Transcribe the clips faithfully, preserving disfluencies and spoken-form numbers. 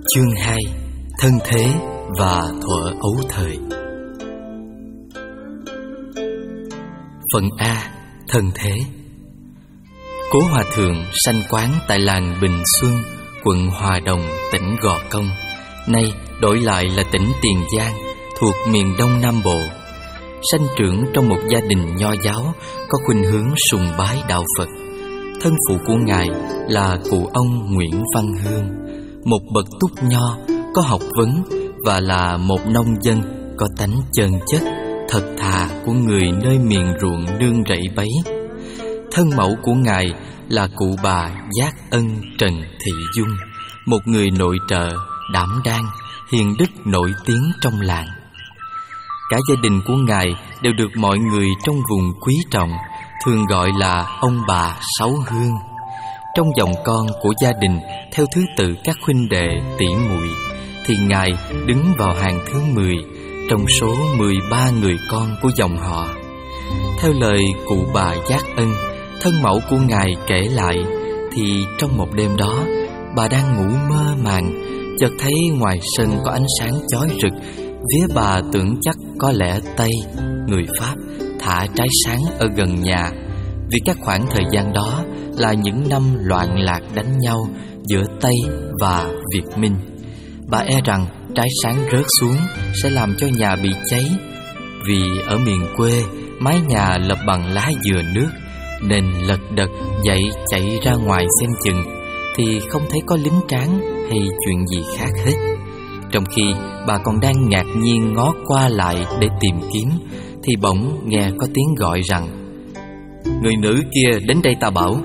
Chương hai. Thân thế và thuở ấu thời. Phần A. Thân thế. Cố hòa thượng sanh quán tại làng Bình Xuân, quận Hòa Đồng, tỉnh Gò Công, nay đổi lại là tỉnh Tiền Giang, thuộc miền Đông Nam Bộ. Sanh trưởng trong một gia đình nho giáo có khuynh hướng sùng bái đạo Phật. Thân phụ của ngài là cụ ông Nguyễn Văn Hương, một bậc túc nho, có học vấn và là một nông dân có tánh chân chất, thật thà của người nơi miền ruộng nương rẫy bấy. Thân mẫu của ngài là cụ bà Giác Ân Trần Thị Dung, một người nội trợ, đảm đang, hiền đức nổi tiếng trong làng. Cả gia đình của ngài đều được mọi người trong vùng quý trọng, thường gọi là ông bà Sáu Hương. Trong dòng con của gia đình theo thứ tự các huynh đệ tỷ muội, thì ngài đứng vào hàng thứ mười trong số mười ba người con của dòng họ. Theo lời cụ bà Giác Ân, thân mẫu của ngài kể lại, thì trong một đêm đó, bà đang ngủ mơ màng, chợt thấy ngoài sân có ánh sáng chói rực. Vía bà tưởng chắc có lẽ Tây, người Pháp, thả trái sáng ở gần nhà, vì các khoảng thời gian đó là những năm loạn lạc đánh nhau giữa Tây và Việt Minh. Bà e rằng trái sáng rớt xuống sẽ làm cho nhà bị cháy. Vì ở miền quê, mái nhà lập bằng lá dừa nước, nên lật đật dậy chạy ra ngoài xem chừng, thì không thấy có lính tráng hay chuyện gì khác hết. Trong khi bà còn đang ngạc nhiên ngó qua lại để tìm kiếm, thì bỗng nghe có tiếng gọi rằng: "Người nữ kia đến đây ta bảo."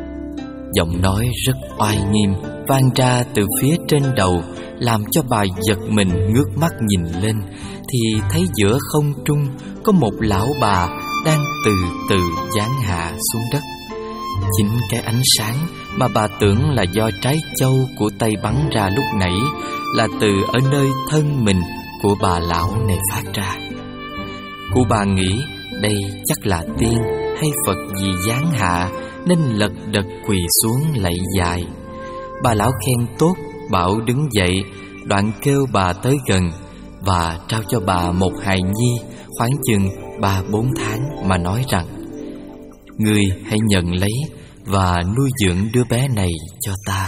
Giọng nói rất oai nghiêm vang ra từ phía trên đầu, làm cho bà giật mình ngước mắt nhìn lên, thì thấy giữa không trung có một lão bà đang từ từ giáng hạ xuống đất. Chính cái ánh sáng mà bà tưởng là do trái châu của Tây bắn ra lúc nãy là từ ở nơi thân mình của bà lão này phát ra. Cụ bà nghĩ đây chắc là tiên hay Phật gì giáng hạ, nên lật đật quỳ xuống lạy dài. Bà lão khen tốt, bảo đứng dậy, đoạn kêu bà tới gần và trao cho bà một hài nhi khoảng chừng ba bốn tháng, mà nói rằng: "Ngươi hãy nhận lấy và nuôi dưỡng đứa bé này cho ta."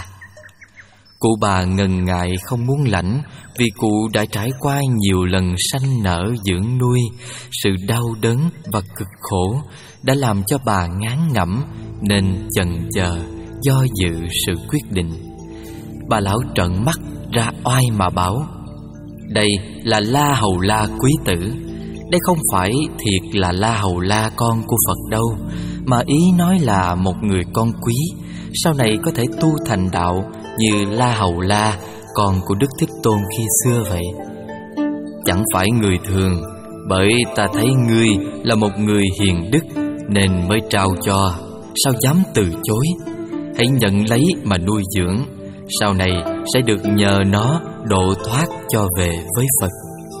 Cụ bà ngần ngại không muốn lãnh, vì cụ đã trải qua nhiều lần sanh nở dưỡng nuôi. Sự đau đớn và cực khổ đã làm cho bà ngán ngẩm, nên chần chờ do dự sự quyết định. Bà lão trợn mắt ra oai mà bảo: "Đây là La Hầu La quý tử. Đây không phải thiệt là La Hầu La con của Phật đâu, mà ý nói là một người con quý, sau này có thể tu thành đạo như La Hầu La, con của Đức Thích Tôn khi xưa vậy. Chẳng phải người thường, bởi ta thấy ngươi là một người hiền đức nên mới trao cho, sao dám từ chối. Hãy nhận lấy mà nuôi dưỡng, sau này sẽ được nhờ nó độ thoát cho về với Phật."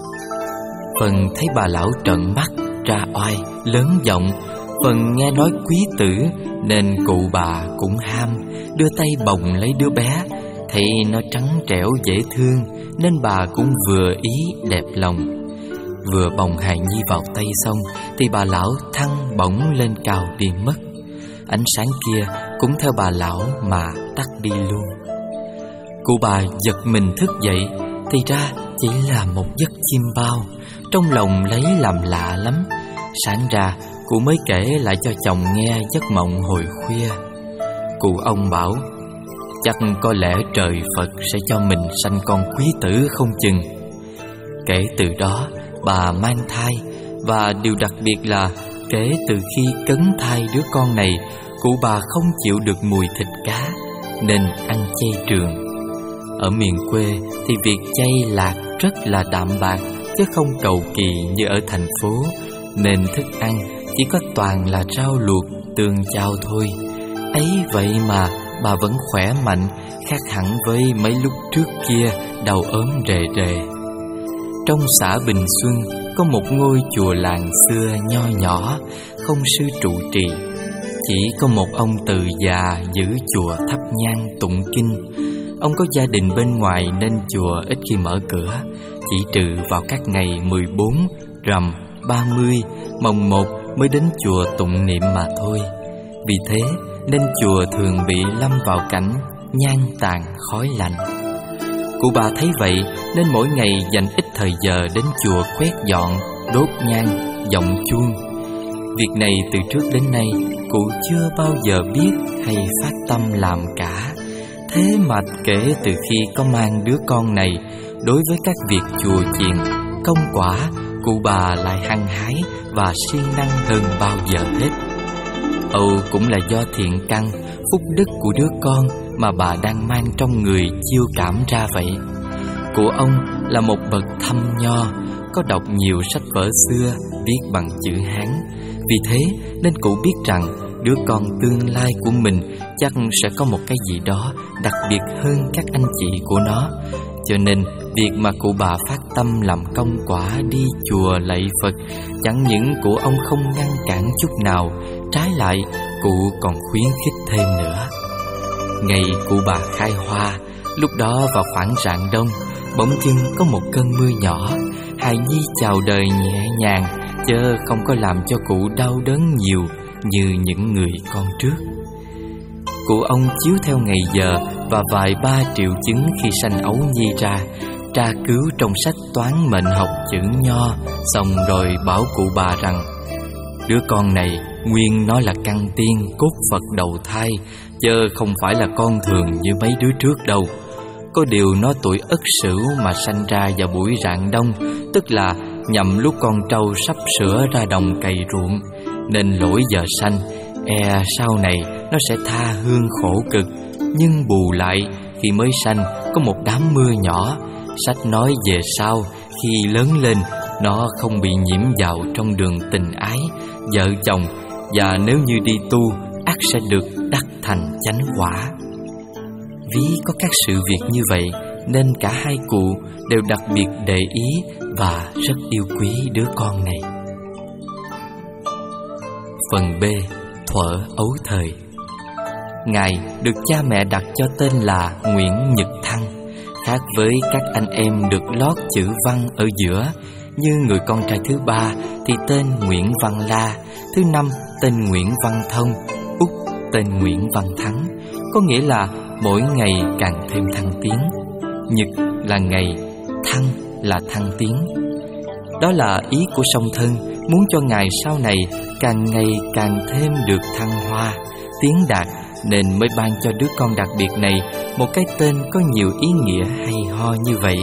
Phần thấy bà lão trợn mắt ra oai, lớn giọng, phần nghe nói quý tử, nên cụ bà cũng ham, đưa tay bồng lấy đứa bé. Thấy nó trắng trẻo dễ thương, nên bà cũng vừa ý đẹp lòng. Vừa bồng hài nhi vào tay xong, thì bà lão thăng bổng lên cao đi mất. Ánh sáng kia cũng theo bà lão mà tắt đi luôn. Cụ bà giật mình thức dậy, thì ra chỉ là một giấc chim bao. Trong lòng lấy làm lạ lắm. Sáng ra cụ mới kể lại cho chồng nghe giấc mộng hồi khuya. Cụ ông bảo: "Chắc có lẽ trời Phật sẽ cho mình sanh con quý tử không chừng." Kể từ đó bà mang thai, và điều đặc biệt là kể từ khi cấn thai đứa con này, cụ bà không chịu được mùi thịt cá, nên ăn chay trường. Ở miền quê thì việc chay lạc rất là đạm bạc, chứ không cầu kỳ như ở thành phố, nên thức ăn chỉ có toàn là rau luộc, tương chao thôi. Ấy vậy mà bà vẫn khỏe mạnh, khác hẳn với mấy lúc trước kia đau ốm rề rề. Trong xã Bình Xuân có một ngôi chùa làng xưa nho nhỏ, không sư trụ trì. Chỉ có một ông từ già giữ chùa thắp nhang tụng kinh. ông có gia đình bên ngoài nên chùa ít khi mở cửa, chỉ trừ vào các ngày mười bốn, rằm, ba mươi, mồng một mới đến chùa tụng niệm mà thôi. Vì thế nên chùa thường bị lâm vào cảnh nhang tàn khói lạnh. Cụ bà thấy vậy nên mỗi ngày dành ít thời giờ đến chùa quét dọn, đốt nhang, vọng chuông. Việc này từ trước đến nay cụ chưa bao giờ biết hay phát tâm làm cả. Thế mà kể từ khi có mang đứa con này, đối với các việc chùa chiền, công quả, cụ bà lại hăng hái và siêng năng hơn bao giờ hết. Âu cũng là do thiện căn, phúc đức của đứa con mà bà đang mang trong người chiêu cảm ra vậy. Cụ ông là một bậc thâm nho, có đọc nhiều sách vở xưa viết bằng chữ Hán. Vì thế nên cụ biết rằng đứa con tương lai của mình chắc sẽ có một cái gì đó đặc biệt hơn các anh chị của nó. Cho nên việc mà cụ bà phát tâm làm công quả đi chùa lạy Phật, chẳng những cụ ông không ngăn cản chút nào, trái lại cụ còn khuyến khích thêm nữa. Ngày cụ bà khai hoa, lúc đó vào khoảng rạng đông, bỗng dưng có một cơn mưa nhỏ. Hài nhi chào đời nhẹ nhàng, chớ không có làm cho cụ đau đớn nhiều như những người con trước. Cụ ông chiếu theo ngày giờ và vài ba triệu chứng khi sanh ấu nhi ra, tra cứu trong sách toán mệnh học chữ nho, xong rồi bảo cụ bà rằng đứa con này nguyên nó là căn tiên cốt Phật đầu thai, chớ không phải là con thường như mấy đứa trước đâu. Có điều nó tuổi Ất Sửu mà sanh ra vào buổi rạng đông, tức là nhằm lúc con trâu sắp sửa ra đồng cày ruộng, nên lỗi giờ sanh, e sau này nó sẽ tha hương khổ cực. Nhưng bù lại, khi mới sanh có một đám mưa nhỏ. Sách nói về sau, khi lớn lên, nó không bị nhiễm vào trong đường tình ái, vợ chồng, và nếu như đi tu, ắt sẽ được đắc thành chánh quả. Ví có các sự việc như vậy nên cả hai cụ đều đặc biệt để ý và rất yêu quý đứa con này. Phần B. Thuở ấu thời. Ngài được cha mẹ đặt cho tên là Nguyễn Nhật Thăng. Khác với các anh em được lót chữ Văn ở giữa, như người con trai thứ ba thì tên Nguyễn Văn La, thứ năm tên Nguyễn Văn Thông, út tên Nguyễn Văn Thắng, có nghĩa là mỗi ngày càng thêm thăng tiến. Nhật là ngày, Thăng là thăng tiến. Đó là ý của song thân, muốn cho ngài sau này càng ngày càng thêm được thăng hoa, tiến đạt, nên mới ban cho đứa con đặc biệt này một cái tên có nhiều ý nghĩa hay ho như vậy.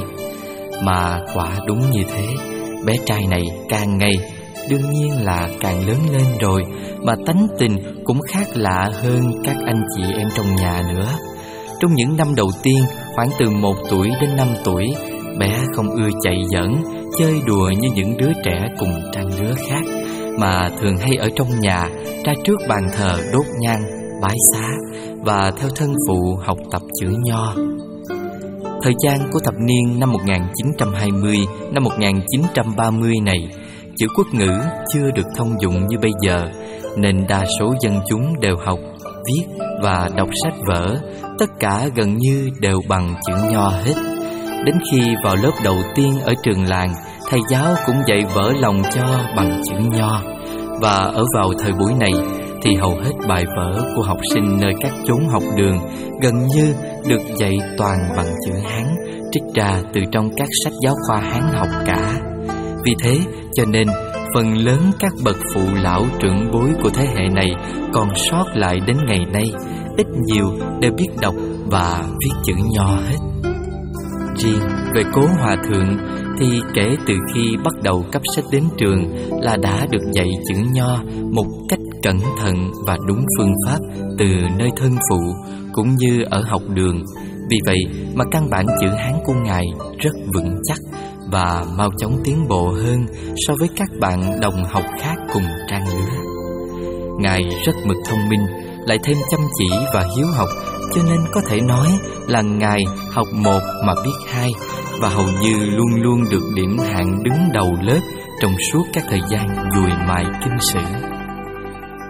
Mà quả đúng như thế, bé trai này càng ngày đương nhiên là càng lớn lên rồi, mà tánh tình cũng khác lạ hơn các anh chị em trong nhà nữa. Trong những năm đầu tiên, khoảng từ một tuổi đến năm tuổi, bé không ưa chạy giỡn, chơi đùa như những đứa trẻ cùng trang lứa khác, mà thường hay ở trong nhà, ra trước bàn thờ đốt nhang, bái xá và theo thân phụ học tập chữ nho. Thời gian của thập niên năm một nghìn chín trăm hai mươi, năm một nghìn chín trăm ba mươi này, chữ quốc ngữ chưa được thông dụng như bây giờ, nên đa số dân chúng đều học, viết và đọc sách vở, tất cả gần như đều bằng chữ nho hết. Đến khi vào lớp đầu tiên ở trường làng, thầy giáo cũng dạy vỡ lòng cho bằng chữ nho. Và ở vào thời buổi này thì hầu hết bài vở của học sinh nơi các chốn học đường gần như được dạy toàn bằng chữ Hán, trích ra từ trong các sách giáo khoa Hán học cả. Vì thế cho nên phần lớn các bậc phụ lão trưởng bối của thế hệ này còn sót lại đến ngày nay, ít nhiều đều biết đọc và viết chữ nho hết. Riêng về Cố Hòa Thượng thì kể từ khi bắt đầu cấp sách đến trường là đã được dạy chữ nho một cách cẩn thận và đúng phương pháp từ nơi thân phụ cũng như ở học đường. Vì vậy mà căn bản chữ Hán của ngài rất vững chắc và mau chóng tiến bộ hơn so với các bạn đồng học khác cùng trang lứa. Ngài rất mực thông minh, lại thêm chăm chỉ và hiếu học, cho nên có thể nói là ngài học một mà biết hai, và hầu như luôn luôn được điểm hạng đứng đầu lớp trong suốt các thời gian dùi mài kinh sử.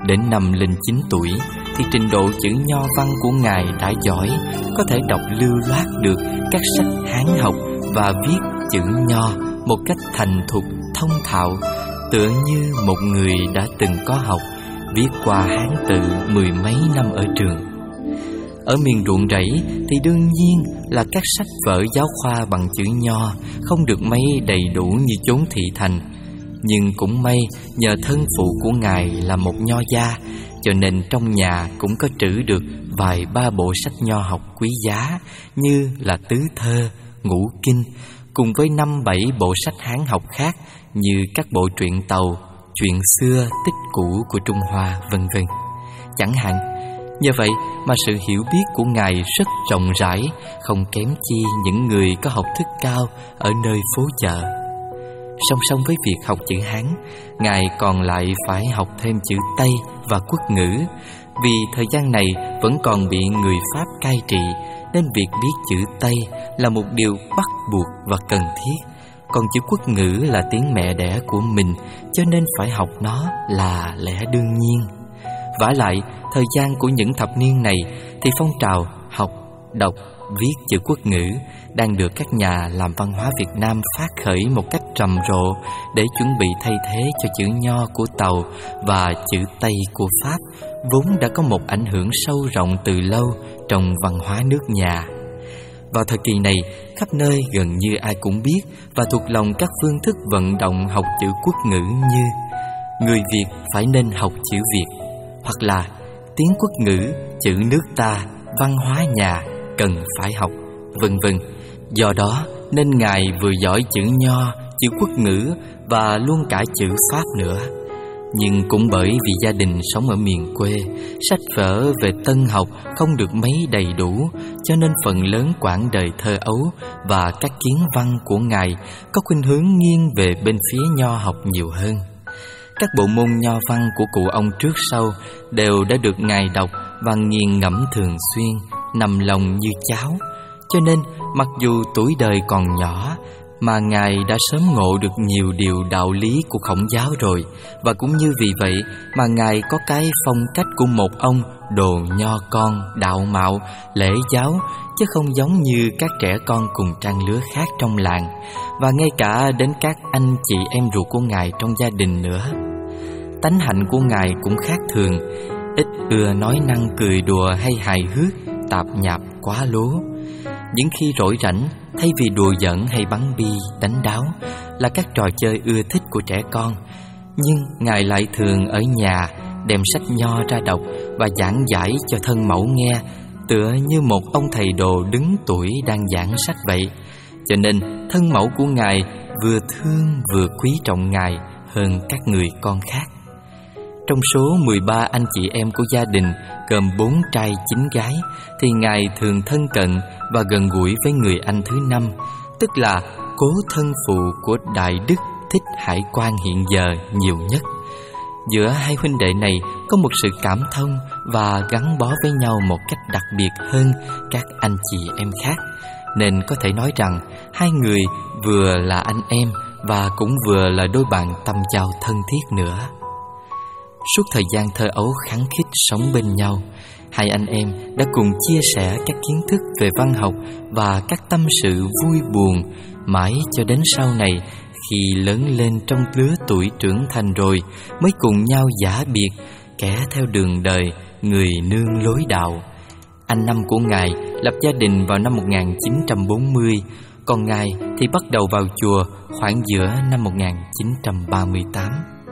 Đến năm lên chín tuổi thì trình độ chữ nho văn của Ngài đã giỏi, có thể đọc lưu loát được các sách Hán học và viết chữ nho một cách thành thục, thông thạo, tựa như một người đã từng có học, viết qua Hán tự mười mấy năm ở trường. Ở miền ruộng rẫy thì đương nhiên là các sách vở giáo khoa bằng chữ nho không được mấy đầy đủ như chốn thị thành. Nhưng cũng may nhờ thân phụ của Ngài là một nho gia, cho nên trong nhà cũng có trữ được vài ba bộ sách nho học quý giá như là Tứ Thơ, Ngũ Kinh, cùng với năm bảy bộ sách Hán học khác như các bộ truyện Tàu, chuyện xưa, tích cũ của Trung Hoa, vân vân. Chẳng hạn, nhờ vậy mà sự hiểu biết của Ngài rất rộng rãi, không kém chi những người có học thức cao ở nơi phố chợ. Song song với việc học chữ Hán, Ngài còn lại phải học thêm chữ Tây và quốc ngữ. Vì thời gian này vẫn còn bị người Pháp cai trị, nên việc biết chữ Tây là một điều bắt buộc và cần thiết. Còn chữ quốc ngữ là tiếng mẹ đẻ của mình, cho nên phải học nó là lẽ đương nhiên. Vả lại, thời gian của những thập niên này thì phong trào học, đọc, viết chữ quốc ngữ đang được các nhà làm văn hóa Việt Nam phát khởi một cách trầm rộ để chuẩn bị thay thế cho chữ nho của Tàu và chữ Tây của Pháp, vốn đã có một ảnh hưởng sâu rộng từ lâu trong văn hóa nước nhà. Vào thời kỳ này, khắp nơi gần như ai cũng biết và thuộc lòng các phương thức vận động học chữ quốc ngữ như người Việt phải nên học chữ Việt, hoặc là tiếng quốc ngữ, chữ nước ta, văn hóa nhà cần phải học, vân vân. Do đó nên Ngài vừa giỏi chữ nho, chữ quốc ngữ và luôn cả chữ Pháp nữa. Nhưng cũng bởi vì gia đình sống ở miền quê, sách vở về tân học không được mấy đầy đủ, cho nên phần lớn quãng đời thơ ấu và các kiến văn của Ngài có khuynh hướng nghiêng về bên phía nho học nhiều hơn. Các bộ môn nho văn của cụ ông trước sau đều đã được Ngài đọc và nghiền ngẫm thường xuyên, nằm lòng như cháo. Cho nên mặc dù tuổi đời còn nhỏ mà Ngài đã sớm ngộ được nhiều điều đạo lý của Khổng giáo rồi. Và cũng như vì vậy mà Ngài có cái phong cách của một ông đồ nho con, đạo mạo, lễ giáo, chứ không giống như các trẻ con cùng trang lứa khác trong làng, và ngay cả đến các anh chị em ruột của Ngài trong gia đình nữa. Tánh hạnh của Ngài cũng khác thường, ít ưa nói năng cười đùa hay hài hước, tạp nhạp quá lố. Những khi rỗi rảnh, thay vì đùa giỡn hay bắn bi, đánh đáo là các trò chơi ưa thích của trẻ con, nhưng Ngài lại thường ở nhà đem sách nho ra đọc và giảng giải cho thân mẫu nghe, tựa như một ông thầy đồ đứng tuổi đang giảng sách vậy. Cho nên thân mẫu của Ngài vừa thương vừa quý trọng Ngài hơn các người con khác. Trong số mười ba anh chị em của gia đình gồm bốn trai chín gái thì Ngài thường thân cận và gần gũi với người anh thứ năm, tức là cố thân phụ của Đại Đức Thích Hải Quang hiện giờ nhiều nhất. Giữa hai huynh đệ này có một sự cảm thông và gắn bó với nhau một cách đặc biệt hơn các anh chị em khác, nên có thể nói rằng hai người vừa là anh em và cũng vừa là đôi bạn tâm giao thân thiết nữa. Suốt thời gian thơ ấu khăng khít sống bên nhau, hai anh em đã cùng chia sẻ các kiến thức về văn học và các tâm sự vui buồn, mãi cho đến sau này khi lớn lên trong lứa tuổi trưởng thành rồi mới cùng nhau giã biệt, kẻ theo đường đời, người nương lối đạo. Anh năm của Ngài lập gia đình vào năm một nghìn chín trăm bốn mươi, còn Ngài thì bắt đầu vào chùa khoảng giữa năm một nghìn chín trăm ba mươi tám.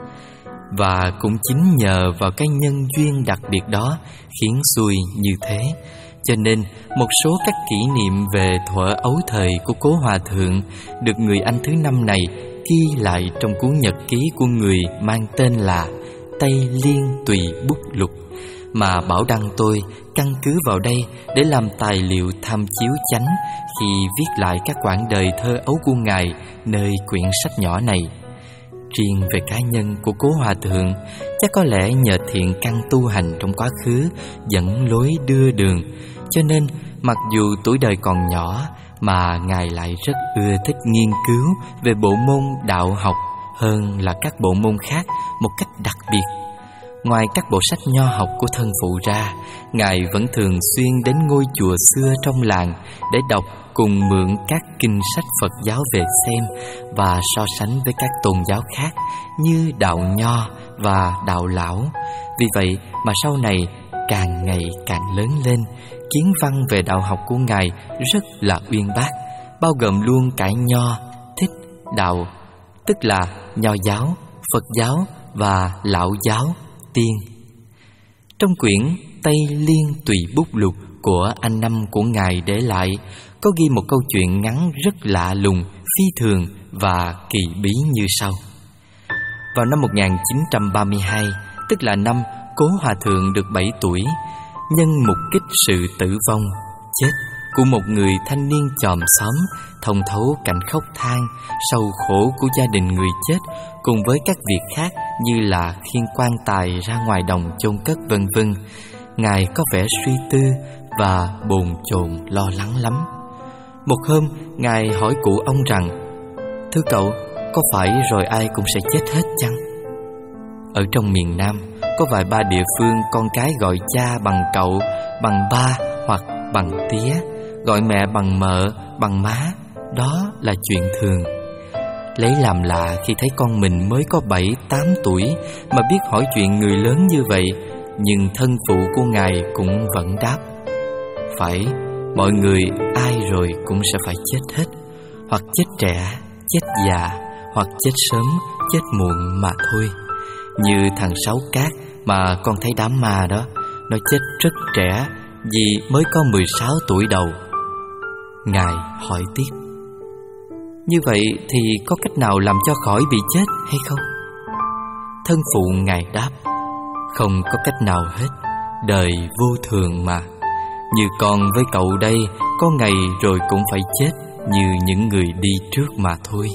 Và cũng chính nhờ vào cái nhân duyên đặc biệt đó khiến xuôi như thế, cho nên một số các kỷ niệm về thuở ấu thời của cố hòa thượng được người anh thứ năm này ghi lại trong cuốn nhật ký của người mang tên là Tây Liên Tùy Bút Lục, mà Bảo Đăng tôi căn cứ vào đây để làm tài liệu tham chiếu chánh khi viết lại các quãng đời thơ ấu của Ngài nơi quyển sách nhỏ này. Riêng về cá nhân của cố hòa thượng, chắc có lẽ nhờ thiện căn tu hành trong quá khứ dẫn lối đưa đường, cho nên mặc dù tuổi đời còn nhỏ mà Ngài lại rất ưa thích nghiên cứu về bộ môn đạo học hơn là các bộ môn khác một cách đặc biệt. Ngoài các bộ sách nho học của thân phụ ra, Ngài vẫn thường xuyên đến ngôi chùa xưa trong làng để đọc cùng mượn các kinh sách Phật giáo về xem và so sánh với các tôn giáo khác như đạo Nho và đạo Lão. Vì vậy mà sau này càng ngày càng lớn lên, kiến văn về đạo học của Ngài rất là uyên bác, bao gồm luôn cả Nho, Thích, Đạo, tức là Nho giáo, Phật giáo và Lão giáo, Tiên. Trong quyển Tây Liên Tùy Bút Lục của anh Năm của Ngài để lại có ghi một câu chuyện ngắn rất lạ lùng, phi thường và kỳ bí như sau. Vào năm một nghìn chín trăm ba mươi hai, tức là năm Cố Hòa Thượng được bảy tuổi, nhân mục kích sự tử vong, chết của một người thanh niên chòm xóm, thông thấu cảnh khóc than, sầu khổ của gia đình người chết, cùng với các việc khác như là khiêng quan tài ra ngoài đồng chôn cất vân vân. Ngài có vẻ suy tư và bồn chồn lo lắng lắm. Một hôm, Ngài hỏi cụ ông rằng: "Thưa cậu, có phải rồi ai cũng sẽ chết hết chăng?" Ở trong miền Nam, có vài ba địa phương con cái gọi cha bằng cậu, bằng ba hoặc bằng tía, gọi mẹ bằng mợ, bằng má. Đó là chuyện thường. Lấy làm lạ khi thấy con mình mới có bảy, tám tuổi mà biết hỏi chuyện người lớn như vậy, nhưng thân phụ của Ngài cũng vẫn đáp: "Phải, mọi người ai rồi cũng sẽ phải chết hết, hoặc chết trẻ, chết già, hoặc chết sớm, chết muộn mà thôi. Như thằng Sáu Cát mà con thấy đám ma đó, nó chết rất trẻ vì mới có mười sáu tuổi đầu." Ngài hỏi tiếp: "Như vậy thì có cách nào làm cho khỏi bị chết hay không?" Thân phụ Ngài đáp: "Không có cách nào hết, đời vô thường mà. Như con với cậu đây, có ngày rồi cũng phải chết như những người đi trước mà thôi."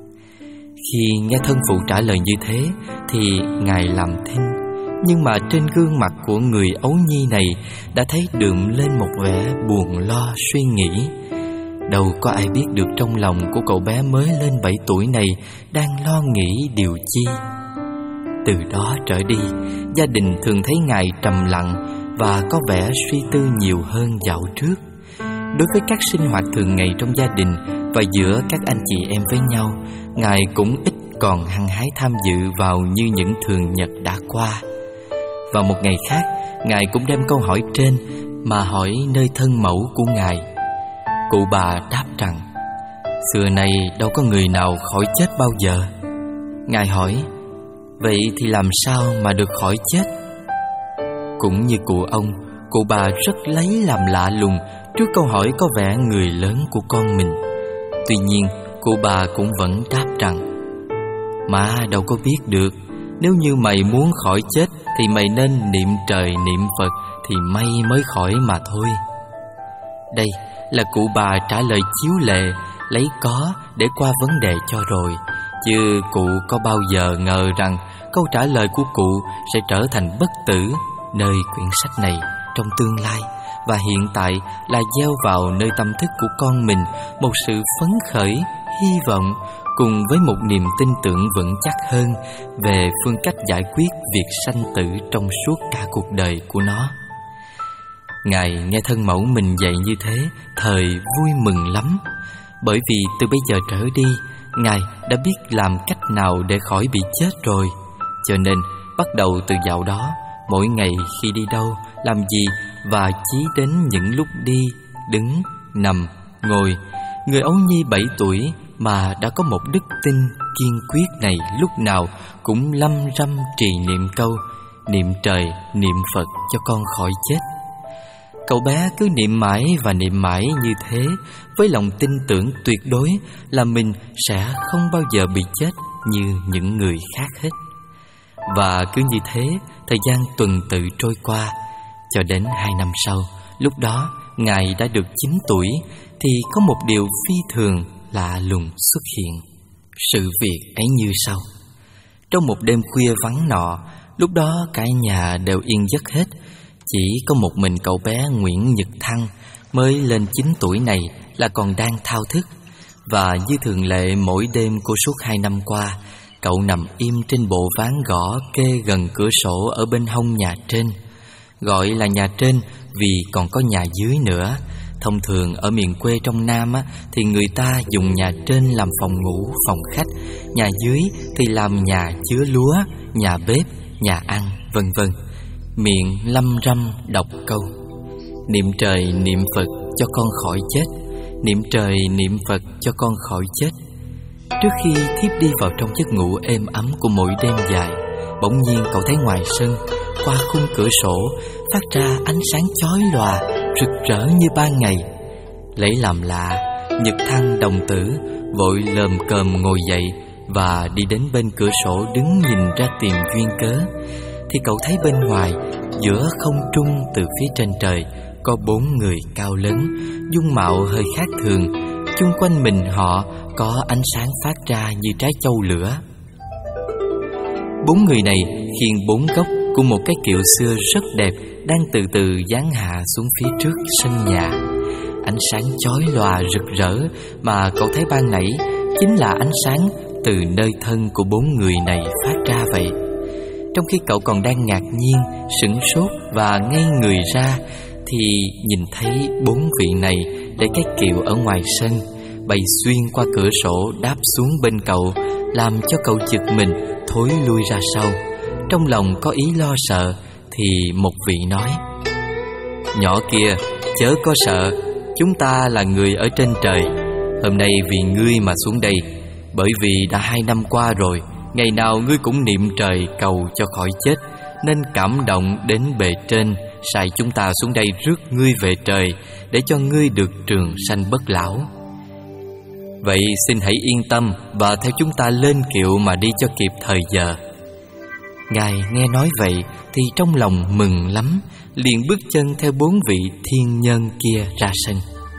Khi nghe thân phụ trả lời như thế thì Ngài làm thinh, nhưng mà trên gương mặt của người ấu nhi này đã thấy đượm lên một vẻ buồn lo suy nghĩ. Đâu có ai biết được trong lòng của cậu bé mới lên bảy tuổi này đang lo nghĩ điều chi. Từ đó trở đi, gia đình thường thấy Ngài trầm lặng và có vẻ suy tư nhiều hơn dạo trước. Đối với các sinh hoạt thường ngày trong gia đình và giữa các anh chị em với nhau, Ngài cũng ít còn hăng hái tham dự vào như những thường nhật đã qua. Vào một ngày khác, Ngài cũng đem câu hỏi trên mà hỏi nơi thân mẫu của Ngài. Cụ bà đáp rằng: "Xưa nay đâu có người nào khỏi chết bao giờ." Ngài hỏi: "Vậy thì làm sao mà được khỏi chết?" Cũng như cụ ông, cụ bà rất lấy làm lạ lùng trước câu hỏi có vẻ người lớn của con mình. Tuy nhiên, cụ bà cũng vẫn đáp rằng: "Má đâu có biết được. Nếu như mày muốn khỏi chết thì mày nên niệm trời niệm Phật thì may mới khỏi mà thôi." Đây là cụ bà trả lời chiếu lệ, lấy có để qua vấn đề cho rồi, chứ cụ có bao giờ ngờ rằng câu trả lời của cụ sẽ trở thành bất tử nơi quyển sách này trong tương lai, và hiện tại là gieo vào nơi tâm thức của con mình một sự phấn khởi, hy vọng cùng với một niềm tin tưởng vững chắc hơn về phương cách giải quyết việc sanh tử trong suốt cả cuộc đời của nó. Ngài nghe thân mẫu mình dạy như thế, thời vui mừng lắm, bởi vì từ bây giờ trở đi, Ngài đã biết làm cách nào để khỏi bị chết rồi. Cho nên bắt đầu từ dạo đó, mỗi ngày khi đi đâu, làm gì và chí đến những lúc đi, đứng, nằm, ngồi, người ấu nhi bảy tuổi mà đã có một đức tin kiên quyết này lúc nào cũng lâm râm trì niệm câu: "Niệm trời, niệm Phật cho con khỏi chết." Cậu bé cứ niệm mãi và niệm mãi như thế, với lòng tin tưởng tuyệt đối là mình sẽ không bao giờ bị chết như những người khác hết. Và cứ như thế, thời gian tuần tự trôi qua, cho đến hai năm sau, lúc đó Ngài đã được chín tuổi, thì có một điều phi thường lạ lùng xuất hiện. Sự việc ấy như sau. Trong một đêm khuya vắng nọ, lúc đó cả nhà đều yên giấc hết, chỉ có một mình cậu bé Nguyễn Nhật Thăng mới lên chín tuổi này là còn đang thao thức. Và như thường lệ mỗi đêm của suốt hai năm qua, cậu nằm im trên bộ ván gõ kê gần cửa sổ ở bên hông nhà trên. Gọi là nhà trên vì còn có nhà dưới nữa. Thông thường ở miền quê trong Nam á, thì người ta dùng nhà trên làm phòng ngủ, phòng khách, nhà dưới thì làm nhà chứa lúa, nhà bếp, nhà ăn, vân vân. Miệng lăm răm đọc câu: niệm trời niệm Phật cho con khỏi chết, niệm trời niệm Phật cho con khỏi chết. Trước khi thiếp đi vào trong giấc ngủ êm ấm của mỗi đêm dài, bỗng nhiên cậu thấy ngoài sân, qua khung cửa sổ phát ra ánh sáng chói lòa, rực rỡ như ban ngày. Lấy làm lạ, Nhật Thăng đồng tử vội lồm cồm ngồi dậy và đi đến bên cửa sổ đứng nhìn ra tìm duyên cớ. Thì cậu thấy bên ngoài, giữa không trung từ phía trên trời, có bốn người cao lớn, dung mạo hơi khác thường. Chung quanh mình họ có ánh sáng phát ra như trái châu lửa. Bốn người này khiêng bốn gốc của một cái kiệu xưa rất đẹp đang từ từ giáng hạ xuống phía trước sân nhà. Ánh sáng chói lòa rực rỡ mà cậu thấy ban nãy chính là ánh sáng từ nơi thân của bốn người này phát ra vậy. Trong khi cậu còn đang ngạc nhiên, sửng sốt và ngây người ra, thì nhìn thấy bốn vị này để cái kiệu ở ngoài sân, bay xuyên qua cửa sổ đáp xuống bên cậu, làm cho cậu giật mình thối lui ra sau. Trong lòng có ý lo sợ, thì một vị nói: nhỏ kia, chớ có sợ, chúng ta là người ở trên trời. Hôm nay vì ngươi mà xuống đây, bởi vì đã hai năm qua rồi, ngày nào ngươi cũng niệm trời cầu cho khỏi chết, nên cảm động đến bề trên sai chúng ta xuống đây rước ngươi về trời, để cho ngươi được trường sanh bất lão. Vậy xin hãy yên tâm và theo chúng ta lên kiệu mà đi cho kịp thời giờ. Ngài nghe nói vậy thì trong lòng mừng lắm, liền bước chân theo bốn vị thiên nhân kia ra sân.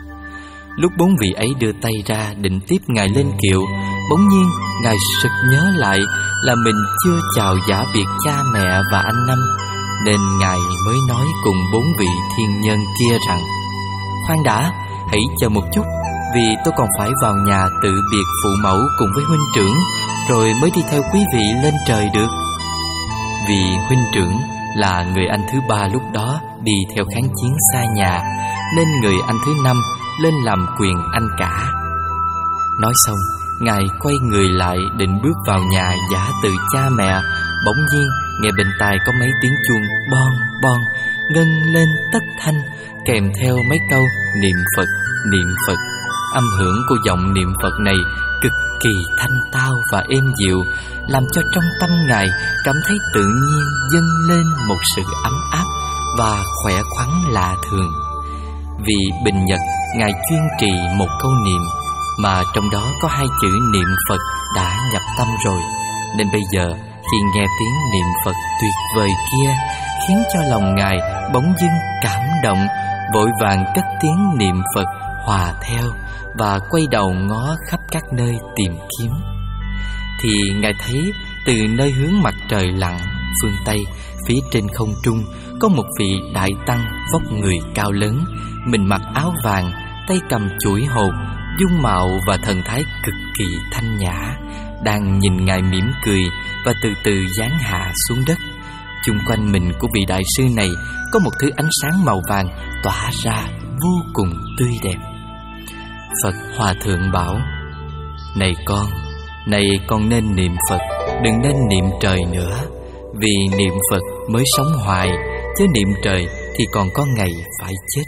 Lúc bốn vị ấy đưa tay ra định tiếp Ngài lên kiệu, bỗng nhiên Ngài sực nhớ lại là mình chưa chào giả biệt cha mẹ và anh Năm, nên Ngài mới nói cùng bốn vị thiên nhân kia rằng: khoan đã, hãy chờ một chút, vì tôi còn phải vào nhà tự biệt phụ mẫu cùng với huynh trưởng, rồi mới đi theo quý vị lên trời được. Vì huynh trưởng là người anh thứ ba lúc đó đi theo kháng chiến xa nhà, nên người anh thứ năm lên làm quyền anh cả. Nói xong, Ngài quay người lại định bước vào nhà giả từ cha mẹ. Bỗng nhiên nghe bên tai có mấy tiếng chuông bon bon ngân lên tất thanh, kèm theo mấy câu niệm Phật, niệm Phật. Âm hưởng của giọng niệm Phật này cực kỳ thanh tao và êm dịu, làm cho trong tâm Ngài cảm thấy tự nhiên dâng lên một sự ấm áp và khỏe khoắn lạ thường. Vì bình nhật Ngài chuyên trì một câu niệm, mà trong đó có hai chữ niệm Phật đã nhập tâm rồi, nên bây giờ khi nghe tiếng niệm Phật tuyệt vời kia, khiến cho lòng Ngài bỗng dưng cảm động, vội vàng cất tiếng niệm Phật hòa theo và quay đầu ngó khắp các nơi tìm kiếm. Thì Ngài thấy từ nơi hướng mặt trời lặn phương Tây, phía trên không trung có một vị đại tăng vóc người cao lớn, mình mặc áo vàng, tay cầm chuỗi hột, dung mạo và thần thái cực kỳ thanh nhã, đang nhìn Ngài mỉm cười và từ từ giáng hạ xuống đất. Chung quanh mình của vị đại sư này có một thứ ánh sáng màu vàng tỏa ra vô cùng tươi đẹp. Phật Hòa Thượng bảo: này con, này con nên niệm Phật, đừng nên niệm trời nữa. Vì niệm Phật mới sống hoài, chứ niệm trời thì còn có ngày phải chết.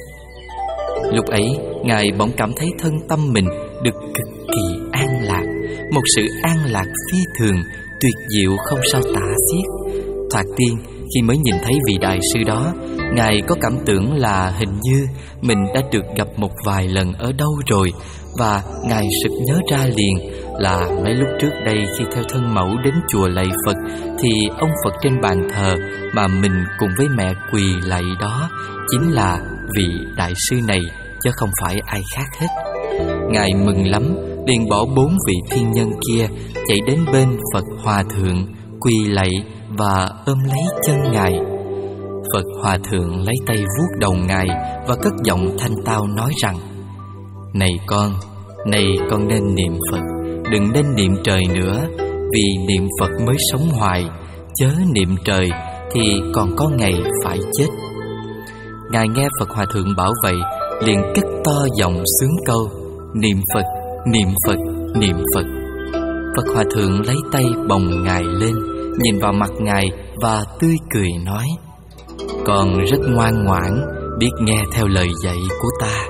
Lúc ấy Ngài bỗng cảm thấy thân tâm mình được cực kỳ an lạc, một sự an lạc phi thường, tuyệt diệu không sao tả xiết. Thoạt tiên khi mới nhìn thấy vị đại sư đó, Ngài có cảm tưởng là hình như mình đã được gặp một vài lần ở đâu rồi. Và Ngài sực nhớ ra liền là mấy lúc trước đây khi theo thân mẫu đến chùa lạy Phật, thì ông Phật trên bàn thờ mà mình cùng với mẹ quỳ lạy đó chính là vị đại sư này, chứ không phải ai khác hết. Ngài mừng lắm, liền bỏ bốn vị thiên nhân kia chạy đến bên Phật Hòa Thượng quỳ lạy và ôm lấy chân Ngài. Phật Hòa Thượng lấy tay vuốt đầu Ngài và cất giọng thanh tao nói rằng: này con, này con nên niệm Phật, đừng nên niệm trời nữa. vì niệm Phật mới sống hoài, chớ niệm trời thì còn có ngày phải chết. Ngài nghe Phật Hòa Thượng bảo vậy, liền cất to giọng xướng câu: niệm Phật, niệm Phật, niệm Phật. Phật Hòa Thượng lấy tay bồng Ngài lên, nhìn vào mặt Ngài và tươi cười nói: con rất ngoan ngoãn, biết nghe theo lời dạy của ta.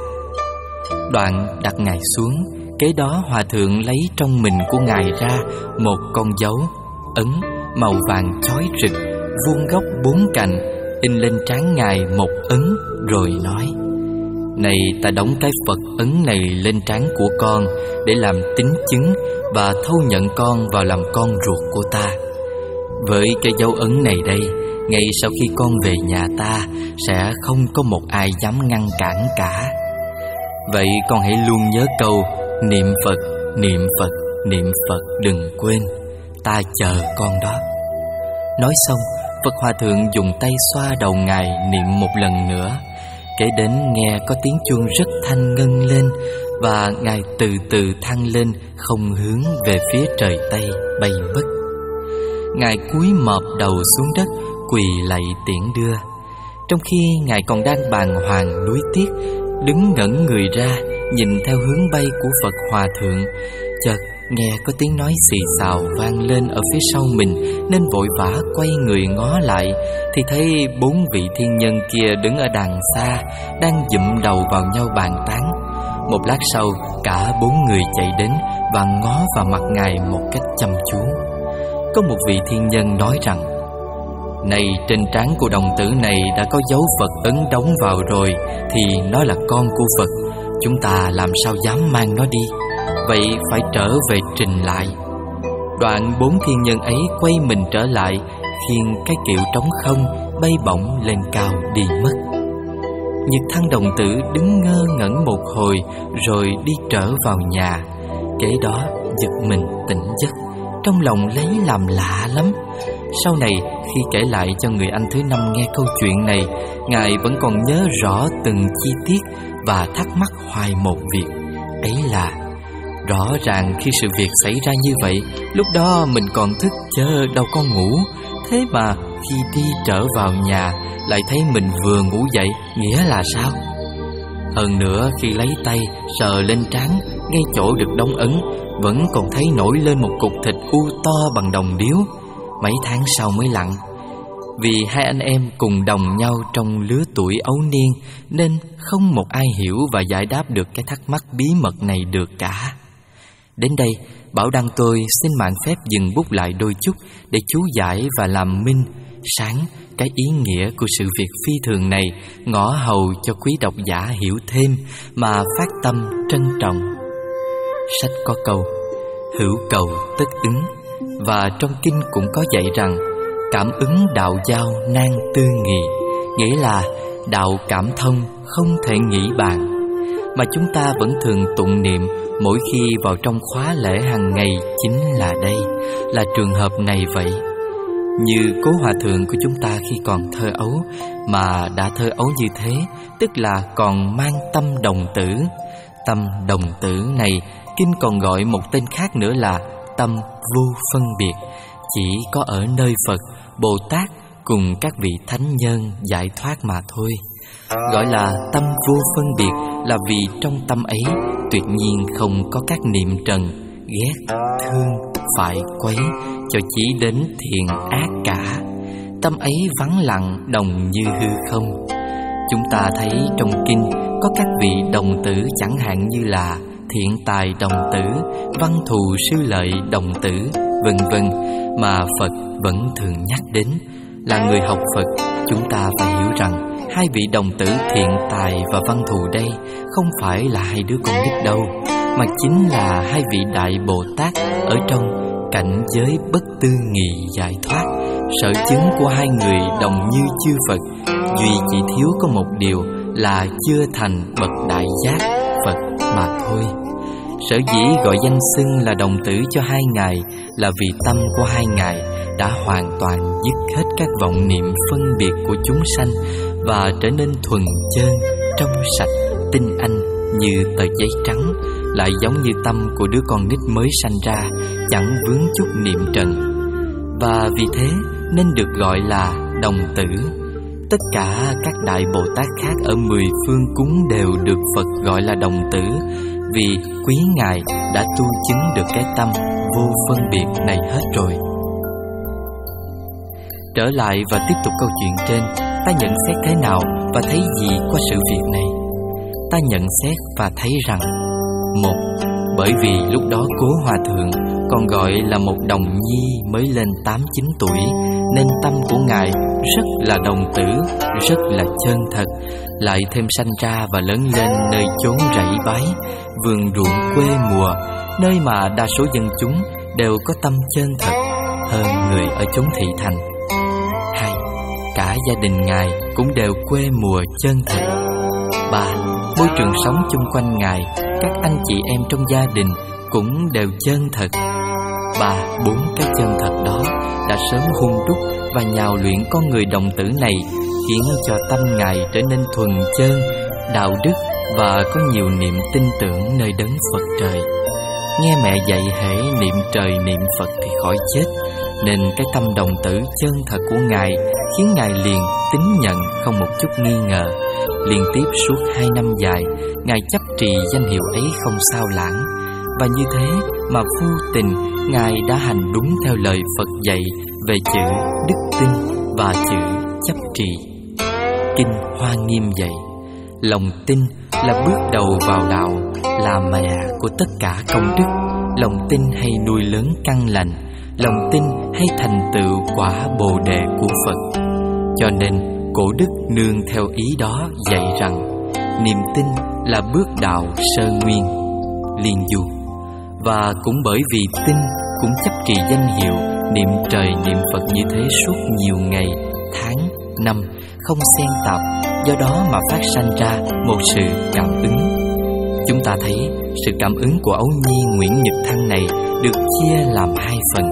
Đoạn đặt Ngài xuống. Kế đó Hòa Thượng lấy trong mình của Ngài ra một con dấu ấn màu vàng chói rực, vuông góc bốn cạnh, in lên trán Ngài một ấn, rồi nói: này, ta đóng cái Phật ấn này lên trán của con để làm tín chứng và thâu nhận con vào làm con ruột của ta. Với cái dấu ấn này đây, ngay sau khi con về nhà ta, sẽ không có một ai dám ngăn cản cả. Vậy con hãy luôn nhớ câu niệm Phật, niệm Phật, niệm Phật đừng quên. Ta chờ con đó. Nói xong, Phật Hòa Thượng dùng tay xoa đầu Ngài niệm một lần nữa. Kế đến nghe có tiếng chuông rất thanh ngân lên, và Ngài từ từ thăng lên, không hướng về phía trời Tây bay mất. Ngài cúi mọp đầu xuống đất, quỳ lạy tiễn đưa. Trong khi Ngài còn đang bàng hoàng nuối tiếc, đứng ngẩn người ra nhìn theo hướng bay của Phật Hòa Thượng, chợt nghe có tiếng nói xì xào vang lên ở phía sau mình, nên vội vã quay người ngó lại, thì thấy bốn vị thiên nhân kia đứng ở đằng xa, đang dụm đầu vào nhau bàn tán. Một lát sau, cả bốn người chạy đến và ngó vào mặt Ngài một cách chăm chú. Có một vị thiên nhân nói rằng: này, trên trán của đồng tử này đã có dấu Phật ấn đóng vào rồi, thì nó là con của Phật. Chúng ta làm sao dám mang nó đi? Vậy phải trở về trình lại. Đoạn bốn thiên nhân ấy quay mình trở lại, khiêng cái kiệu trống không bay bổng lên cao đi mất. Nhật Thăng đồng tử đứng ngơ ngẩn một hồi, rồi đi trở vào nhà. Kế đó giật mình tỉnh giấc, trong lòng lấy làm lạ lắm. Sau này khi kể lại cho người anh thứ năm nghe câu chuyện này, Ngài vẫn còn nhớ rõ từng chi tiết và thắc mắc hoài một việc. Ấy là rõ ràng khi sự việc xảy ra như vậy, lúc đó mình còn thức chớ đâu có ngủ. Thế mà khi đi trở vào nhà lại thấy mình vừa ngủ dậy, nghĩa là sao? Hơn nữa khi lấy tay sờ lên trán, ngay chỗ được đóng ấn, vẫn còn thấy nổi lên một cục thịt u to bằng đồng điếu. Mấy tháng sau mới lặn. Vì hai anh em cùng đồng nhau trong lứa tuổi ấu niên, nên không một ai hiểu và giải đáp được cái thắc mắc bí mật này được cả. Đến đây, Bảo Đăng tôi xin mạn phép dừng bút lại đôi chút để chú giải và làm minh sáng cái ý nghĩa của sự việc phi thường này, ngõ hầu cho quý độc giả hiểu thêm mà phát tâm trân trọng. Sách có câu hữu cầu tất ứng, và trong kinh cũng có dạy rằng cảm ứng đạo giao nan tư nghị, nghĩa là đạo cảm thông không thể nghĩ bàn. Mà chúng ta vẫn thường tụng niệm mỗi khi vào trong khóa lễ hàng ngày chính là đây, là trường hợp này vậy. Như Cố Hòa Thượng của chúng ta khi còn thơ ấu, mà đã thơ ấu như thế, tức là còn mang tâm đồng tử. Tâm đồng tử này, kinh còn gọi một tên khác nữa là tâm vô phân biệt, chỉ có ở nơi Phật, Bồ Tát cùng các vị thánh nhân giải thoát mà thôi. Gọi là tâm vô phân biệt là vì trong tâm ấy tuyệt nhiên không có các niệm trần, ghét, thương, phải quấy, cho chí đến thiện ác cả. Tâm ấy vắng lặng đồng như hư không. Chúng ta thấy trong kinh có các vị đồng tử, chẳng hạn như là thiện tài đồng tử, văn thù sư lợi đồng tử, vân vân, mà Phật vẫn thường nhắc đến. Là người học Phật, chúng ta phải hiểu rằng hai vị đồng tử thiện tài và văn thù đây không phải là hai đứa con nít đâu, mà chính là hai vị đại Bồ Tát ở trong cảnh giới bất tư nghị giải thoát. Sở chứng của hai người đồng như chư Phật, duy chỉ thiếu có một điều là chưa thành bậc đại giác Phật mà thôi. Sở dĩ gọi danh xưng là đồng tử cho hai ngài là vì tâm của hai ngài đã hoàn toàn dứt hết các vọng niệm phân biệt của chúng sanh và trở nên thuần chân, trong sạch, tinh anh như tờ giấy trắng, lại giống như tâm của đứa con nít mới sanh ra, chẳng vướng chút niệm trần. Và vì thế nên được gọi là đồng tử. Tất cả các đại Bồ Tát khác ở mười phương cúng đều được Phật gọi là đồng tử, vì quý Ngài đã tu chứng được cái tâm vô phân biệt này hết rồi. Trở lại và tiếp tục câu chuyện trên, ta nhận xét thế nào và thấy gì qua sự việc này? Ta nhận xét và thấy rằng: một, bởi vì lúc đó Cố Hòa Thượng còn gọi là một đồng nhi mới lên tám chín tuổi, nên tâm của Ngài rất là đồng tử, rất là chân thật, lại thêm sanh ra và lớn lên nơi chốn rẫy bái, vườn ruộng quê mùa, nơi mà đa số dân chúng đều có tâm chân thật hơn người ở chốn thị thành. Hai, cả gia đình Ngài cũng đều quê mùa chân thật. Ba, môi trường sống chung quanh Ngài, các anh chị em trong gia đình cũng đều chân thật. Ba, bốn cái chân thật đó đã sớm hun đúc và nhào luyện con người đồng tử này, khiến cho tâm Ngài trở nên thuần chân, đạo đức và có nhiều niệm tin tưởng nơi đấng Phật trời. Nghe mẹ dạy hễ niệm trời niệm Phật thì khỏi chết, nên cái tâm đồng tử chân thật của Ngài khiến Ngài liền tín nhận không một chút nghi ngờ. Liên tiếp suốt hai năm dài, Ngài chấp trì danh hiệu ấy không sao lãng. Và như thế mà vô tình Ngài đã hành đúng theo lời Phật dạy về chữ đức tin và chữ chấp trì. Kinh Hoa Nghiêm dạy: lòng tin là bước đầu vào đạo, là mẹ của tất cả công đức. Lòng tin hay nuôi lớn căn lành, lòng tin hay thành tựu quả Bồ đề của Phật. Cho nên Cổ Đức nương theo ý đó dạy rằng niềm tin là bước đạo sơ nguyên. Liên Du: và cũng bởi vì tin cũng chấp trì danh hiệu, niệm trời niệm Phật như thế suốt nhiều ngày, tháng, năm, không xen tạp, do đó mà phát sanh ra một sự cảm ứng. Chúng ta thấy sự cảm ứng của Ấu Nhi Nguyễn Nhật Thăng này được chia làm hai phần.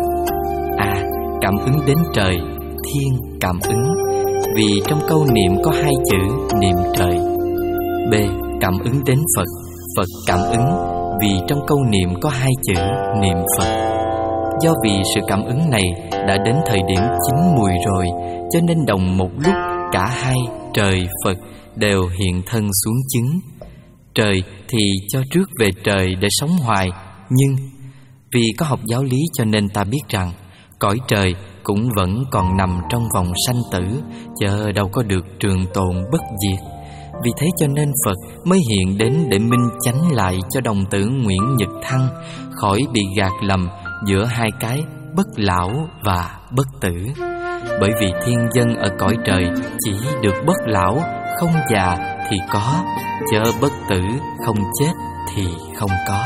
A. Cảm ứng đến trời, thiên cảm ứng, vì trong câu niệm có hai chữ niệm trời. B. Cảm ứng đến Phật, Phật cảm ứng, vì trong câu niệm có hai chữ niệm Phật. Do vì sự cảm ứng này đã đến thời điểm chín mùi rồi, cho nên đồng một lúc cả hai trời Phật đều hiện thân xuống chứng. Trời thì cho trước về trời để sống hoài, nhưng vì có học giáo lý cho nên ta biết rằng cõi trời cũng vẫn còn nằm trong vòng sanh tử, chớ đâu có được trường tồn bất diệt. Vì thế cho nên Phật mới hiện đến để minh chánh lại cho đồng tử Nguyễn Nhật Thăng khỏi bị gạt lầm giữa hai cái bất lão và bất tử. Bởi vì thiên dân ở cõi trời chỉ được bất lão, không già thì có, chớ bất tử, không chết thì không có.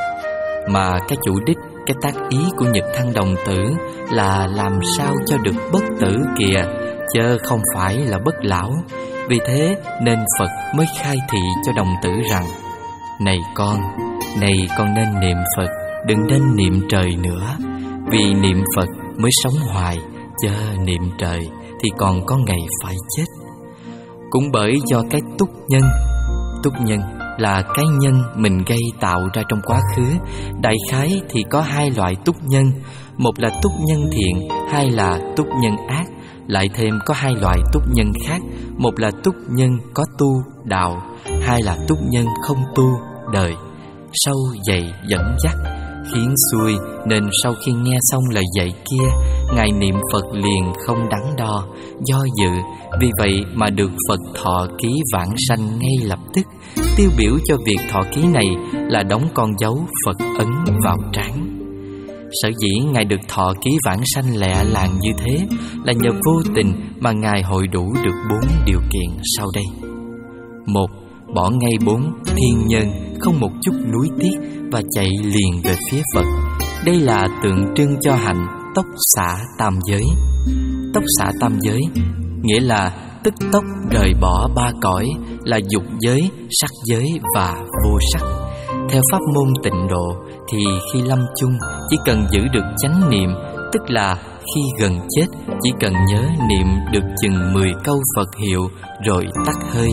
Mà cái chủ đích, cái tác ý của Nhật Thăng đồng tử là làm sao cho được bất tử kìa, chớ không phải là bất lão. Vì thế nên Phật mới khai thị cho đồng tử rằng: này con, này con nên niệm Phật, đừng nên niệm trời nữa. Vì niệm Phật mới sống hoài, chớ niệm trời thì còn có ngày phải chết. Cũng bởi do cái túc nhân, túc nhân là cái nhân mình gây tạo ra trong quá khứ. Đại khái thì có hai loại túc nhân, một là túc nhân thiện, hai là túc nhân ác. Lại thêm có hai loại túc nhân khác, một là túc nhân có tu đạo, hai là túc nhân không tu đời. Sâu dạy dẫn dắt, khiến xuôi, nên sau khi nghe xong lời dạy kia, Ngài niệm Phật liền không đắn đo, do dự. Vì vậy mà được Phật thọ ký vãng sanh ngay lập tức. Tiêu biểu cho việc thọ ký này là đóng con dấu Phật ấn vào trán. Sở dĩ Ngài được thọ ký vãng sanh lẹ làng như thế là nhờ vô tình mà Ngài hội đủ được bốn điều kiện sau đây. Một, bỏ ngay bốn thiên nhân, không một chút nuối tiếc và chạy liền về phía Phật. Đây là tượng trưng cho hạnh tốc xả tam giới. Tốc xả tam giới nghĩa là tức tốc rời bỏ ba cõi là dục giới, sắc giới và vô sắc. Theo pháp môn Tịnh Độ thì khi lâm chung chỉ cần giữ được chánh niệm, tức là khi gần chết chỉ cần nhớ niệm được chừng mười câu Phật hiệu rồi tắt hơi,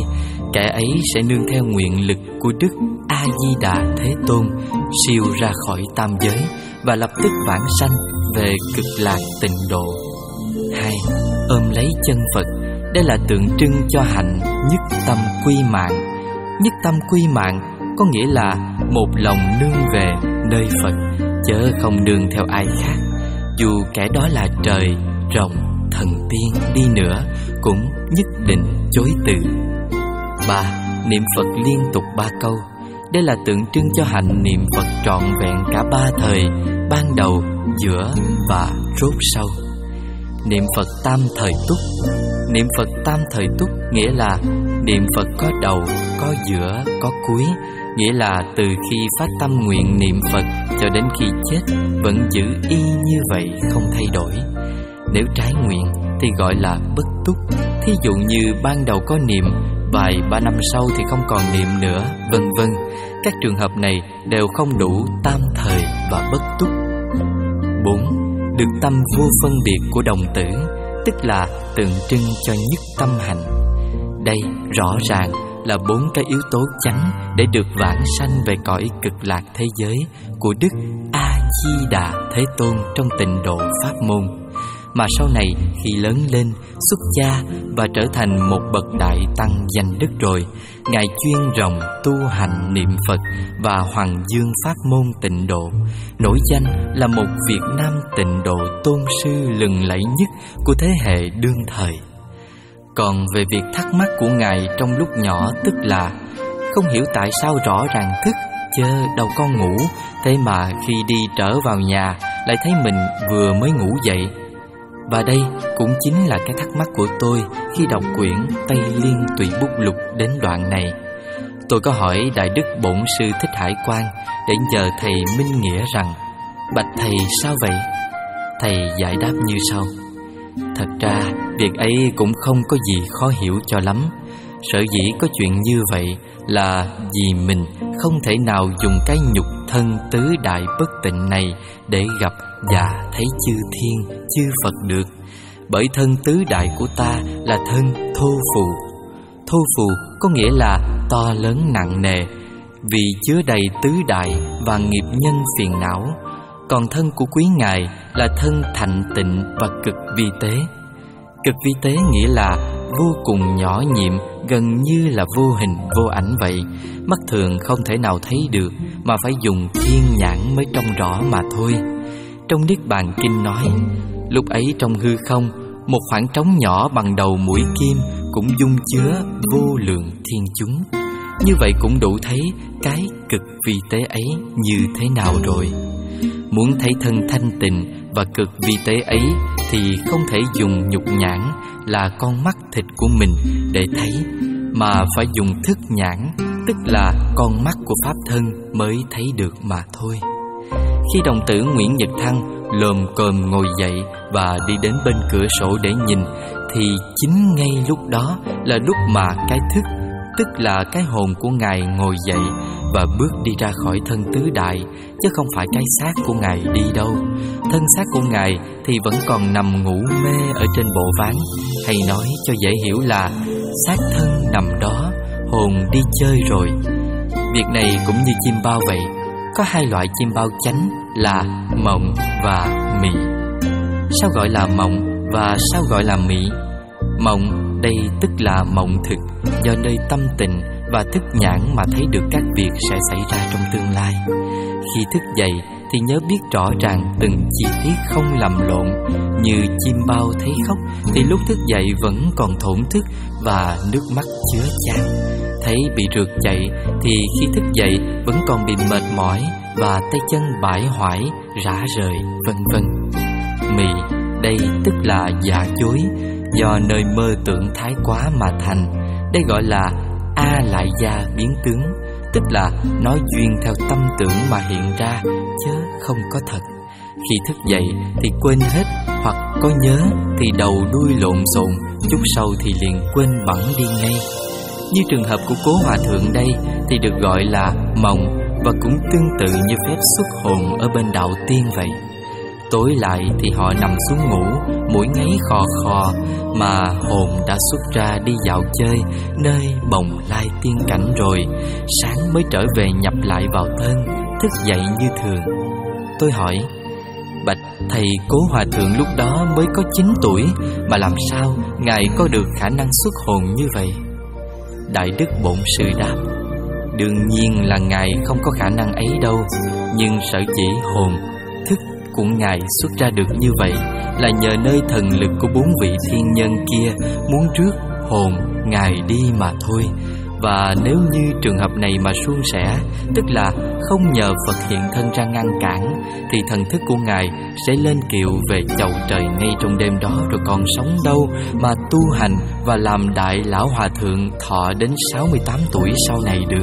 kẻ ấy sẽ nương theo nguyện lực của Đức A Di Đà Thế Tôn siêu ra khỏi tam giới và lập tức vãng sanh về cực lạc tịnh độ. Hai, ôm lấy chân Phật. Đây là tượng trưng cho hạnh nhất tâm quy mạng. Nhất tâm quy mạng có nghĩa là một lòng nương về nơi Phật, chớ không nương theo ai khác. Dù kẻ đó là trời, rồng, thần tiên đi nữa cũng nhất định chối từ. Ba, niệm Phật liên tục ba câu. Đây là tượng trưng cho hạnh niệm Phật trọn vẹn cả ba thời, ban đầu, giữa và rốt sâu. Niệm Phật tam thời túc. Niệm Phật tam thời túc nghĩa là niệm Phật có đầu, có giữa, có cuối. Nghĩa là từ khi phát tâm nguyện niệm Phật cho đến khi chết vẫn giữ y như vậy, không thay đổi. Nếu trái nguyện thì gọi là bất túc. Thí dụ như ban đầu có niệm, vài ba năm sau thì không còn niệm nữa, vân vân. Các trường hợp này đều không đủ tam thời và bất túc. Bốn, được tâm vô phân biệt của đồng tử, tức là tượng trưng cho nhất tâm hành. Đây rõ ràng là bốn cái yếu tố chánh để được vãng sanh về cõi cực lạc thế giới của Đức A Di Đà Thế Tôn trong tịnh độ pháp môn. Mà sau này khi lớn lên, xuất gia và trở thành một bậc đại tăng danh đức rồi, Ngài chuyên rồng tu hành niệm Phật và hoàng dương pháp môn tịnh độ, nổi danh là một Việt Nam tịnh độ tôn sư lừng lẫy nhất của thế hệ đương thời. Còn về việc thắc mắc của Ngài trong lúc nhỏ, tức là không hiểu tại sao rõ ràng thức, chớ đâu có ngủ, thế mà khi đi trở vào nhà lại thấy mình vừa mới ngủ dậy. Và đây cũng chính là cái thắc mắc của tôi khi đọc quyển Tây Liên Tùy Bút Lục đến đoạn này. Tôi có hỏi Đại Đức Bổn Sư Thích Hải Quang để nhờ thầy minh nghĩa rằng: bạch thầy sao vậy? Thầy giải đáp như sau: thật ra việc ấy cũng không có gì khó hiểu cho lắm. Sở dĩ có chuyện như vậy là vì mình không thể nào dùng cái nhục thân tứ đại bất tịnh này để gặp và thấy chư thiên, chư Phật được. Bởi thân tứ đại của ta là thân thô phù. Thô phù có nghĩa là to lớn nặng nề, vì chứa đầy tứ đại và nghiệp nhân phiền não. Còn thân của quý Ngài là thân thành tịnh và cực vi tế. Cực vi tế nghĩa là vô cùng nhỏ nhiệm, gần như là vô hình vô ảnh vậy. Mắt thường không thể nào thấy được, mà phải dùng thiên nhãn mới trông rõ mà thôi. Trong Niết Bàn Kinh nói, lúc ấy trong hư không, một khoảng trống nhỏ bằng đầu mũi kim cũng dung chứa vô lượng thiên chúng. Như vậy cũng đủ thấy cái cực vi tế ấy như thế nào rồi. Muốn thấy thân thanh tịnh và cực vi tế ấy thì không thể dùng nhục nhãn là con mắt thịt của mình để thấy, mà phải dùng thức nhãn, tức là con mắt của Pháp thân mới thấy được mà thôi. Khi đồng tử Nguyễn Nhật Thăng lồm cồm ngồi dậy và đi đến bên cửa sổ để nhìn, thì chính ngay lúc đó là lúc mà cái thức, tức là cái hồn của Ngài ngồi dậy và bước đi ra khỏi thân tứ đại, chứ không phải cái xác của Ngài đi đâu. Thân xác của Ngài thì vẫn còn nằm ngủ mê ở trên bộ ván, hay nói cho dễ hiểu là xác thân nằm đó, hồn đi chơi rồi. Việc này cũng như chim bao vậy. Có hai loại chim bao chánh là mộng và mị. Sao gọi là mộng và sao gọi là mị? Mộng đây tức là mộng thực, do nơi tâm tình và thức nhãn mà thấy được các việc sẽ xảy ra trong tương lai. Khi thức dậy thì nhớ biết rõ ràng từng chi tiết không lầm lộn. Như chim bao thấy khóc thì lúc thức dậy vẫn còn thổn thức và nước mắt chứa chan. Thấy bị rượt chạy thì khi thức dậy vẫn còn bị mệt mỏi và tay chân bãi hoải, rã rời, vân vân. Mị đây tức là giả dối, do nơi mơ tưởng thái quá mà thành. Đây gọi là A lại gia biến tướng, tức là nó duyên theo tâm tưởng mà hiện ra, chứ không có thật. Khi thức dậy thì quên hết, hoặc có nhớ thì đầu đuôi lộn xộn, chút sau thì liền quên bẵng đi ngay. Như trường hợp của Cố Hòa Thượng đây thì được gọi là mộng, và cũng tương tự như phép xuất hồn ở bên đạo tiên vậy. Tối lại thì họ nằm xuống ngủ, mũi ngáy khò khò, mà hồn đã xuất ra đi dạo chơi nơi bồng lai tiên cảnh rồi, sáng mới trở về nhập lại vào thân, thức dậy như thường. Tôi hỏi: bạch thầy Cố Hòa Thượng lúc đó mới có chín tuổi, mà làm sao ngài có được khả năng xuất hồn như vậy? Đại Đức Bổn Sư đáp: đương nhiên là ngài không có khả năng ấy đâu, nhưng sở dĩ hồn thức của ngài xuất ra được như vậy là nhờ nơi thần lực của bốn vị thiên nhân kia muốn rước hồn ngài đi mà thôi. Và nếu như trường hợp này mà suôn sẻ, tức là không nhờ Phật hiện thân ra ngăn cản, thì thần thức của ngài sẽ lên kiệu về chầu trời ngay trong đêm đó, rồi còn sống đâu mà tu hành và làm đại lão hòa thượng thọ đến sáu mươi tám tuổi sau này được.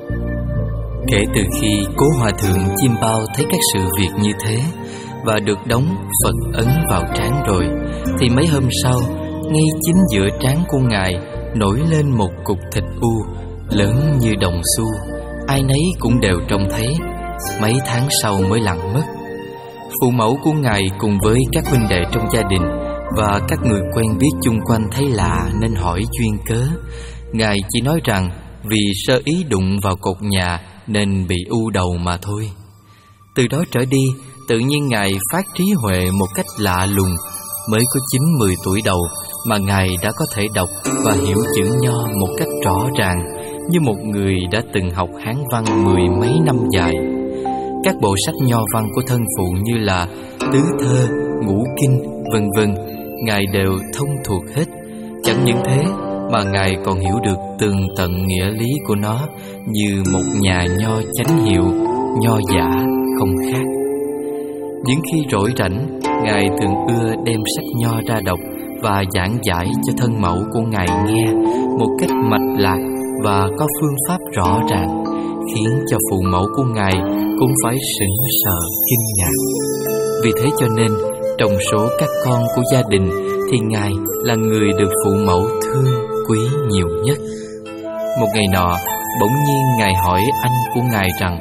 Kể từ khi Cố Hòa Thượng Chim Bao thấy các sự việc như thế và được đóng Phật ấn vào trán rồi, thì mấy hôm sau, ngay chính giữa trán của ngài nổi lên một cục thịt u lớn như đồng xu, ai nấy cũng đều trông thấy. Mấy tháng sau mới lặng mất. Phụ mẫu của ngài cùng với các huynh đệ trong gia đình và các người quen biết chung quanh thấy lạ nên hỏi duyên cớ. Ngài chỉ nói rằng vì sơ ý đụng vào cột nhà nên bị u đầu mà thôi. Từ đó trở đi, tự nhiên ngài phát trí huệ một cách lạ lùng. Mới có chín mười tuổi đầu mà ngài đã có thể đọc và hiểu chữ Nho một cách rõ ràng, như một người đã từng học Hán văn mười mấy năm dài. Các bộ sách nho văn của thân phụ như là Tứ Thơ, Ngũ Kinh, vân vân, ngài đều thông thuộc hết. Chẳng những thế mà ngài còn hiểu được tường tận nghĩa lý của nó, như một nhà nho chánh hiệu, nho giả không khác. Những khi rỗi rảnh, ngài thường ưa đem sách nho ra đọc và giảng giải cho thân mẫu của ngài nghe một cách mạch lạc và có phương pháp rõ ràng, khiến cho phụ mẫu của ngài cũng phải sững sờ kinh ngạc. Vì thế cho nên trong số các con của gia đình thì ngài là người được phụ mẫu thương quý nhiều nhất. Một ngày nọ, bỗng nhiên ngài hỏi anh của ngài rằng: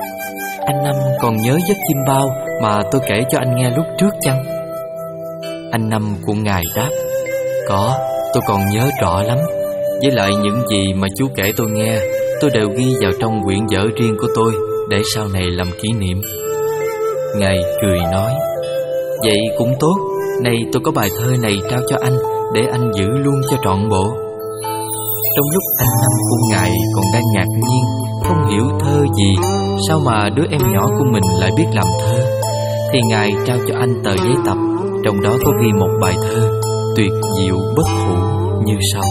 anh Năm còn nhớ giấc chim bao mà tôi kể cho anh nghe lúc trước chăng? Anh Năm của ngài đáp: có, tôi còn nhớ rõ lắm. Với lại những gì mà chú kể tôi nghe, tôi đều ghi vào trong quyển vở riêng của tôi để sau này làm kỷ niệm. Ngài cười nói: vậy cũng tốt, này tôi có bài thơ này trao cho anh để anh giữ luôn cho trọn bộ. Trong lúc anh Năm của ngài còn đang ngạc nhiên, không hiểu thơ gì, sao mà đứa em nhỏ của mình lại biết làm thơ, thì ngài trao cho anh tờ giấy tập, trong đó có ghi một bài thơ tuyệt diệu bất hủ như sau: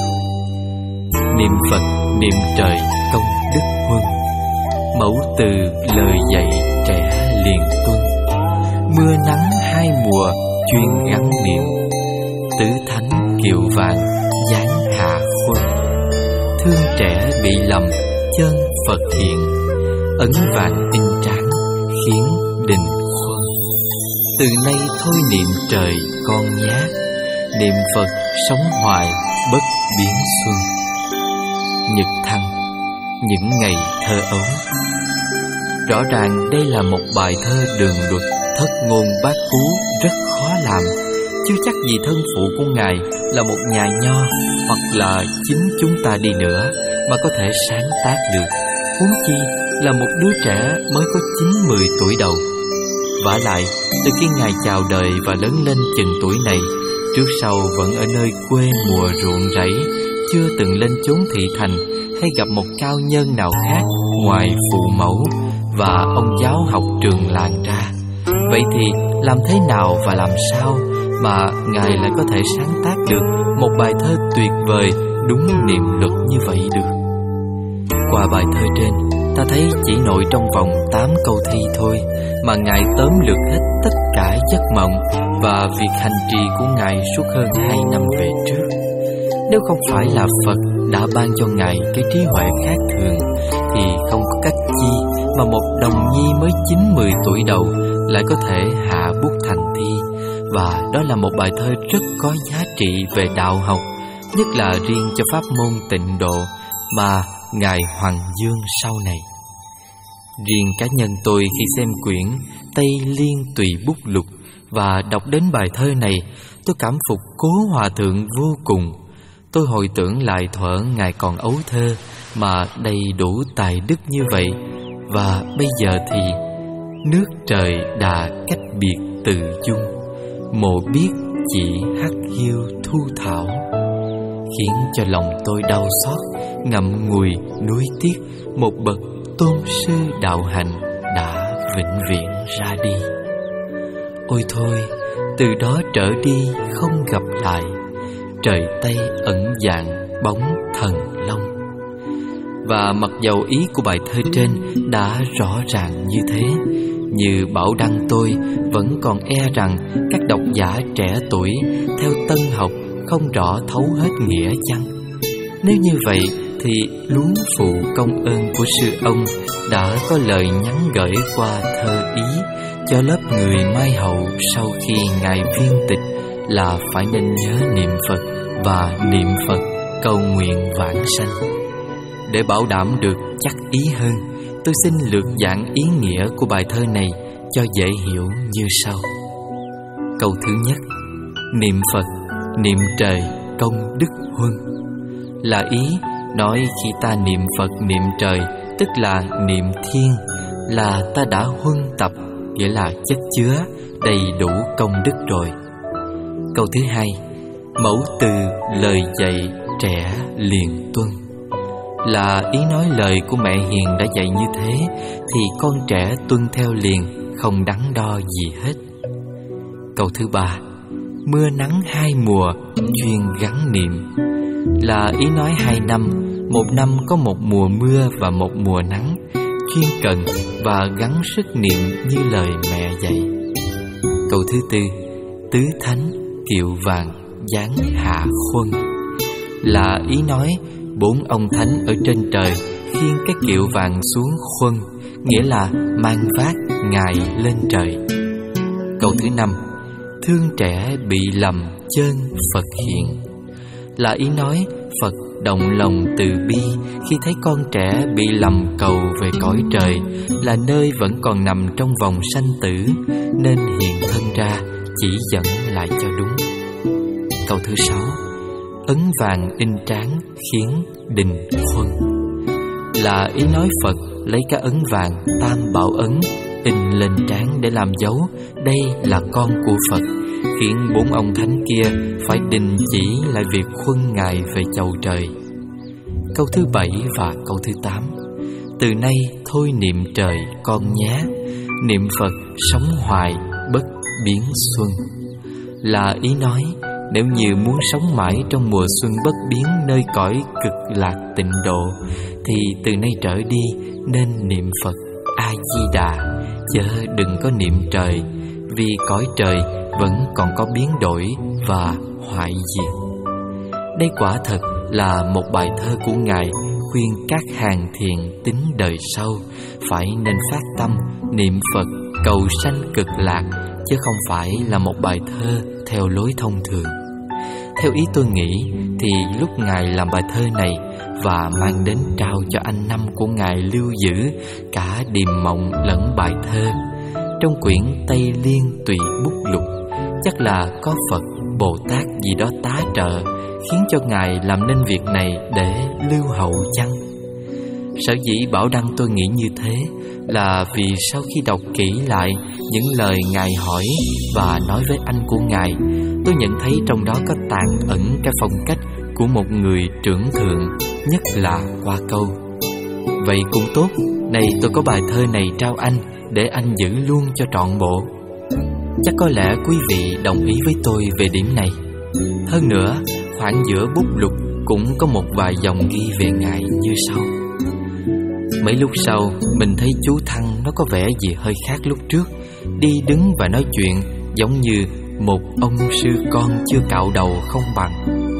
niệm Phật niệm trời công đức huân, mẫu từ lời dạy trẻ liền tuân, mưa nắng hai mùa chuyên gắn miệng, tứ thánh kiều vạn giáng hạ khuân, thương trẻ bị lầm chân Phật hiện, ấn vạn in tráng khiến đình khuân. Từ nay thôi niệm trời con nhé, niệm Phật sống hoài bất biến xuân. Nhật Thăng, những ngày thơ ấu. Rõ ràng đây là một bài thơ đường luật, thất ngôn bát cú, rất khó làm. Chưa chắc gì thân phụ của ngài là một nhà nho, hoặc là chính chúng ta đi nữa mà có thể sáng tác được, huống chi là một đứa trẻ mới có chín mười tuổi đầu. Vả lại, từ khi ngài chào đời và lớn lên chừng tuổi này, trước sau vẫn ở nơi quê mùa ruộng rẫy, chưa từng lên chốn thị thành hay gặp một cao nhân nào khác ngoài phụ mẫu và ông giáo học trường làng ra. Vậy thì làm thế nào và làm sao mà ngài lại có thể sáng tác được một bài thơ tuyệt vời đúng niệm luật như vậy được? Qua bài thơ trên, ta thấy chỉ nội trong vòng tám câu thi thôi mà ngài tóm lược hết tất cả giấc mộng và việc hành trì của ngài suốt hơn hai năm về trước. Nếu không phải là Phật đã ban cho ngài cái trí huệ khác thường, thì không có cách chi mà một đồng nhi mới chín mười tuổi đầu lại có thể hạ bút thành thi. Và đó là một bài thơ rất có giá trị về đạo học, nhất là riêng cho pháp môn Tịnh Độ mà ngài Hoàng Dương sau này. Riêng cá nhân tôi khi xem quyển Tây Liên Tùy Bút Lục Và đọc đến bài thơ này, tôi cảm phục Cố Hòa Thượng vô cùng. Tôi hồi tưởng lại thuở Ngài còn ấu thơ mà đầy đủ tài đức như vậy. Và bây giờ thì nước trời đã cách biệt tự dung, mộ biết chỉ hắc hiu thu thảo, khiến cho lòng tôi đau xót, ngậm ngùi nuối tiếc một bậc tôn sư đạo hạnh đã vĩnh viễn ra đi. Ôi thôi, từ đó trở đi không gặp lại, trời Tây ẩn dạng bóng thần long. Và mặc dầu ý của bài thơ trên đã rõ ràng như thế, như Bảo Đăng tôi vẫn còn e rằng các độc giả trẻ tuổi theo tân học không rõ thấu hết nghĩa chăng. Nếu như vậy thì luống phụ công ơn của sư ông đã có lời nhắn gửi qua thơ ý cho lớp người mai hậu sau khi Ngài viên tịch là phải nên nhớ niệm Phật và niệm Phật cầu nguyện vãng sanh. Để bảo đảm được chắc ý hơn, tôi xin lược giảng ý nghĩa của bài thơ này cho dễ hiểu như sau. Câu thứ nhất: niệm Phật, niệm trời, công đức huân, là ý nói khi ta niệm Phật niệm trời, tức là niệm thiên, là ta đã huân tập, nghĩa là chất chứa đầy đủ công đức rồi. Câu thứ hai: mẫu từ lời dạy trẻ liền tuân, là ý nói lời của mẹ hiền đã dạy như thế thì con trẻ tuân theo liền, không đắn đo gì hết. Câu thứ ba: mưa nắng hai mùa chuyên gắn niệm, là ý nói hai năm, một năm có một mùa mưa và một mùa nắng, chuyên cần và gắng sức niệm như lời mẹ dạy. Câu thứ tư: tứ thánh kiệu vàng giáng hạ khuân, là ý nói bốn ông thánh ở trên trời khiêng cái kiệu vàng xuống khuân, nghĩa là mang vác Ngài lên trời. Câu thứ năm: thương trẻ bị lầm chơn Phật hiện, là ý nói Phật động lòng từ bi khi thấy con trẻ bị lầm cầu về cõi trời, là nơi vẫn còn nằm trong vòng sanh tử, nên hiện thân ra chỉ dẫn lại cho đúng. Câu thứ sáu: ấn vàng in trán khiến đình khuân, là ý nói Phật lấy cái ấn vàng tam bảo ấn in lên trán để làm dấu đây là con của Phật, khiến bốn ông thánh kia phải đình chỉ lại việc khuân Ngài về chầu trời. Câu thứ bảy và câu thứ tám: từ nay thôi niệm trời con nhé, niệm Phật sống hoài bất biến xuân, là ý nói nếu như muốn sống mãi trong mùa xuân bất biến nơi cõi cực lạc tịnh độ, thì từ nay trở đi nên niệm Phật A-di-đà, chớ đừng có niệm trời, vì cõi trời vẫn còn có biến đổi và hoại diệt. Đây quả thật là một bài thơ của Ngài khuyên các hàng thiện tín đời sau phải nên phát tâm niệm Phật cầu sanh cực lạc, chứ không phải là một bài thơ theo lối thông thường. Theo ý tôi nghĩ thì lúc Ngài làm bài thơ này và mang đến trao cho anh Năm của Ngài lưu giữ cả điềm mộng lẫn bài thơ trong quyển Tây Liên Tùy Bút Lục, chắc là có Phật Bồ Tát gì đó tá trợ khiến cho Ngài làm nên việc này để lưu hậu chăng? Sở dĩ Bảo Đăng tôi nghĩ như thế là vì sau khi đọc kỹ lại những lời Ngài hỏi và nói với anh của Ngài, tôi nhận thấy trong đó có tàng ẩn cái phong cách của một người trưởng thượng, nhất là qua câu. Vậy cũng tốt, này tôi có bài thơ này trao anh để anh giữ luôn cho trọn bộ. Chắc có lẽ quý vị đồng ý với tôi về điểm này. Hơn nữa, khoảng giữa bút lục cũng có một vài dòng ghi về Ngài như sau. Mấy lúc sau, mình thấy chú Thăng nó có vẻ gì hơi khác lúc trước, đi đứng và nói chuyện giống như một ông sư con chưa cạo đầu không bằng.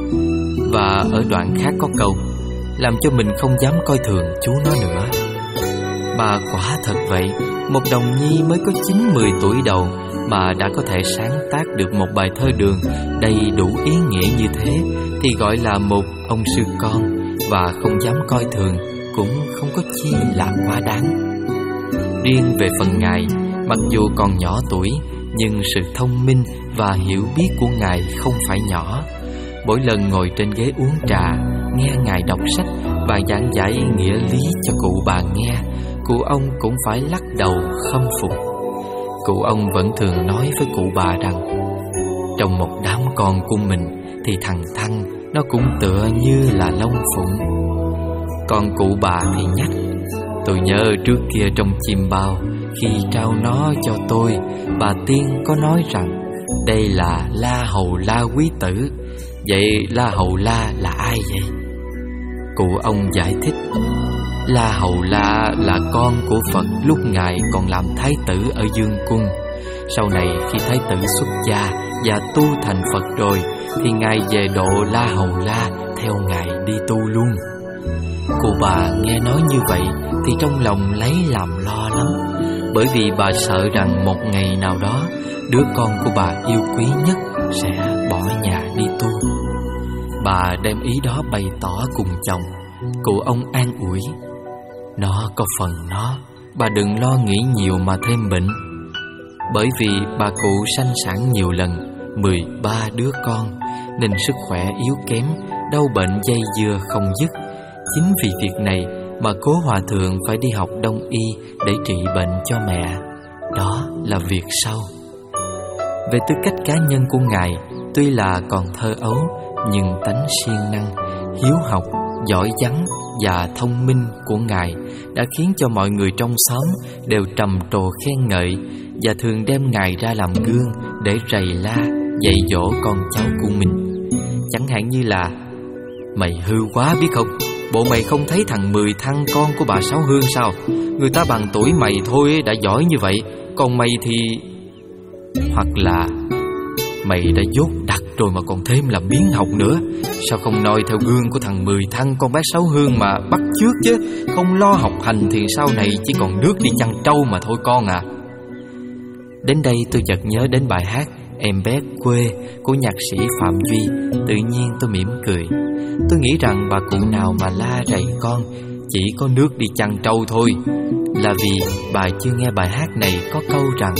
Và ở đoạn khác có câu làm cho mình không dám coi thường chú nó nữa. Bà quả thật vậy, một đồng nhi mới có chín mười tuổi đầu mà đã có thể sáng tác được một bài thơ đường đầy đủ ý nghĩa như thế thì gọi là một ông sư con, và không dám coi thường cũng không có chi là quá đáng. Riêng về phần Ngài, mặc dù còn nhỏ tuổi nhưng sự thông minh và hiểu biết của Ngài không phải nhỏ. Mỗi lần ngồi trên ghế uống trà, nghe Ngài đọc sách và giảng giải nghĩa lý cho cụ bà nghe, cụ ông cũng phải lắc đầu khâm phục. Cụ ông vẫn thường nói với cụ bà rằng trong một đám con của mình thì thằng Thăng nó cũng tựa như là lông phụng. Còn cụ bà thì nhắc: tôi nhớ trước kia trong chim bao, khi trao nó cho tôi, bà Tiên có nói rằng đây là La Hầu La quý tử. Vậy La Hầu La là ai vậy? Cụ ông giải thích: La Hầu La là con của Phật lúc Ngài còn làm thái tử ở Dương Cung. Sau này khi thái tử xuất gia và tu thành Phật rồi thì Ngài về độ La Hầu La theo Ngài đi tu luôn. Cụ bà nghe nói như vậy thì trong lòng lấy làm lo lắm, bởi vì bà sợ rằng một ngày nào đó đứa con của bà yêu quý nhất sẽ bỏ nhà đi tu. Bà đem ý đó bày tỏ cùng chồng. Cụ ông an ủi: nó có phần nó, bà đừng lo nghĩ nhiều mà thêm bệnh. Bởi vì bà cụ sanh sản nhiều lần, mười ba đứa con, nên sức khỏe yếu kém, đau bệnh dây dưa không dứt. Chính vì việc này mà Cố Hòa Thượng phải đi học Đông y để trị bệnh cho mẹ. Đó là việc sau. Về tư cách cá nhân của Ngài, tuy là còn thơ ấu, nhưng tánh siêng năng, hiếu học, giỏi giắng và thông minh của Ngài đã khiến cho mọi người trong xóm đều trầm trồ khen ngợi và thường đem Ngài ra làm gương để rầy la, dạy dỗ con cháu của mình. Chẳng hạn như là: mày hư quá biết không? Bộ mày không thấy thằng Mười Thăng con của bà Sáu Hương sao? Người ta bằng tuổi mày thôi đã giỏi như vậy, còn mày thì... Hoặc là: mày đã dốt đặc rồi mà còn thêm làm biến học nữa, sao không noi theo gương của thằng Mười Thăng con bác Sáu Hương mà bắt chước chứ? Không lo học hành thì sau này chỉ còn nước đi chăn trâu mà thôi con à. Đến đây tôi chợt nhớ đến bài hát Em Bé Quê của nhạc sĩ Phạm Duy. Tự nhiên tôi mỉm cười. Tôi nghĩ rằng bà cụ nào mà la rầy con chỉ có nước đi chăn trâu thôi là vì bà chưa nghe bài hát này có câu rằng: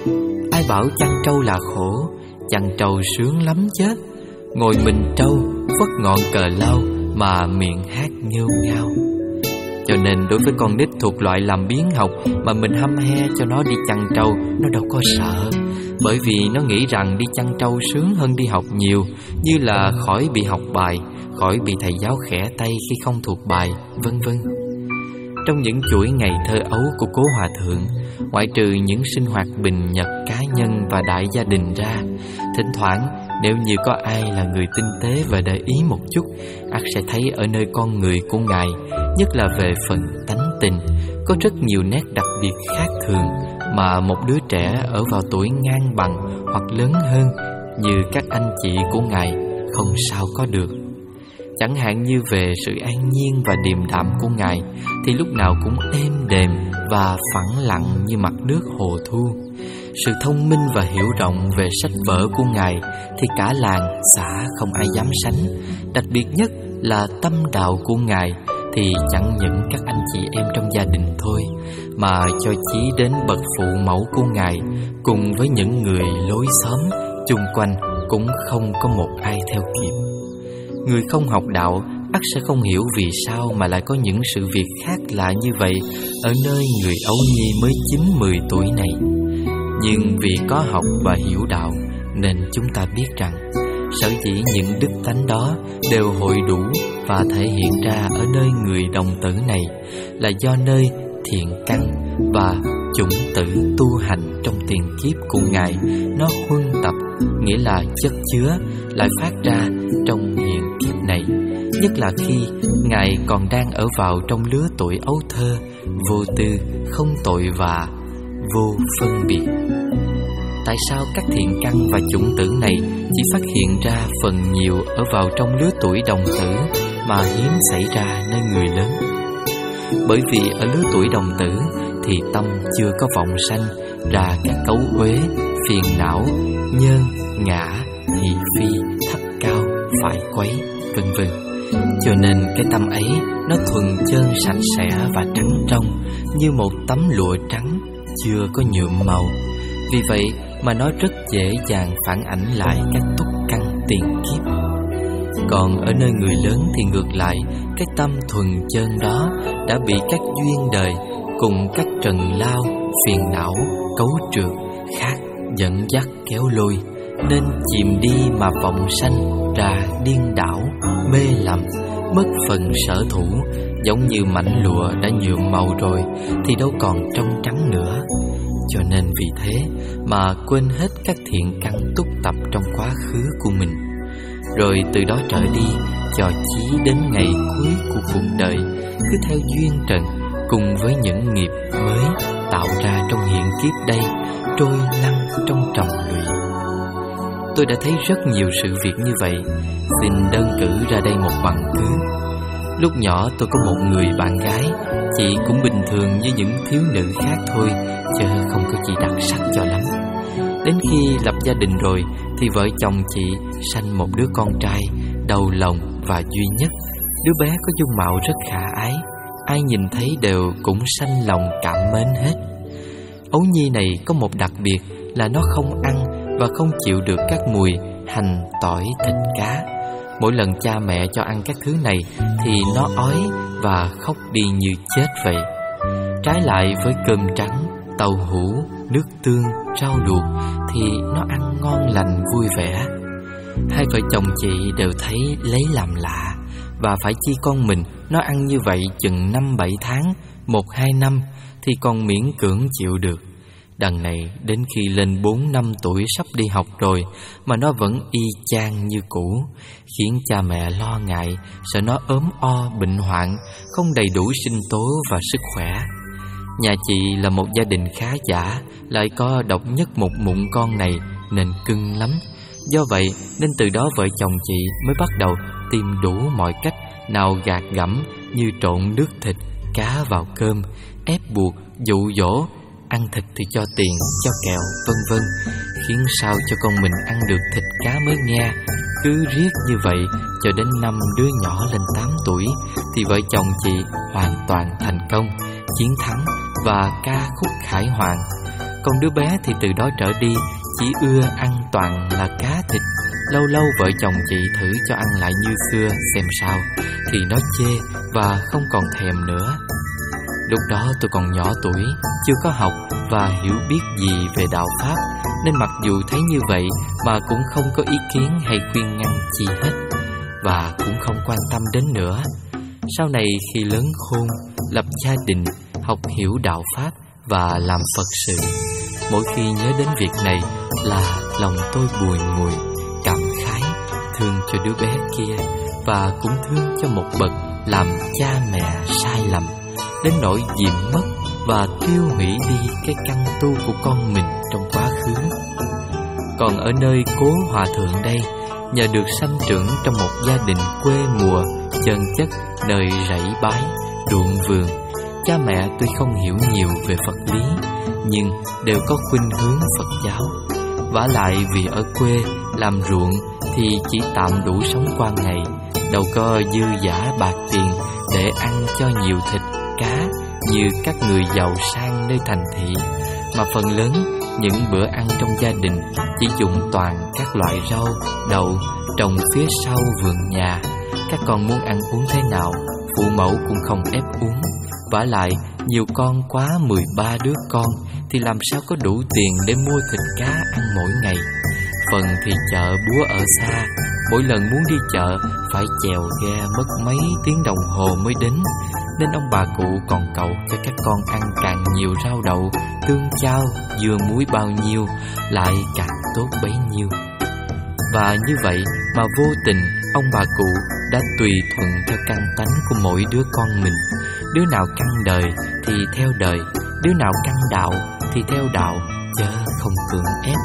ai bảo chăn trâu là khổ, chăn trâu sướng lắm chứ. Ngồi mình trâu, vất ngọn cờ lau mà miệng hát nghêu ngao. Cho nên đối với con nít thuộc loại làm biếng học mà mình hăm he cho nó đi chăn trâu, nó đâu có sợ. Bởi vì nó nghĩ rằng đi chăn trâu sướng hơn đi học nhiều, như là khỏi bị học bài, khỏi bị thầy giáo khẽ tay khi không thuộc bài, vân vân. Trong những chuỗi ngày thơ ấu của Cố Hòa Thượng, ngoại trừ những sinh hoạt bình nhật cá nhân và đại gia đình ra, thỉnh thoảng nếu như có ai là người tinh tế và để ý một chút, ắt sẽ thấy ở nơi con người của Ngài, nhất là về phần tánh tình, có rất nhiều nét đặc biệt khác thường mà một đứa trẻ ở vào tuổi ngang bằng hoặc lớn hơn như các anh chị của Ngài không sao có được. Chẳng hạn như về sự an nhiên và điềm đạm của Ngài thì lúc nào cũng êm đềm và phẳng lặng như mặt nước hồ thu. Sự thông minh và hiểu rộng về sách vở của Ngài thì cả làng xã không ai dám sánh. Đặc biệt nhất là tâm đạo của Ngài thì chẳng những các anh chị em trong gia đình thôi, mà cho chí đến bậc phụ mẫu của Ngài cùng với những người lối xóm chung quanh cũng không có một ai theo kịp. Người không học đạo ắt sẽ không hiểu vì sao mà lại có những sự việc khác lạ như vậy ở nơi người ấu nhi mới chín mười tuổi này. Nhưng vì có học và hiểu đạo nên chúng ta biết rằng sở dĩ những đức tánh đó đều hội đủ và thể hiện ra ở nơi người đồng tử này là do nơi thiện căn và chủng tử tu hành trong tiền kiếp của Ngài nó huân tập, nghĩa là chất chứa, lại phát ra trong hiện kiếp này, nhất là khi Ngài còn đang ở vào trong lứa tuổi ấu thơ, vô tư, không tội vạ, vô phân biệt. Tại sao các thiện căn và chủng tử này chỉ phát hiện ra phần nhiều ở vào trong lứa tuổi đồng tử mà hiếm xảy ra nơi người lớn? Bởi vì ở lứa tuổi đồng tử thì tâm chưa có vọng sanh ra các cấu uế, phiền não, nhân, ngã, thị phi, thấp cao, phải quấy, vân vân. Cho nên cái tâm ấy nó thuần chân sạch sẽ và trắng trong, như một tấm lụa trắng chưa có nhuộm màu. Vì vậy mà nó rất dễ dàng phản ảnh lại các túc căn tiền kiếp. Còn ở nơi người lớn thì ngược lại, cái tâm thuần chân đó đã bị các duyên đời cùng các trần lao, phiền não, cấu trượt khác dẫn dắt kéo lôi, nên chìm đi mà vọng sanh ra điên đảo, mê lầm, mất phần sở thủ. Giống như mảnh lụa đã nhuộm màu rồi thì đâu còn trong trắng nữa. Cho nên vì thế mà quên hết các thiện căn túc tập trong quá khứ của mình. Rồi từ đó trở đi, cho chí đến ngày cuối của cuộc đời, cứ theo duyên trần cùng với những nghiệp mới tạo ra trong hiện kiếp đây, trôi lăn trong tròng lụy. Tôi đã thấy rất nhiều sự việc như vậy. Xin đơn cử ra đây một bằng cứ. Lúc nhỏ tôi có một người bạn gái, chị cũng bình thường như những thiếu nữ khác thôi, chứ không có gì đặc sắc cho lắm. Đến khi lập gia đình rồi thì vợ chồng chị sanh một đứa con trai đầu lòng và duy nhất. Đứa bé có dung mạo rất khả ái, ai nhìn thấy đều cũng sanh lòng cảm mến hết. Ấu nhi này có một đặc biệt là nó không ăn và không chịu được các mùi hành, tỏi, thịt, cá. Mỗi lần cha mẹ cho ăn các thứ này thì nó ói và khóc đi như chết vậy. Trái lại với cơm trắng, tàu hũ, nước tương, rau luộc thì nó ăn ngon lành vui vẻ. Hai vợ chồng chị đều thấy lấy làm lạ, và phải chi con mình nó ăn như vậy chừng năm bảy tháng, một hai năm thì còn miễn cưỡng chịu được. Đằng này đến khi lên bốn năm tuổi sắp đi học rồi mà nó vẫn y chang như cũ, khiến cha mẹ lo ngại, sợ nó ốm o, bệnh hoạn, không đầy đủ sinh tố và sức khỏe. Nhà chị là một gia đình khá giả, lại có độc nhất một mụn con này nên cưng lắm. Do vậy nên từ đó vợ chồng chị mới bắt đầu tìm đủ mọi cách, nào gạt gẫm như trộn nước thịt, cá vào cơm, ép buộc, dụ dỗ, ăn thịt thì cho tiền, cho kẹo, vân vân, khiến sao cho con mình ăn được thịt cá mới nghe. Cứ riết như vậy cho đến năm đứa nhỏ lên tám tuổi thì vợ chồng chị hoàn toàn thành công, chiến thắng và ca khúc khải hoàn. Còn đứa bé thì từ đó trở đi chỉ ưa ăn toàn là cá thịt. Lâu lâu vợ chồng chị thử cho ăn lại như xưa xem sao, thì nó chê và không còn thèm nữa. Lúc đó tôi còn nhỏ tuổi, chưa có học và hiểu biết gì về đạo Pháp, nên mặc dù thấy như vậy mà cũng không có ý kiến hay khuyên ngăn chi hết, và cũng không quan tâm đến nữa. Sau này khi lớn khôn, lập gia đình, học hiểu đạo Pháp và làm Phật sự, mỗi khi nhớ đến việc này là lòng tôi bùi ngùi, cảm khái, thương cho đứa bé kia, và cũng thương cho một bậc làm cha mẹ sai lầm, đến nỗi diệm mất và tiêu hủy đi cái căn tu của con mình trong quá khứ. Còn ở nơi Cố Hòa Thượng đây, nhờ được sanh trưởng trong một gia đình quê mùa, chân chất, nơi rẫy bái, ruộng vườn, cha mẹ tuy không hiểu nhiều về Phật lý, nhưng đều có khuynh hướng Phật giáo. Vả lại vì ở quê làm ruộng thì chỉ tạm đủ sống qua ngày, đâu có dư dả bạc tiền để ăn cho nhiều thịt, cá như các người giàu sang nơi thành thị, mà phần lớn những bữa ăn trong gia đình chỉ dùng toàn các loại rau, đậu trồng phía sau vườn nhà. Các con muốn ăn uống thế nào, phụ mẫu cũng không ép uống. Vả lại nhiều con quá mười ba đứa con thì làm sao có đủ tiền để mua thịt cá ăn mỗi ngày. Phần thì chợ búa ở xa, mỗi lần muốn đi chợ phải chèo ghe mất mấy tiếng đồng hồ mới đến, nên ông bà cụ còn cậu cho các con ăn càng nhiều rau đậu, tương chao, dưa muối bao nhiêu lại càng tốt bấy nhiêu. Và như vậy mà vô tình ông bà cụ đã tùy thuận theo căn tánh của mỗi đứa con mình. Đứa nào căn đời thì theo đời, đứa nào căn đạo thì theo đạo, chớ không cưỡng ép.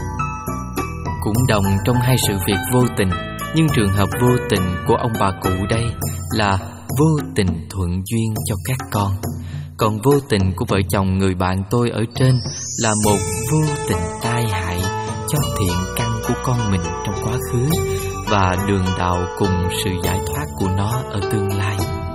Cũng đồng trong hai sự việc vô tình, nhưng trường hợp vô tình của ông bà cụ đây là vô tình thuận duyên cho các con. Còn vô tình của vợ chồng người bạn tôi ở trên là một vô tình tai hại cho thiện căn của con mình trong quá khứ và đường đạo cùng sự giải thoát của nó ở tương lai.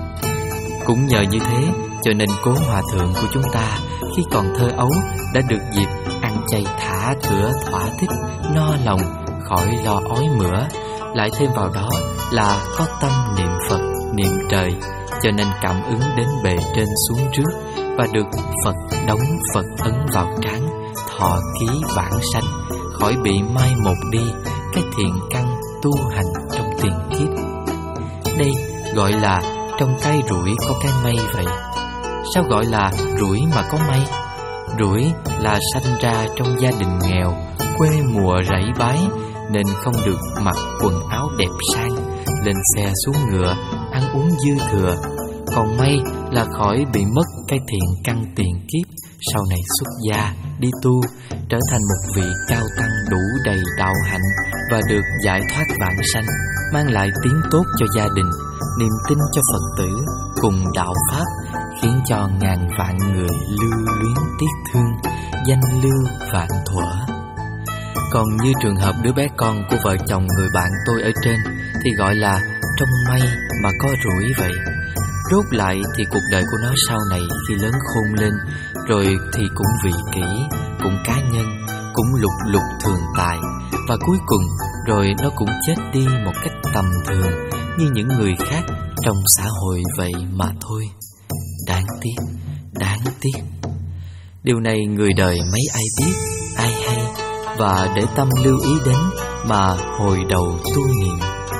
Cũng nhờ như thế cho nên Cố Hòa Thượng của chúng ta khi còn thơ ấu đã được dịp ăn chay thả thửa thỏa thích, no lòng, khỏi lo ói mửa. Lại thêm vào đó là có tâm niệm Phật, niệm trời, cho nên cảm ứng đến bề trên xuống trước, và được Phật đóng Phật ấn vào trán, thọ ký vãng sanh, khỏi bị mai một đi cái thiện căn tu hành trong tiền kiếp. Đây gọi là trong cái rủi có cái may vậy. Sao gọi là rủi mà có may? Rủi là sanh ra trong gia đình nghèo, quê mùa rẫy bái, nên không được mặc quần áo đẹp sang, lên xe xuống ngựa, ăn uống dư thừa. Còn may là khỏi bị mất cái thiện căn tiền kiếp, sau này xuất gia, đi tu, trở thành một vị cao tăng đủ đầy đạo hạnh và được giải thoát vãng sanh, mang lại tiếng tốt cho gia đình, niềm tin cho Phật tử cùng đạo Pháp, khiến cho ngàn vạn người lưu luyến tiếc thương, danh lưu vạn thuở. Còn như trường hợp đứa bé con của vợ chồng người bạn tôi ở trên thì gọi là trong may mà có rủi vậy. Rốt lại thì cuộc đời của nó sau này khi lớn khôn lên rồi thì cũng vị kỷ, cũng cá nhân, cũng lục lục thường tài, và cuối cùng rồi nó cũng chết đi một cách tầm thường như những người khác trong xã hội vậy mà thôi. Đáng tiếc, đáng tiếc. Điều này người đời mấy ai biết, ai hay, và để tâm lưu ý đến mà hồi đầu tu niệm.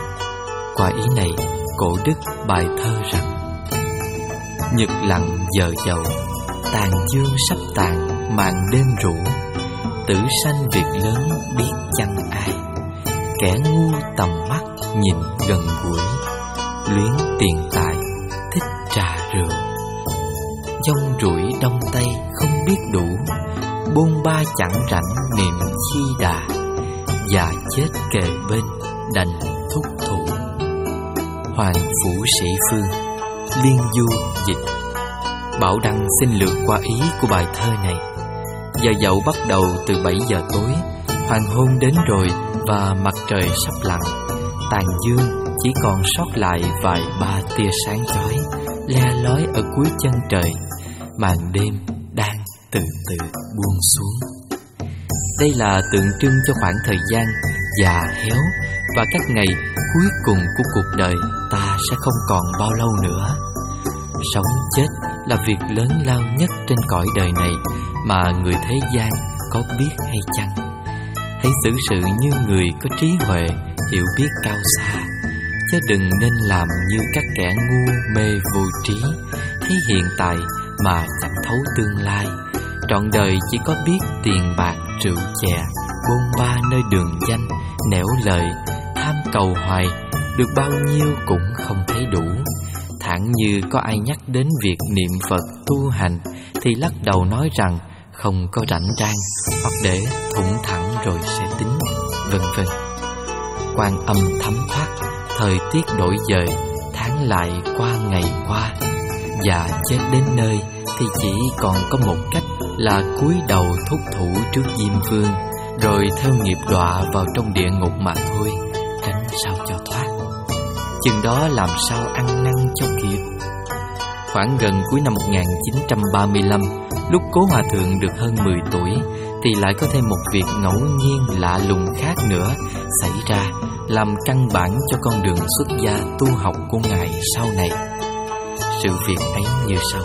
Qua ý này, Cổ Đức bài thơ rằng: nhật lặng giờ dậu, tàn dương sắp tàn, màn đêm rủ. Tử sanh việc lớn biết chăng ai, kẻ ngu tầm mắt nhìn gần gũi. Luyến tiền tài, thích trà rượu, dông rủi đông tây không biết đủ. Bôn ba chẳng rảnh niệm chi đà, già chết kề bên đành thúc thủ. Hoàng Phủ Sĩ Phương, Liên Du dịch. Bảo Đăng xin lược qua ý của bài thơ này. Giờ dậu bắt đầu từ bảy giờ tối, hoàng hôn đến rồi và mặt trời sắp lặn. Tàn dương chỉ còn sót lại vài ba tia sáng chói le lói ở cuối chân trời. Màn đêm đang từ từ buông xuống. Đây là tượng trưng cho khoảng thời gian già héo và các ngày cuối cùng của cuộc đời ta sẽ không còn bao lâu nữa. Sống chết là việc lớn lao nhất trên cõi đời này mà người thế gian có biết hay chăng? Hãy xử sự như người có trí huệ, hiểu biết cao xa, chứ đừng nên làm như các kẻ ngu mê vô trí, thấy hiện tại mà chẳng thấu tương lai. Trọn đời chỉ có biết tiền bạc rượu chè, bôn ba nơi đường danh, nẻo lời, tham cầu hoài, được bao nhiêu cũng không thấy đủ. Thẳng như có ai nhắc đến việc niệm Phật tu hành thì lắc đầu nói rằng không có rảnh rang, hoặc để thủng thẳng rồi sẽ tính, vân vân. Quan âm thấm thoát, thời tiết đổi dời, tháng lại qua ngày qua. Và chết đến nơi thì chỉ còn có một cách là cúi đầu thúc thủ trước Diêm Vương, rồi theo nghiệp đọa vào trong địa ngục mà thôi, tránh sao cho thoát. Chừng đó làm sao ăn năn cho kịp. Khoảng gần cuối năm một nghìn chín trăm ba mươi lăm, lúc Cố Hòa Thượng được hơn mười tuổi, thì lại có thêm một việc ngẫu nhiên lạ lùng khác nữa xảy ra, làm căn bản cho con đường xuất gia tu học của Ngài sau này. Sự việc ấy như sau.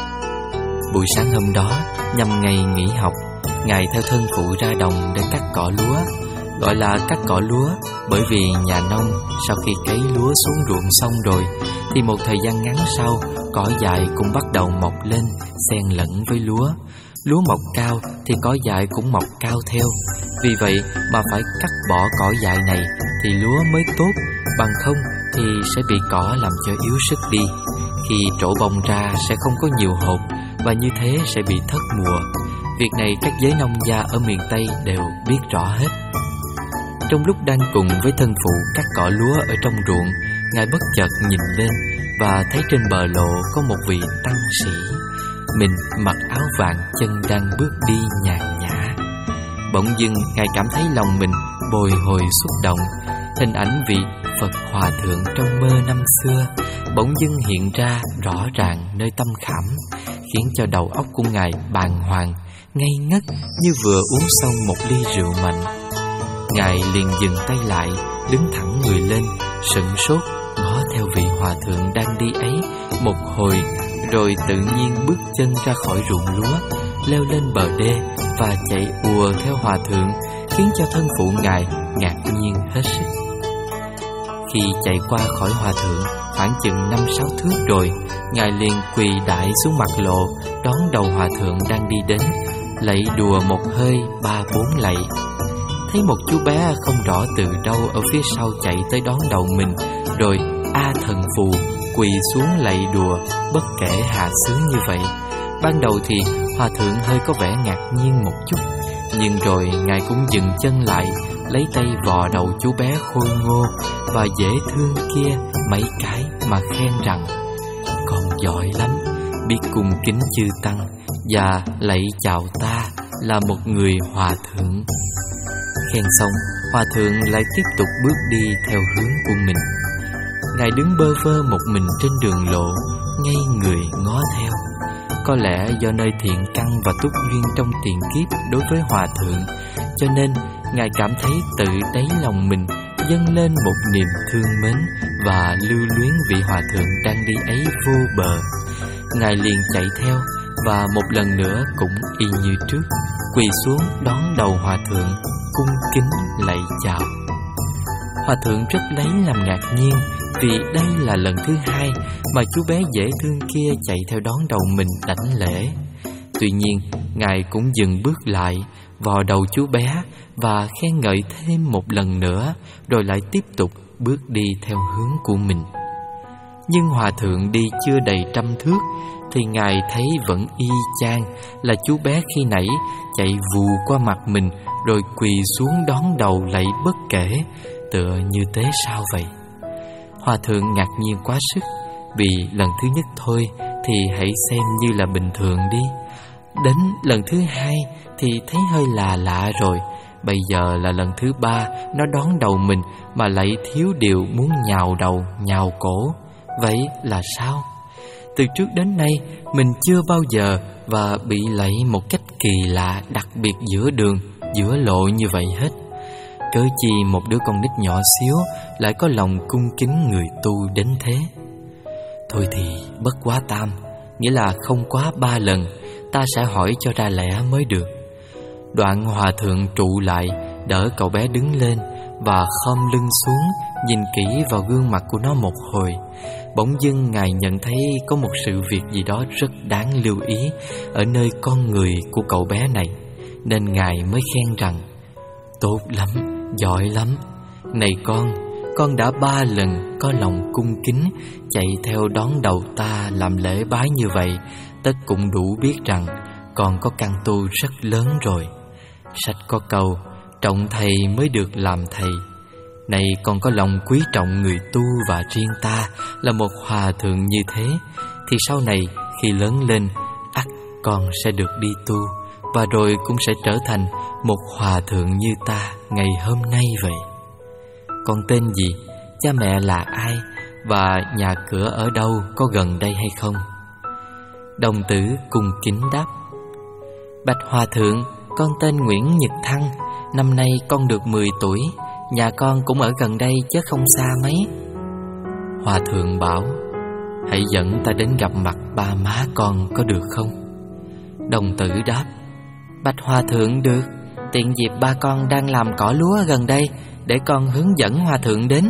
Buổi sáng hôm đó, nhằm ngày nghỉ học, Ngài theo thân phụ ra đồng để cắt cỏ lúa. Gọi là cắt cỏ lúa bởi vì nhà nông sau khi cấy lúa xuống ruộng xong rồi thì một thời gian ngắn sau, cỏ dại cũng bắt đầu mọc lên xen lẫn với lúa. Lúa mọc cao thì cỏ dại cũng mọc cao theo. Vì vậy mà phải cắt bỏ cỏ dại này thì lúa mới tốt, bằng không thì sẽ bị cỏ làm cho yếu sức đi. Khi trổ bông ra sẽ không có nhiều hột, và như thế sẽ bị thất mùa. Việc này các giới nông gia ở miền Tây đều biết rõ hết. Trong lúc đang cùng với thân phụ cắt cỏ lúa ở trong ruộng, Ngài bất chợt nhìn lên và thấy trên bờ lộ có một vị tăng sĩ. Mình mặc áo vàng, chân đang bước đi nhàn nhã. Bỗng dưng Ngài cảm thấy lòng mình bồi hồi xúc động. Hình ảnh vị Phật Hòa Thượng trong mơ năm xưa bỗng dưng hiện ra rõ ràng nơi tâm khảm, khiến cho đầu óc của Ngài bàng hoàng, ngây ngất như vừa uống xong một ly rượu mạnh. Ngài liền dừng tay lại, đứng thẳng người lên, sững sốt ngó theo vị hòa thượng đang đi ấy một hồi, rồi tự nhiên bước chân ra khỏi ruộng lúa, leo lên bờ đê và chạy ùa theo hòa thượng, khiến cho thân phụ Ngài ngạc nhiên hết sức. Khi chạy qua khỏi hòa thượng khoảng chừng năm sáu thước rồi, Ngài liền quỳ đại xuống mặt lộ, đón đầu hòa thượng đang đi đến, lạy đùa một hơi ba bốn lạy. Thấy một chú bé không rõ từ đâu ở phía sau chạy tới đón đầu mình, rồi a thần phù quỳ xuống lạy đùa, bất kể hạ xứ như vậy. Ban đầu thì hòa thượng hơi có vẻ ngạc nhiên một chút, nhưng rồi Ngài cũng dừng chân lại, lấy tay vò đầu chú bé khôi ngô và dễ thương kia mấy cái mà khen rằng: "Con giỏi lắm, biết cung kính chư tăng và lạy chào ta là một người hòa thượng." Khen xong, hòa thượng lại tiếp tục bước đi theo hướng của mình. Ngài đứng bơ vơ một mình trên đường lộ, ngây người ngó theo. Có lẽ do nơi thiện căn và túc duyên trong tiền kiếp đối với hòa thượng, cho nên Ngài cảm thấy tự đáy lòng mình dâng lên một niềm thương mến và lưu luyến vị hòa thượng đang đi ấy vô bờ. Ngài liền chạy theo và một lần nữa cũng y như trước, quỳ xuống đón đầu hòa thượng, cung kính lạy chào. Hòa thượng rất lấy làm ngạc nhiên, vì đây là lần thứ hai mà chú bé dễ thương kia chạy theo đón đầu mình đảnh lễ. Tuy nhiên, Ngài cũng dừng bước lại, vò đầu chú bé và khen ngợi thêm một lần nữa, rồi lại tiếp tục bước đi theo hướng của mình. Nhưng hòa thượng đi chưa đầy trăm thước thì Ngài thấy vẫn y chang là chú bé khi nãy chạy vù qua mặt mình, rồi quỳ xuống đón đầu lạy bất kể, tựa như tế sao vậy. Hòa thượng ngạc nhiên quá sức, vì lần thứ nhất thôi thì hãy xem như là bình thường đi. Đến lần thứ hai thì thấy hơi lạ lạ rồi. Bây giờ là lần thứ ba nó đón đầu mình mà lại thiếu điều muốn nhào đầu, nhào cổ. Vậy là sao? Từ trước đến nay mình chưa bao giờ và bị lạy một cách kỳ lạ, đặc biệt giữa đường, giữa lộ như vậy hết. Cớ chi một đứa con nít nhỏ xíu lại có lòng cung kính người tu đến thế? Thôi thì bất quá tam, nghĩa là không quá ba lần, ta sẽ hỏi cho ra lẽ mới được. Đoạn hòa thượng trụ lại, đỡ cậu bé đứng lên và khom lưng xuống, nhìn kỹ vào gương mặt của nó một hồi. Bỗng dưng Ngài nhận thấy có một sự việc gì đó rất đáng lưu ý ở nơi con người của cậu bé này, nên Ngài mới khen rằng: "Tốt lắm, giỏi lắm. Này con, con đã ba lần có lòng cung kính chạy theo đón đầu ta làm lễ bái như vậy, tất cũng đủ biết rằng con có căn tu rất lớn rồi. Sách có câu, trọng thầy mới được làm thầy. Này con có lòng quý trọng người tu và riêng ta là một hòa thượng như thế, thì sau này khi lớn lên, ắt con sẽ được đi tu, và rồi cũng sẽ trở thành một hòa thượng như ta ngày hôm nay vậy. Con tên gì, cha mẹ là ai, và nhà cửa ở đâu, có gần đây hay không?" Đồng tử cung kính đáp: "Bạch hòa thượng, con tên Nguyễn Nhật Thăng. Năm nay con được mười tuổi. Nhà con cũng ở gần đây chứ không xa mấy." Hòa thượng bảo: "Hãy dẫn ta đến gặp mặt ba má con có được không?" Đồng tử đáp: "Bạch hòa thượng, được. Tiện dịp ba con đang làm cỏ lúa gần đây, để con hướng dẫn hòa thượng đến."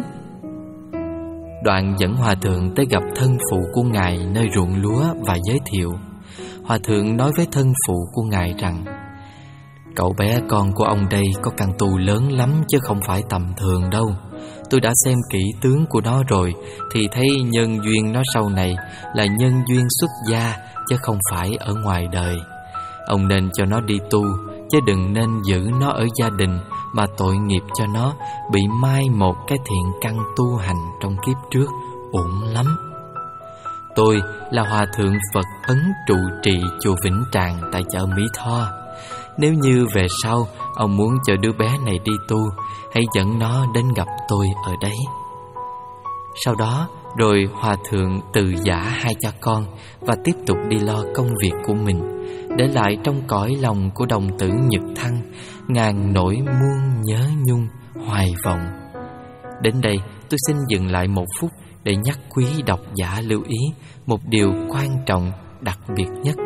Đoạn dẫn hòa thượng tới gặp thân phụ của Ngài nơi ruộng lúa và giới thiệu. Hòa thượng nói với thân phụ của Ngài rằng: "Cậu bé con của ông đây có căn tu lớn lắm chứ không phải tầm thường đâu. Tôi đã xem kỹ tướng của nó rồi, thì thấy nhân duyên nó sau này là nhân duyên xuất gia chứ không phải ở ngoài đời. Ông nên cho nó đi tu, chứ đừng nên giữ nó ở gia đình mà tội nghiệp cho nó bị mai một cái thiện căn tu hành trong kiếp trước, uổng lắm." Tôi là hòa thượng Phật Ấn trụ trì chùa Vĩnh Tràng tại chợ Mỹ Tho. Nếu như về sau ông muốn cho đứa bé này đi tu, hãy dẫn nó đến gặp tôi ở đấy. Sau đó Rồi hòa thượng từ giã hai cha con và tiếp tục đi lo công việc của mình, để lại trong cõi lòng của đồng tử Nhật Thăng ngàn nỗi muôn nhớ nhung hoài vọng. Đến đây tôi xin dừng lại một phút để nhắc quý độc giả lưu ý một điều quan trọng đặc biệt nhất.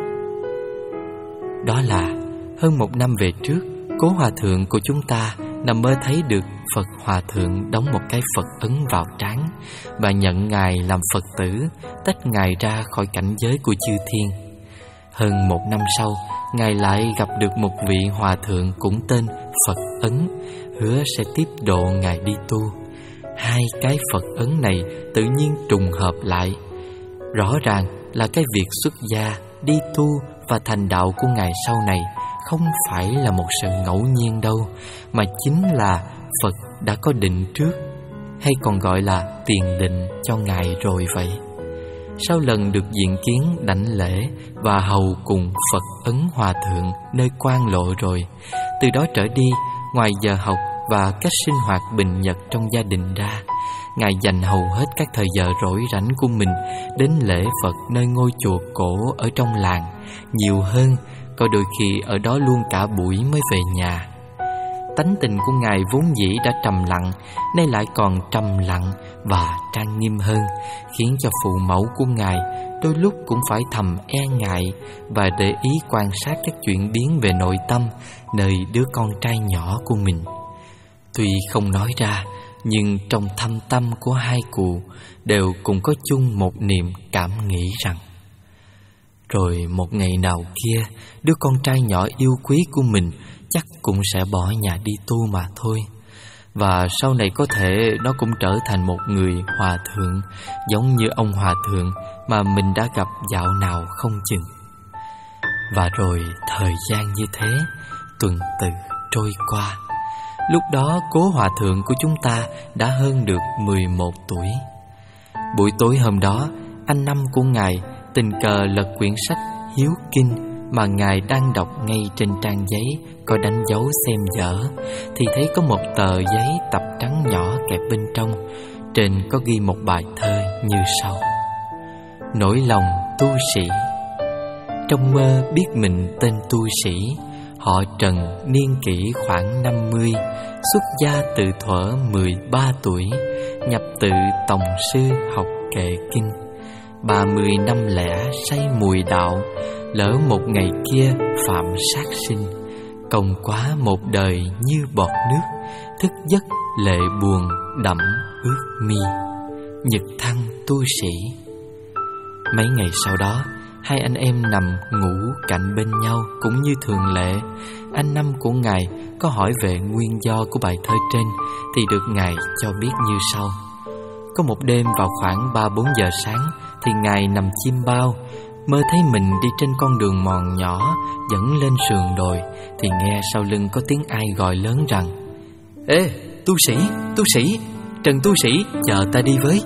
Đó là hơn một năm về trước, cố hòa thượng của chúng ta nằm mơ thấy được Phật Hòa Thượng đóng một cái Phật ấn vào trán và nhận Ngài làm Phật tử, tách Ngài ra khỏi cảnh giới của chư thiên. Hơn một năm sau, Ngài lại gặp được một vị Hòa Thượng cũng tên Phật Ấn, hứa sẽ tiếp độ Ngài đi tu. Hai cái Phật ấn này tự nhiên trùng hợp lại. Rõ ràng là cái việc xuất gia, đi tu và thành đạo của Ngài sau này không phải là một sự ngẫu nhiên đâu, mà chính là Phật đã có định trước, hay còn gọi là tiền định cho Ngài rồi vậy. Sau lần được diện kiến đảnh lễ và hầu cùng Phật Ấn Hòa Thượng nơi quan lộ rồi, từ đó trở đi, ngoài giờ học và các sinh hoạt bình nhật trong gia đình ra, Ngài dành hầu hết các thời giờ rỗi rảnh của mình đến lễ Phật nơi ngôi chùa cổ ở trong làng, nhiều hơn, có đôi khi ở đó luôn cả buổi mới về nhà. Tánh tình của Ngài vốn dĩ đã trầm lặng, nay lại còn trầm lặng và trang nghiêm hơn, khiến cho phụ mẫu của Ngài đôi lúc cũng phải thầm e ngại và để ý quan sát các chuyển biến về nội tâm nơi đứa con trai nhỏ của mình. Tuy không nói ra, nhưng trong thâm tâm của hai cụ đều cùng có chung một niềm cảm nghĩ rằng rồi một ngày nào kia, đứa con trai nhỏ yêu quý của mình chắc cũng sẽ bỏ nhà đi tu mà thôi. Và sau này có thể nó cũng trở thành một người hòa thượng, giống như ông hòa thượng mà mình đã gặp dạo nào không chừng. Và rồi thời gian như thế, tuần tự trôi qua. Lúc đó cố hòa thượng của chúng ta đã hơn được mười một tuổi. Buổi tối hôm đó, anh Năm của Ngài tình cờ lật quyển sách Hiếu Kinh mà Ngài đang đọc ngay trên trang giấy có đánh dấu xem dở, thì thấy có một tờ giấy tập trắng nhỏ kẹp bên trong. Trên có ghi một bài thơ như sau: Nỗi lòng tu sĩ. Trong mơ biết mình tên tu sĩ, họ Trần niên kỷ khoảng năm mươi, xuất gia từ thuở mười ba tuổi, nhập tự tòng sư học kệ kinh. Ba mươi năm lẻ say mùi đạo, lỡ một ngày kia phạm sát sinh. Công quá một đời như bọt nước, thức giấc lệ buồn đẫm ướt mi. Nhật Thăng tu sĩ. Mấy ngày sau đó, hai anh em nằm ngủ cạnh bên nhau cũng như thường lệ. Anh Năm của Ngài có hỏi về nguyên do của bài thơ trên thì được Ngài cho biết như sau: Có một đêm vào khoảng ba bốn giờ sáng thì Ngài nằm chiêm bao, mơ thấy mình đi trên con đường mòn nhỏ dẫn lên sườn đồi, thì nghe sau lưng có tiếng ai gọi lớn rằng: Ê, tu sĩ, tu sĩ, Trần tu sĩ, chờ ta đi với.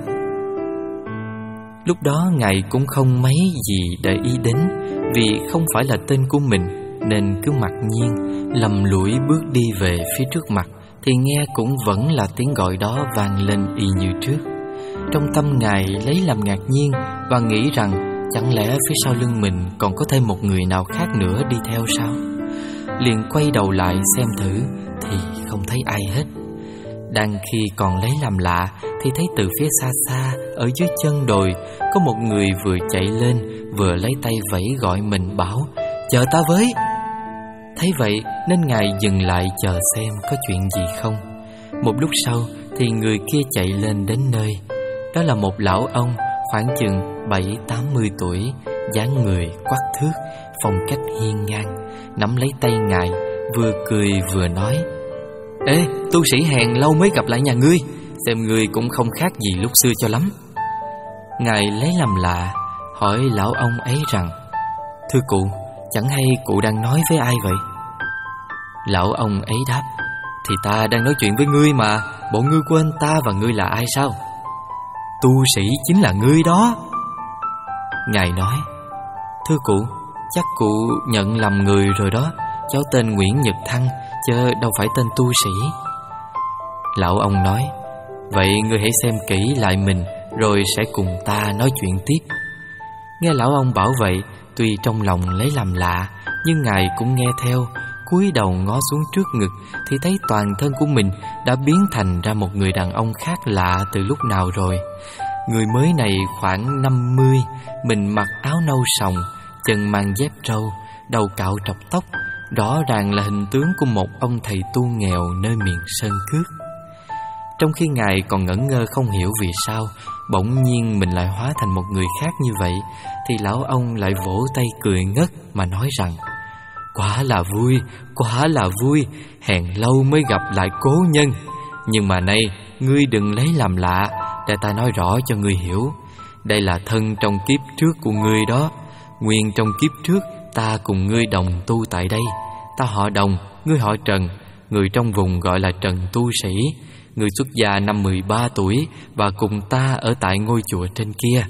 Lúc đó Ngài cũng không mấy gì để ý đến, vì không phải là tên của mình, nên cứ mặc nhiên lầm lũi bước đi về phía trước mặt, thì nghe cũng vẫn là tiếng gọi đó vang lên y như trước. Trong tâm Ngài lấy làm ngạc nhiên và nghĩ rằng chẳng lẽ phía sau lưng mình còn có thêm một người nào khác nữa đi theo sao? Liền quay đầu lại xem thử thì không thấy ai hết. Đang khi còn lấy làm lạ thì thấy từ phía xa xa ở dưới chân đồi có một người vừa chạy lên vừa lấy tay vẫy gọi mình bảo: Chờ ta với. Thấy vậy nên Ngài dừng lại chờ xem có chuyện gì không. Một lúc sau thì người kia chạy lên đến nơi. Đó là một lão ông khoảng chừng bảy tám mươi tuổi, dáng người quắc thước, phong cách hiên ngang, nắm lấy tay Ngài, vừa cười vừa nói: Ê, tu sĩ hèn lâu mới gặp lại nhà ngươi, xem ngươi cũng không khác gì lúc xưa cho lắm. Ngài lấy làm lạ, hỏi lão ông ấy rằng: Thưa cụ, chẳng hay cụ đang nói với ai vậy? Lão ông ấy đáp: Thì ta đang nói chuyện với ngươi mà, bộ ngươi quên ta và ngươi là ai sao? Tu sĩ chính là ngươi đó. Ngài nói: Thưa cụ, chắc cụ nhận lầm người rồi đó, cháu tên Nguyễn Nhật Thăng, chứ đâu phải tên tu sĩ. Lão ông nói: Vậy ngươi hãy xem kỹ lại mình rồi sẽ cùng ta nói chuyện tiếp. Nghe lão ông bảo vậy, tuy trong lòng lấy làm lạ, nhưng ngài cũng nghe theo. Cúi đầu ngó xuống trước ngực thì thấy toàn thân của mình đã biến thành ra một người đàn ông khác lạ từ lúc nào rồi. Người mới này khoảng năm mươi, mình mặc áo nâu sòng, chân mang dép trâu, đầu cạo trọc tóc, rõ ràng là hình tướng của một ông thầy tu nghèo nơi miền sơn cước. Trong khi ngài còn ngẩn ngơ không hiểu vì sao bỗng nhiên mình lại hóa thành một người khác như vậy, thì lão ông lại vỗ tay cười ngất mà nói rằng: Quá là vui, quá là vui, hèn lâu mới gặp lại cố nhân. Nhưng mà nay, ngươi đừng lấy làm lạ, để ta nói rõ cho ngươi hiểu. Đây là thân trong kiếp trước của ngươi đó. Nguyên trong kiếp trước, ta cùng ngươi đồng tu tại đây. Ta họ Đồng, ngươi họ Trần. Người trong vùng gọi là Trần tu sĩ. Người xuất gia năm mười ba tuổi và cùng ta ở tại ngôi chùa trên kia.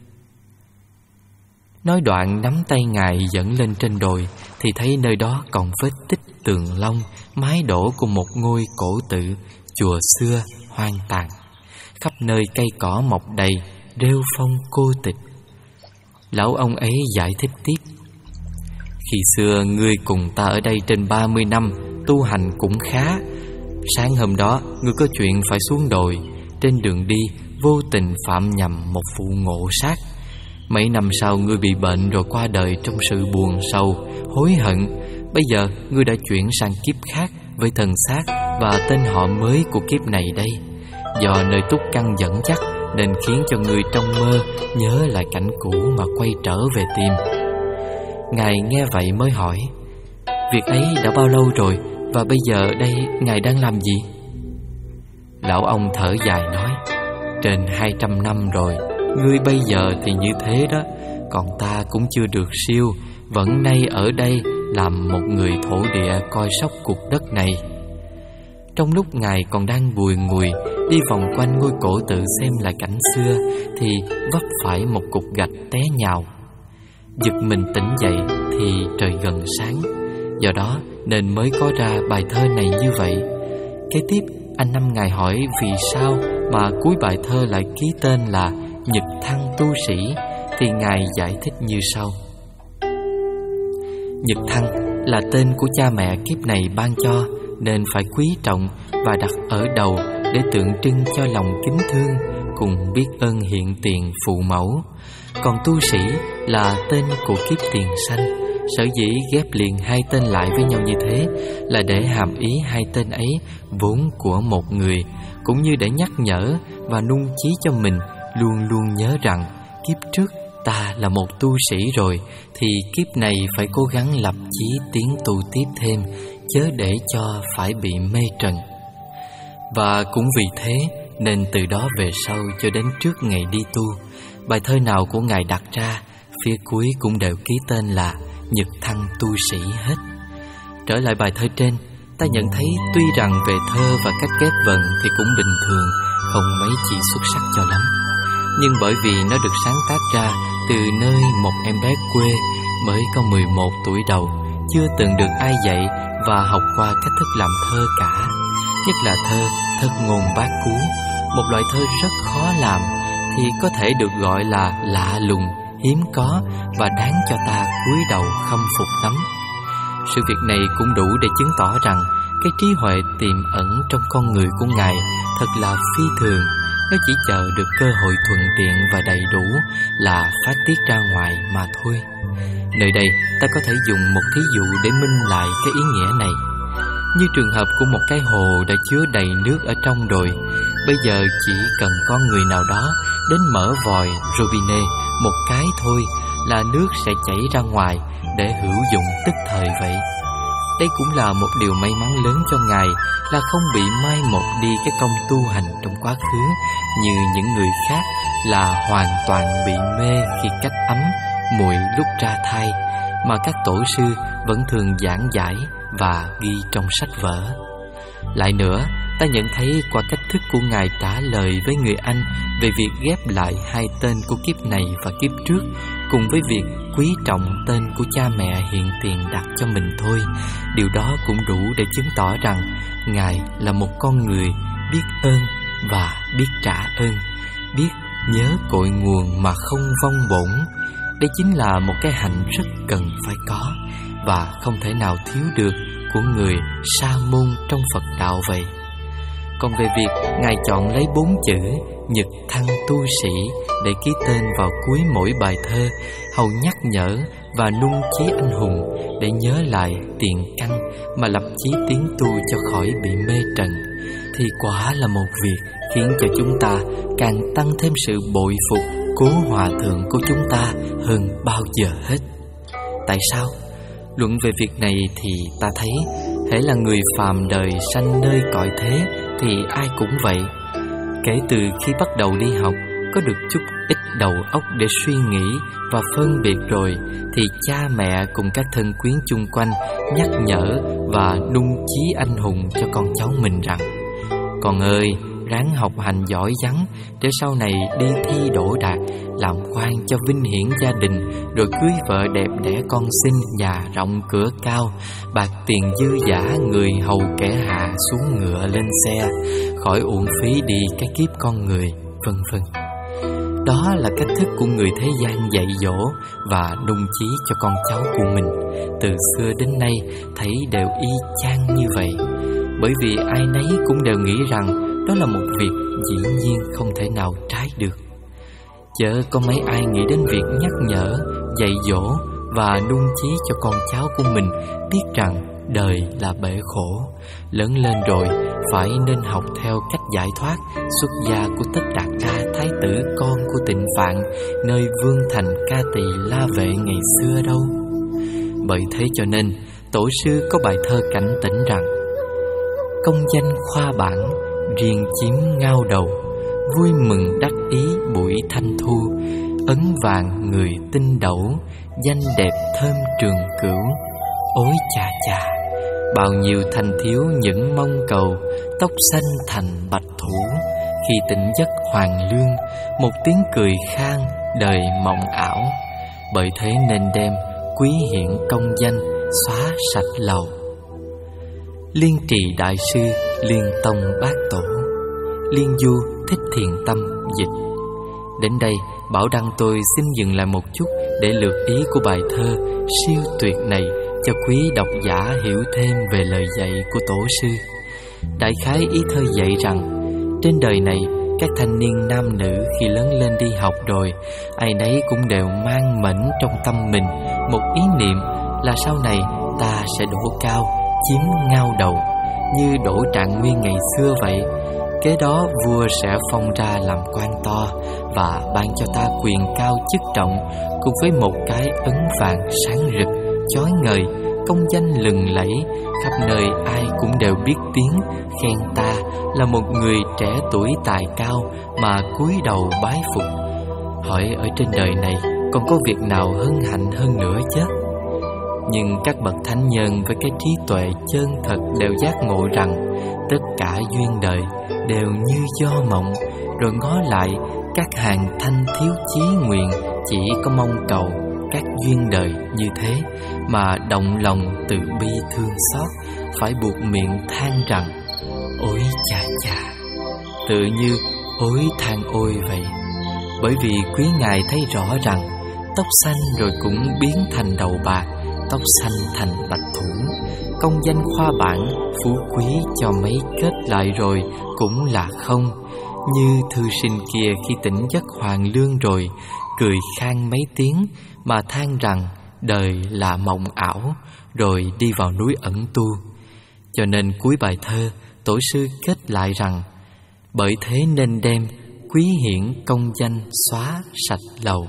Nói đoạn nắm tay ngài dẫn lên trên đồi, thì thấy nơi đó còn vết tích tường lông, mái đổ của một ngôi cổ tự, chùa xưa hoang tàn. Khắp nơi cây cỏ mọc đầy, rêu phong cô tịch. Lão ông ấy giải thích tiếp: Khi xưa ngươi cùng ta ở đây trên ba mươi năm, tu hành cũng khá. Sáng hôm đó, ngươi có chuyện phải xuống đồi. Trên đường đi, vô tình phạm nhầm một vụ ngộ sát. Mấy năm sau ngươi bị bệnh rồi qua đời trong sự buồn sầu, hối hận. Bây giờ ngươi đã chuyển sang kiếp khác với thân xác và tên họ mới của kiếp này đây. Do nơi túc căn dẫn dắt nên khiến cho ngươi trong mơ nhớ lại cảnh cũ mà quay trở về tìm. Ngài nghe vậy mới hỏi: Việc ấy đã bao lâu rồi, và bây giờ đây ngài đang làm gì? Lão ông thở dài nói: Trên hai trăm năm rồi. Ngươi bây giờ thì như thế đó, còn ta cũng chưa được siêu, vẫn nay ở đây làm một người thổ địa coi sóc cuộc đất này. Trong lúc ngài còn đang bùi ngùi đi vòng quanh ngôi cổ tự xem lại cảnh xưa, thì vấp phải một cục gạch té nhào. Giật mình tỉnh dậy thì trời gần sáng. Do đó nên mới có ra bài thơ này như vậy. Kế tiếp anh Năm ngài hỏi vì sao mà cuối bài thơ lại ký tên là Nhật Thăng tu sĩ, thì ngài giải thích như sau: Nhật Thăng là tên của cha mẹ kiếp này ban cho, nên phải quý trọng và đặt ở đầu để tượng trưng cho lòng kính thương cùng biết ơn hiện tiền phụ mẫu. Còn tu sĩ là tên của kiếp tiền sanh. Sở dĩ ghép liền hai tên lại với nhau như thế là để hàm ý hai tên ấy vốn của một người, cũng như để nhắc nhở và nung chí cho mình luôn luôn nhớ rằng kiếp trước ta là một tu sĩ rồi, thì kiếp này phải cố gắng lập chí tiến tu tiếp thêm, chớ để cho phải bị mê trần. Và cũng vì thế nên từ đó về sau cho đến trước ngày đi tu, bài thơ nào của ngài đặt ra, phía cuối cũng đều ký tên là Nhật Thăng tu sĩ hết. Trở lại bài thơ trên, ta nhận thấy tuy rằng về thơ và cách ghép vần thì cũng bình thường, không mấy chỉ xuất sắc cho lắm. Nhưng bởi vì nó được sáng tác ra từ nơi một em bé quê mới có mười một tuổi đầu, chưa từng được ai dạy và học qua cách thức làm thơ cả. Nhất là thơ thất ngôn bát cú, một loại thơ rất khó làm, thì có thể được gọi là lạ lùng, hiếm có và đáng cho ta cúi đầu khâm phục lắm. Sự việc này cũng đủ để chứng tỏ rằng cái trí huệ tiềm ẩn trong con người của ngài thật là phi thường. Nó chỉ chờ được cơ hội thuận tiện và đầy đủ là phát tiết ra ngoài mà thôi. Nơi đây ta có thể dùng một thí dụ để minh lại cái ý nghĩa này. Như trường hợp của một cái hồ đã chứa đầy nước ở trong rồi, bây giờ chỉ cần có người nào đó đến mở vòi robinet một cái thôi là nước sẽ chảy ra ngoài để hữu dụng tức thời vậy. Đây cũng là một điều may mắn lớn cho ngài, là không bị mai một đi cái công tu hành trong quá khứ như những người khác là hoàn toàn bị mê khi cách ấm, muội lúc ra thai, mà các tổ sư vẫn thường giảng giải và ghi trong sách vở. Lại nữa, ta nhận thấy qua cách thức của ngài trả lời với người anh về việc ghép lại hai tên của kiếp này và kiếp trước, cùng với việc quý trọng tên của cha mẹ hiện tiền đặt cho mình thôi, điều đó cũng đủ để chứng tỏ rằng ngài là một con người biết ơn và biết trả ơn, biết nhớ cội nguồn mà không vong bổn. Đây chính là một cái hạnh rất cần phải có và không thể nào thiếu được của người sa môn trong Phật đạo vậy. Còn về việc Ngài chọn lấy bốn chữ Nhật Thăng Tu Sĩ để ký tên vào cuối mỗi bài thơ, hầu nhắc nhở và nung chí anh hùng để nhớ lại tiền căn mà lập chí tiến tu cho khỏi bị mê trần, thì quả là một việc khiến cho chúng ta càng tăng thêm sự bội phục Cố Hòa Thượng của chúng ta hơn bao giờ hết. Tại sao? Luận về việc này thì ta thấy hễ là người phàm đời sanh nơi cõi thế thì ai cũng vậy. Kể từ khi bắt đầu đi học, có được chút ít đầu óc để suy nghĩ và phân biệt rồi, thì cha mẹ cùng các thân quyến chung quanh nhắc nhở và nung chí anh hùng cho con cháu mình rằng: con ơi, ráng học hành giỏi giắng để sau này đi thi đỗ đạt, làm quan cho vinh hiển gia đình, rồi cưới vợ đẹp đẻ con xinh, nhà rộng cửa cao, bạc tiền dư dả, người hầu kẻ hạ xuống ngựa lên xe, khỏi uổng phí đi cái kiếp con người, vân vân. Đó là cách thức của người thế gian dạy dỗ và nung chí cho con cháu của mình. Từ xưa đến nay thấy đều y chang như vậy, bởi vì ai nấy cũng đều nghĩ rằng đó là một việc dĩ nhiên không thể nào trái được. Chớ có mấy ai nghĩ đến việc nhắc nhở, dạy dỗ và nung chí cho con cháu của mình biết rằng đời là bể khổ, lớn lên rồi phải nên học theo cách giải thoát, xuất gia của Tất Đạt Đa thái tử con của Tịnh Phạn, nơi vương thành Ca Tỳ La Vệ ngày xưa đâu. Bởi thế cho nên tổ sư có bài thơ cảnh tỉnh rằng: công danh khoa bảng, riêng chiếm ngao đầu, vui mừng đắc ý buổi thanh thu, ấn vàng người tinh đẩu, danh đẹp thơm trường cửu. Ối chà chà, bao nhiêu thanh thiếu những mong cầu, tóc xanh thành bạch thủ, khi tỉnh giấc hoàng lương, một tiếng cười khang đời mộng ảo. Bởi thế nên đem quý hiện công danh, xóa sạch lầu. Liên Trì Đại Sư, Liên Tông Bát Tổ, Liên Du Thích Thiền Tâm dịch. Đến đây, Bảo Đăng tôi xin dừng lại một chút để lược ý của bài thơ siêu tuyệt này cho quý độc giả hiểu thêm về lời dạy của Tổ sư. Đại khái ý thơ dạy rằng, trên đời này, các thanh niên nam nữ khi lớn lên đi học rồi, ai nấy cũng đều mang mẫn trong tâm mình một ý niệm là sau này ta sẽ đỗ cao, chiếm ngao đầu, như Đỗ Trạng Nguyên ngày xưa vậy. Kế đó vua sẽ phong ra làm quan to và ban cho ta quyền cao chức trọng, cùng với một cái ấn vàng sáng rực, chói ngời, công danh lừng lẫy, khắp nơi ai cũng đều biết tiếng khen ta là một người trẻ tuổi tài cao mà cúi đầu bái phục. Hỏi ở trên đời này còn có việc nào hân hạnh hơn nữa chứ? Nhưng các bậc thánh nhân với cái trí tuệ chân thật đều giác ngộ rằng tất cả duyên đời đều như do mộng, rồi ngó lại các hàng thanh thiếu chí nguyện chỉ có mong cầu các duyên đời như thế mà động lòng từ bi thương xót, phải buộc miệng than rằng ôi chà chà, tự như ối than ôi vậy. Bởi vì quý ngài thấy rõ rằng tóc xanh rồi cũng biến thành đầu bạc, tóc xanh thành bạch thủ, công danh khoa bảng, phú quý cho mấy kết lại rồi cũng là không. Như thư sinh kia khi tỉnh giấc hoàng lương rồi, cười khang mấy tiếng mà than rằng đời là mộng ảo, rồi đi vào núi ẩn tu. Cho nên cuối bài thơ, tổ sư kết lại rằng bởi thế nên đem quý hiển công danh xóa sạch lầu.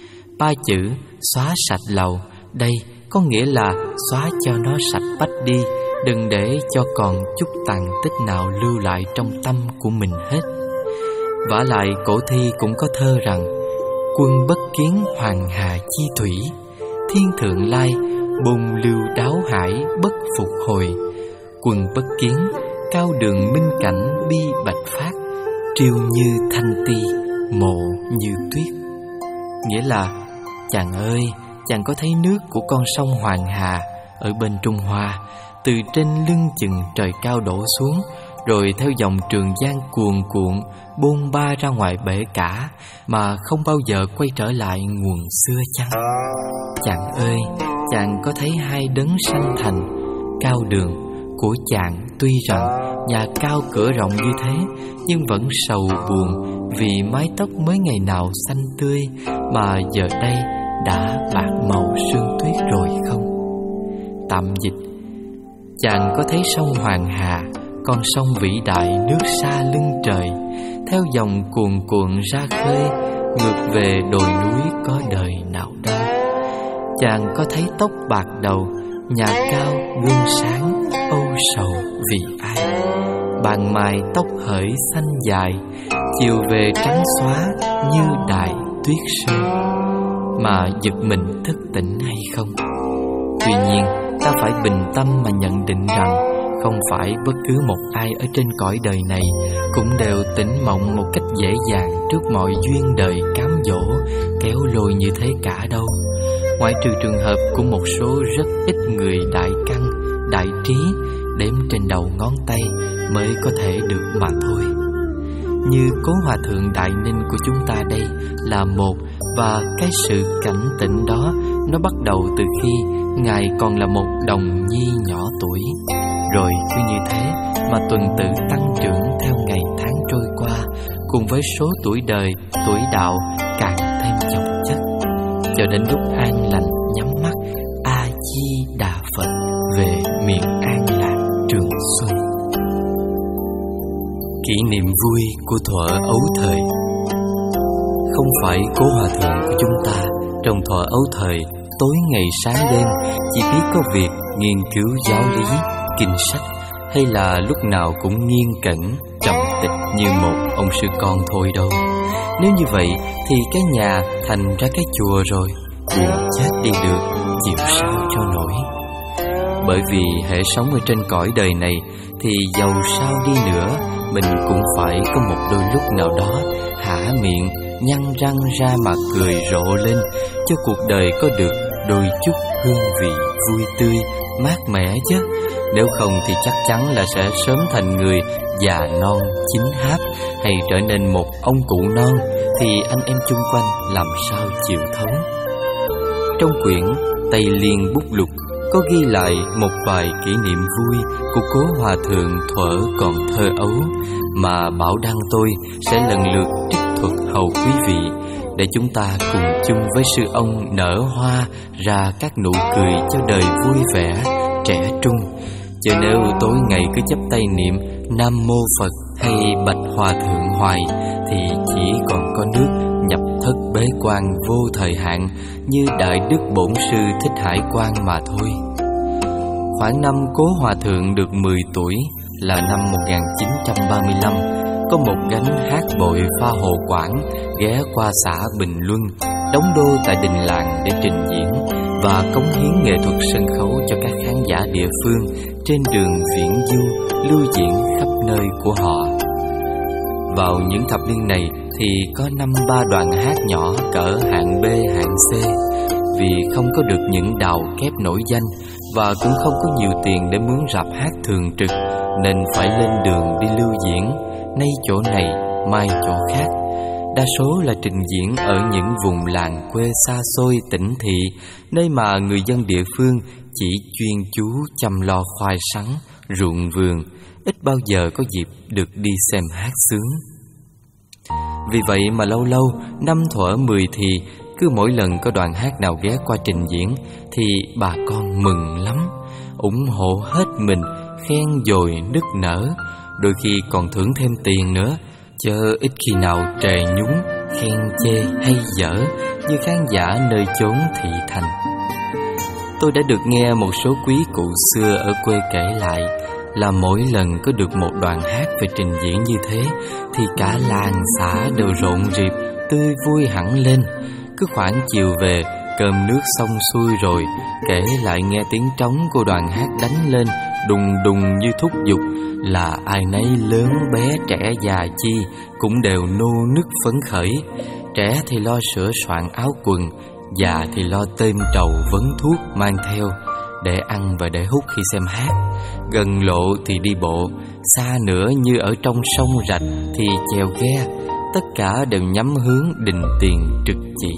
Ba chữ xóa sạch lầu đây có nghĩa là xóa cho nó sạch bách đi, đừng để cho còn chút tàn tích nào lưu lại trong tâm của mình hết. Vả lại cổ thi cũng có thơ rằng quân bất kiến hoàng hà chi thủy, thiên thượng lai bồn lưu đáo hải bất phục hồi. Quân bất kiến cao đường minh cảnh bi bạch phát, triều như thanh ti mộ như tuyết. Nghĩa là chàng ơi, chàng có thấy nước của con sông Hoàng Hà ở bên Trung Hoa từ trên lưng chừng trời cao đổ xuống, rồi theo dòng Trường Giang cuồn cuộn bôn ba ra ngoài bể cả mà không bao giờ quay trở lại nguồn xưa chăng? Chàng ơi, chàng có thấy hai đấng sanh thành cao đường của chàng tuy rằng nhà cao cửa rộng như thế, nhưng vẫn sầu buồn vì mái tóc mới ngày nào xanh tươi mà giờ đây đã bạc màu sương tuyết rồi không? Tạm dịch: chàng có thấy sông Hoàng Hà, con sông vĩ đại nước xa lưng trời, theo dòng cuồn cuộn ra khơi, ngược về đồi núi có đời nào đâu. Chàng có thấy tóc bạc đầu, nhà cao gương sáng, âu sầu vì ai? Bàn mài tóc hởi xanh dài, chiều về trắng xóa như đại tuyết sương, mà giật mình thức tỉnh hay không? Tuy nhiên, ta phải bình tâm mà nhận định rằng không phải bất cứ một ai ở trên cõi đời này cũng đều tỉnh mộng một cách dễ dàng trước mọi duyên đời cám dỗ kéo lôi như thế cả đâu, ngoại trừ trường hợp của một số rất ít người đại căn, đại trí, đếm trên đầu ngón tay mới có thể được mà thôi. Như Cố Hòa Thượng Đại Ninh của chúng ta đây là một, và cái sự cảnh tỉnh đó nó bắt đầu từ khi Ngài còn là một đồng nhi nhỏ tuổi, rồi cứ như thế mà tuần tự tăng trưởng theo ngày tháng trôi qua, cùng với số tuổi đời, tuổi đạo càng thêm chồng chất, cho đến lúc an lành nhắm mắt A Di Đà Phật về miền an lạc Trường Xuân. Kỷ niệm vui của thuở ấu thời. Không phải Cố Hòa Thượng của chúng ta trong thuở ấu thời tối ngày sáng đêm chỉ biết có việc nghiên cứu giáo lý, kinh sách, hay là lúc nào cũng nghiêng cẩn, trầm tịch như một ông sư con thôi đâu. Nếu như vậy thì cái nhà thành ra cái chùa rồi, buồn chết đi được, chịu sao cho nổi. Bởi vì hễ sống ở trên cõi đời này thì dầu sao đi nữa, mình cũng phải có một đôi lúc nào đó hả miệng, nhăn răng ra mà cười rộ lên, cho cuộc đời có được đôi chút hương vị vui tươi, mát mẻ chứ. Nếu không thì chắc chắn là sẽ sớm thành người già non chín háp, hay trở nên một ông cụ non, thì anh em chung quanh làm sao chịu thấu. Trong quyển Tây Liên Bút Lục có ghi lại một vài kỷ niệm vui của Cố Hòa Thượng thuở còn thơ ấu, mà Bảo Đăng tôi sẽ lần lượt trích thuật hầu quý vị, để chúng ta cùng chung với sư ông nở hoa ra các nụ cười cho đời vui vẻ, trẻ trung. Chứ nếu tối ngày cứ chắp tay niệm Nam Mô Phật hay Bạch Hòa Thượng hoài thì chỉ còn có nước nhập thất bế quan vô thời hạn như Đại Đức Bổn Sư Thích Hải Quang mà thôi. Khoảng năm Cố Hòa Thượng được mười tuổi là năm một nghìn chín trăm ba mươi lăm, có một gánh hát bội pha hồ quảng ghé qua xã Bình Luân, đóng đô tại đình làng để trình diễn và cống hiến nghệ thuật sân khấu cho các khán giả địa phương trên đường viễn du lưu diễn khắp nơi của họ. Vào những thập niên này thì có năm ba đoàn hát nhỏ cỡ hạng B, hạng C. Vì không có được những đào kép nổi danh và cũng không có nhiều tiền để mướn rạp hát thường trực, nên phải lên đường đi lưu diễn, nay chỗ này, mai chỗ khác. Đa số là trình diễn ở những vùng làng quê xa xôi tỉnh thị, nơi mà người dân địa phương chỉ chuyên chú chăm lo khoai sắn, ruộng vườn, ít bao giờ có dịp được đi xem hát xướng. Vì vậy mà lâu lâu, năm thuở mười thì cứ mỗi lần có đoàn hát nào ghé qua trình diễn thì bà con mừng lắm, ủng hộ hết mình, khen dồi nức nở, đôi khi còn thưởng thêm tiền nữa, chớ ít khi nào trề nhúng, khen chê hay dở như khán giả nơi chốn thị thành. Tôi đã được nghe một số quý cụ xưa ở quê kể lại là mỗi lần có được một đoàn hát về trình diễn như thế thì cả làng xã đều rộn rịp, tươi vui hẳn lên. Cứ khoảng chiều về, cơm nước xong xuôi rồi, kể lại nghe tiếng trống của đoàn hát đánh lên đùng đùng như thúc giục, là ai nấy lớn bé trẻ già chi cũng đều nô nức phấn khởi. Trẻ thì lo sửa soạn áo quần, già thì lo têm trầu vấn thuốc mang theo, để ăn và để hút khi xem hát. Gần lộ thì đi bộ, xa nữa như ở trong sông rạch thì chèo ghe. Tất cả đều nhắm hướng Đình Tiền trực chỉ.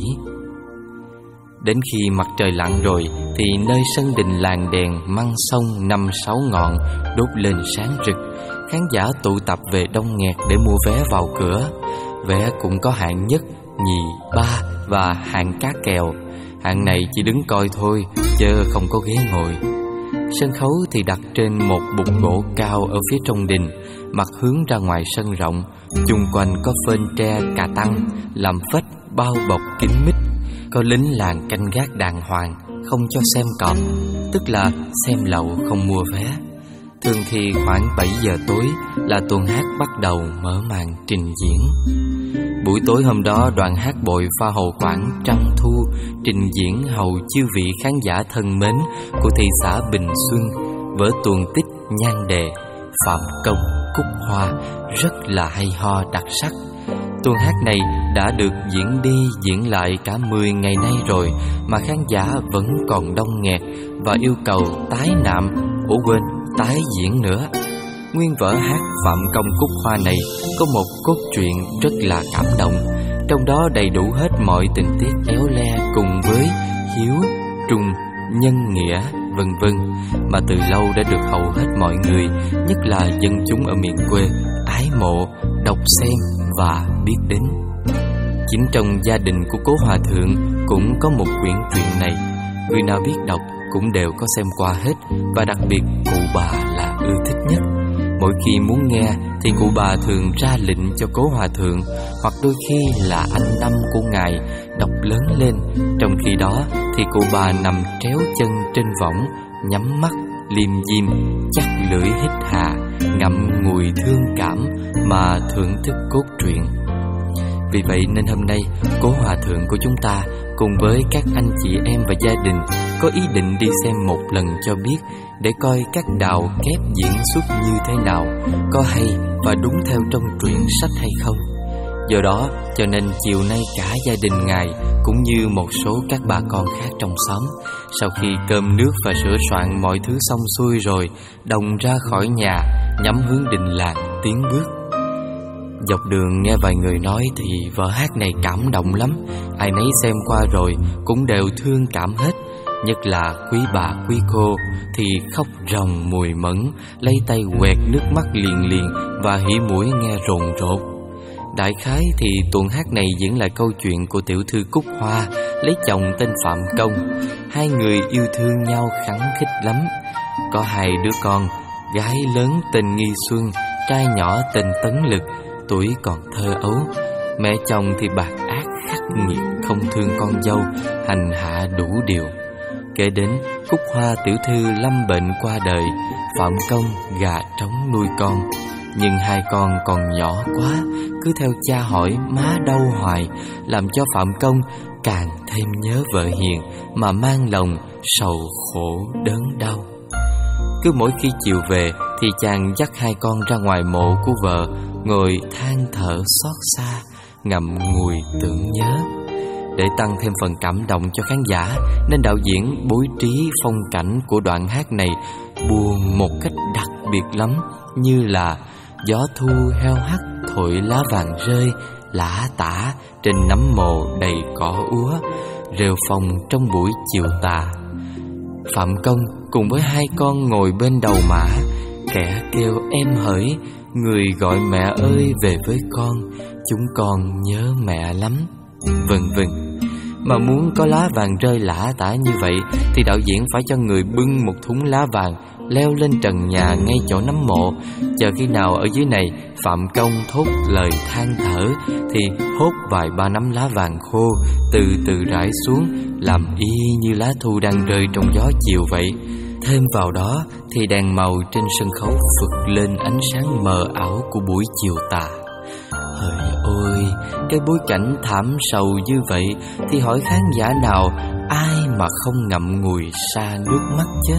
Đến khi mặt trời lặn rồi thì nơi sân đình làng đèn măng sông năm sáu ngọn đốt lên sáng rực. Khán giả tụ tập về đông nghẹt để mua vé vào cửa. Vé cũng có hạng nhất, nhì, ba và hạng cá kèo. Hạng này chỉ đứng coi thôi, chứ không có ghế ngồi. Sân khấu thì đặt trên một bục gỗ cao ở phía trong đình, mặt hướng ra ngoài sân rộng. Chung quanh có phên tre cà tăng làm phết bao bọc kín mít. Có lính làng canh gác đàng hoàng, không cho xem cọp, tức là xem lậu không mua vé. Thường thì khoảng bảy giờ tối là tuần hát bắt đầu mở màn trình diễn. Buổi tối hôm đó, đoàn hát bội pha hầu quảng Trăng Thu trình diễn hầu chư vị khán giả thân mến của thị xã Bình Xuân vở tuồng tích nhan đề Phạm Công Cúc Hoa rất là hay ho đặc sắc. Tuồng hát này đã được diễn đi diễn lại cả mười ngày nay rồi mà khán giả vẫn còn đông nghẹt và yêu cầu tái nạm, ủa quên, tái diễn nữa. Nguyên vở hát Phạm Công Cúc Hoa này có một cốt truyện rất là cảm động, trong đó đầy đủ hết mọi tình tiết éo le cùng với hiếu, trung, nhân nghĩa, vân vân mà từ lâu đã được hầu hết mọi người, nhất là dân chúng ở miền quê, ái mộ, đọc xem và biết đến. Chính trong gia đình của Cố Hòa Thượng cũng có một quyển truyện này, người nào biết đọc cũng đều có xem qua hết, và đặc biệt cụ bà là ưa thích nhất. Mỗi khi muốn nghe thì cụ bà thường ra lệnh cho Cố Hòa Thượng, hoặc đôi khi là anh Năm của ngài đọc lớn lên. Trong khi đó thì cụ bà nằm tréo chân trên võng, nhắm mắt, liêm diêm, chắc lưỡi hít hà, ngậm ngùi thương cảm mà thưởng thức cốt truyện. Vì vậy nên hôm nay Cố Hòa Thượng của chúng ta cùng với các anh chị em và gia đình có ý định đi xem một lần cho biết, để coi các đào kép diễn xuất như thế nào, có hay và đúng theo trong truyện sách hay không. Do đó cho nên chiều nay cả gia đình ngài cũng như một số các bà con khác trong xóm, sau khi cơm nước và sửa soạn mọi thứ xong xuôi rồi, đồng ra khỏi nhà nhắm hướng đình làng tiến bước. Dọc đường nghe vài người nói thì vở hát này cảm động lắm, ai nấy xem qua rồi cũng đều thương cảm hết. Nhất là quý bà quý cô thì khóc ròng mùi mẫn, lấy tay quẹt nước mắt liền liền và hỉ mũi nghe rồn rột. Đại khái thì tuồng hát này diễn lại câu chuyện của tiểu thư Cúc Hoa lấy chồng tên Phạm Công. Hai người yêu thương nhau khăng khít lắm. Có hai đứa con, gái lớn tên Nghi Xuân, trai nhỏ tên Tấn Lực, tuổi còn thơ ấu. Mẹ chồng thì bạc ác khắc nghiệt, không thương con dâu, hành hạ đủ điều. Kể đến Cúc Hoa tiểu thư lâm bệnh qua đời, Phạm Công gà trống nuôi con. Nhưng hai con còn nhỏ quá, cứ theo cha hỏi má đâu hoài, làm cho Phạm Công càng thêm nhớ vợ hiền mà mang lòng sầu khổ đớn đau. Cứ mỗi khi chiều về thì chàng dắt hai con ra ngoài mộ của vợ, ngồi than thở xót xa, ngậm ngùi tưởng nhớ. Để tăng thêm phần cảm động cho khán giả nên đạo diễn bố trí phong cảnh của đoạn hát này buồn một cách đặc biệt lắm, như là gió thu heo hắt thổi lá vàng rơi lả tả trên nấm mồ đầy cỏ úa, rêu phong trong buổi chiều tà. Phạm Công cùng với hai con ngồi bên đầu mã, kẻ kêu em hỡi, người gọi mẹ ơi về với con, chúng con nhớ mẹ lắm, vân vân. Mà muốn có lá vàng rơi lả tả như vậy thì đạo diễn phải cho người bưng một thúng lá vàng leo lên trần nhà ngay chỗ nấm mộ, chờ khi nào ở dưới này Phạm Công thốt lời than thở thì hốt vài ba nắm lá vàng khô từ từ rải xuống, làm y như lá thu đang rơi trong gió chiều vậy. Thêm vào đó thì đèn màu trên sân khấu phực lên ánh sáng mờ ảo của buổi chiều tà. Hỡi ôi, cái bối cảnh thảm sầu như vậy thì hỏi khán giả nào ai mà không ngậm ngùi xa nước mắt chứ.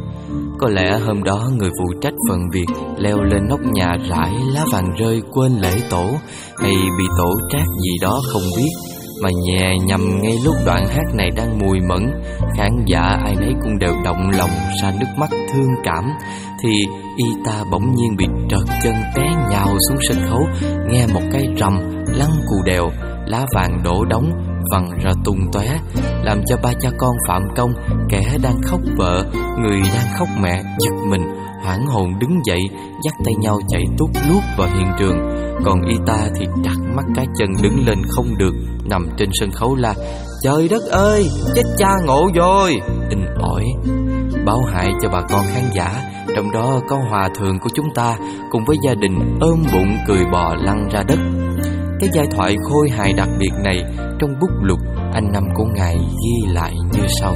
Có lẽ hôm đó người phụ trách phần việc leo lên nóc nhà rải lá vàng rơi quên lễ tổ, hay bị tổ trát gì đó không biết, mà nhè nhầm ngay lúc đoạn hát này đang mùi mẫn. Khán giả ai nấy cũng đều động lòng ra nước mắt thương cảm. Thì y ta bỗng nhiên bị trật chân té nhào xuống sân khấu, nghe một cái rầm lăn cù đèo, lá vàng đổ đống văng ra tung tóe, làm cho ba cha con Phạm Công, kẻ đang khóc vợ, người đang khóc mẹ, giật mình hoảng hồn đứng dậy, dắt tay nhau chạy tút lút vào hiện trường. Còn y ta thì đặt mắt cá chân đứng lên không được, nằm trên sân khấu la: "Trời đất ơi, chết cha ngộ rồi!" in ỏi, báo hại cho bà con khán giả. Trong đó có hòa thượng của chúng ta cùng với gia đình ôm bụng cười bò lăn ra đất. Cái giai thoại khôi hài đặc biệt này trong bút lục anh năm của ngài ghi lại như sau: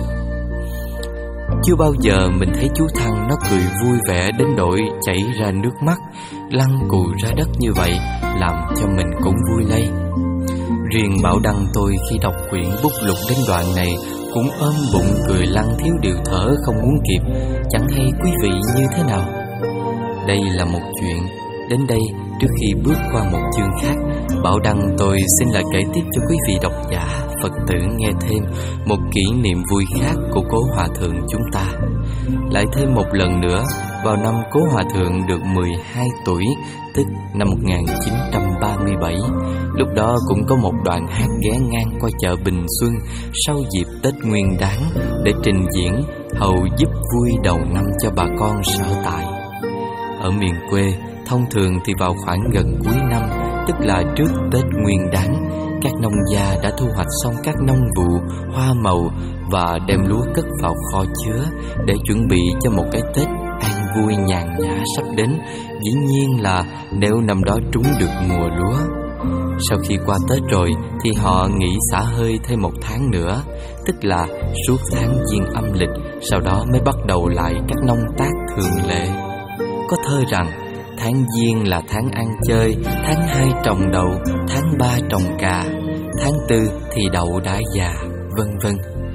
chưa bao giờ mình thấy chú Thăng nó cười vui vẻ đến nỗi chảy ra nước mắt, lăn cù ra đất như vậy, làm cho mình cũng vui lây. Riêng Bảo Đăng tôi khi đọc quyển bút lục đến đoạn này cũng ôm bụng cười lăn thiếu điều thở không muốn kịp. Chẳng hay quý vị như thế nào? Đây là một chuyện. Đến đây, trước khi bước qua một chương khác, Bảo Đăng tôi xin lại kể tiếp cho quý vị độc giả, Phật tử nghe thêm một kỷ niệm vui khác của Cố Hòa Thượng chúng ta. Lại thêm một lần nữa, vào năm Cố Hòa Thượng được mười hai tuổi, tức năm một nghìn chín trăm ba mươi bảy, lúc đó cũng có một đoàn hát ghé ngang qua chợ Bình Xuân sau dịp Tết Nguyên Đán để trình diễn hầu giúp vui đầu năm cho bà con sở tại. Ở miền quê, thông thường thì vào khoảng gần cuối năm, tức là trước Tết Nguyên Đán, các nông gia đã thu hoạch xong các nông vụ, hoa màu và đem lúa cất vào kho chứa để chuẩn bị cho một cái Tết an vui nhàn nhã sắp đến. Dĩ nhiên là nếu năm đó trúng được mùa lúa. Sau khi qua Tết rồi thì họ nghỉ xả hơi thêm một tháng nữa, tức là suốt tháng Giêng âm lịch, sau đó mới bắt đầu lại các nông tác thường lệ. Có thơ rằng tháng Giêng là tháng ăn chơi, tháng hai trồng đậu, tháng ba trồng cà, tháng tư thì đậu đã già, vân vân.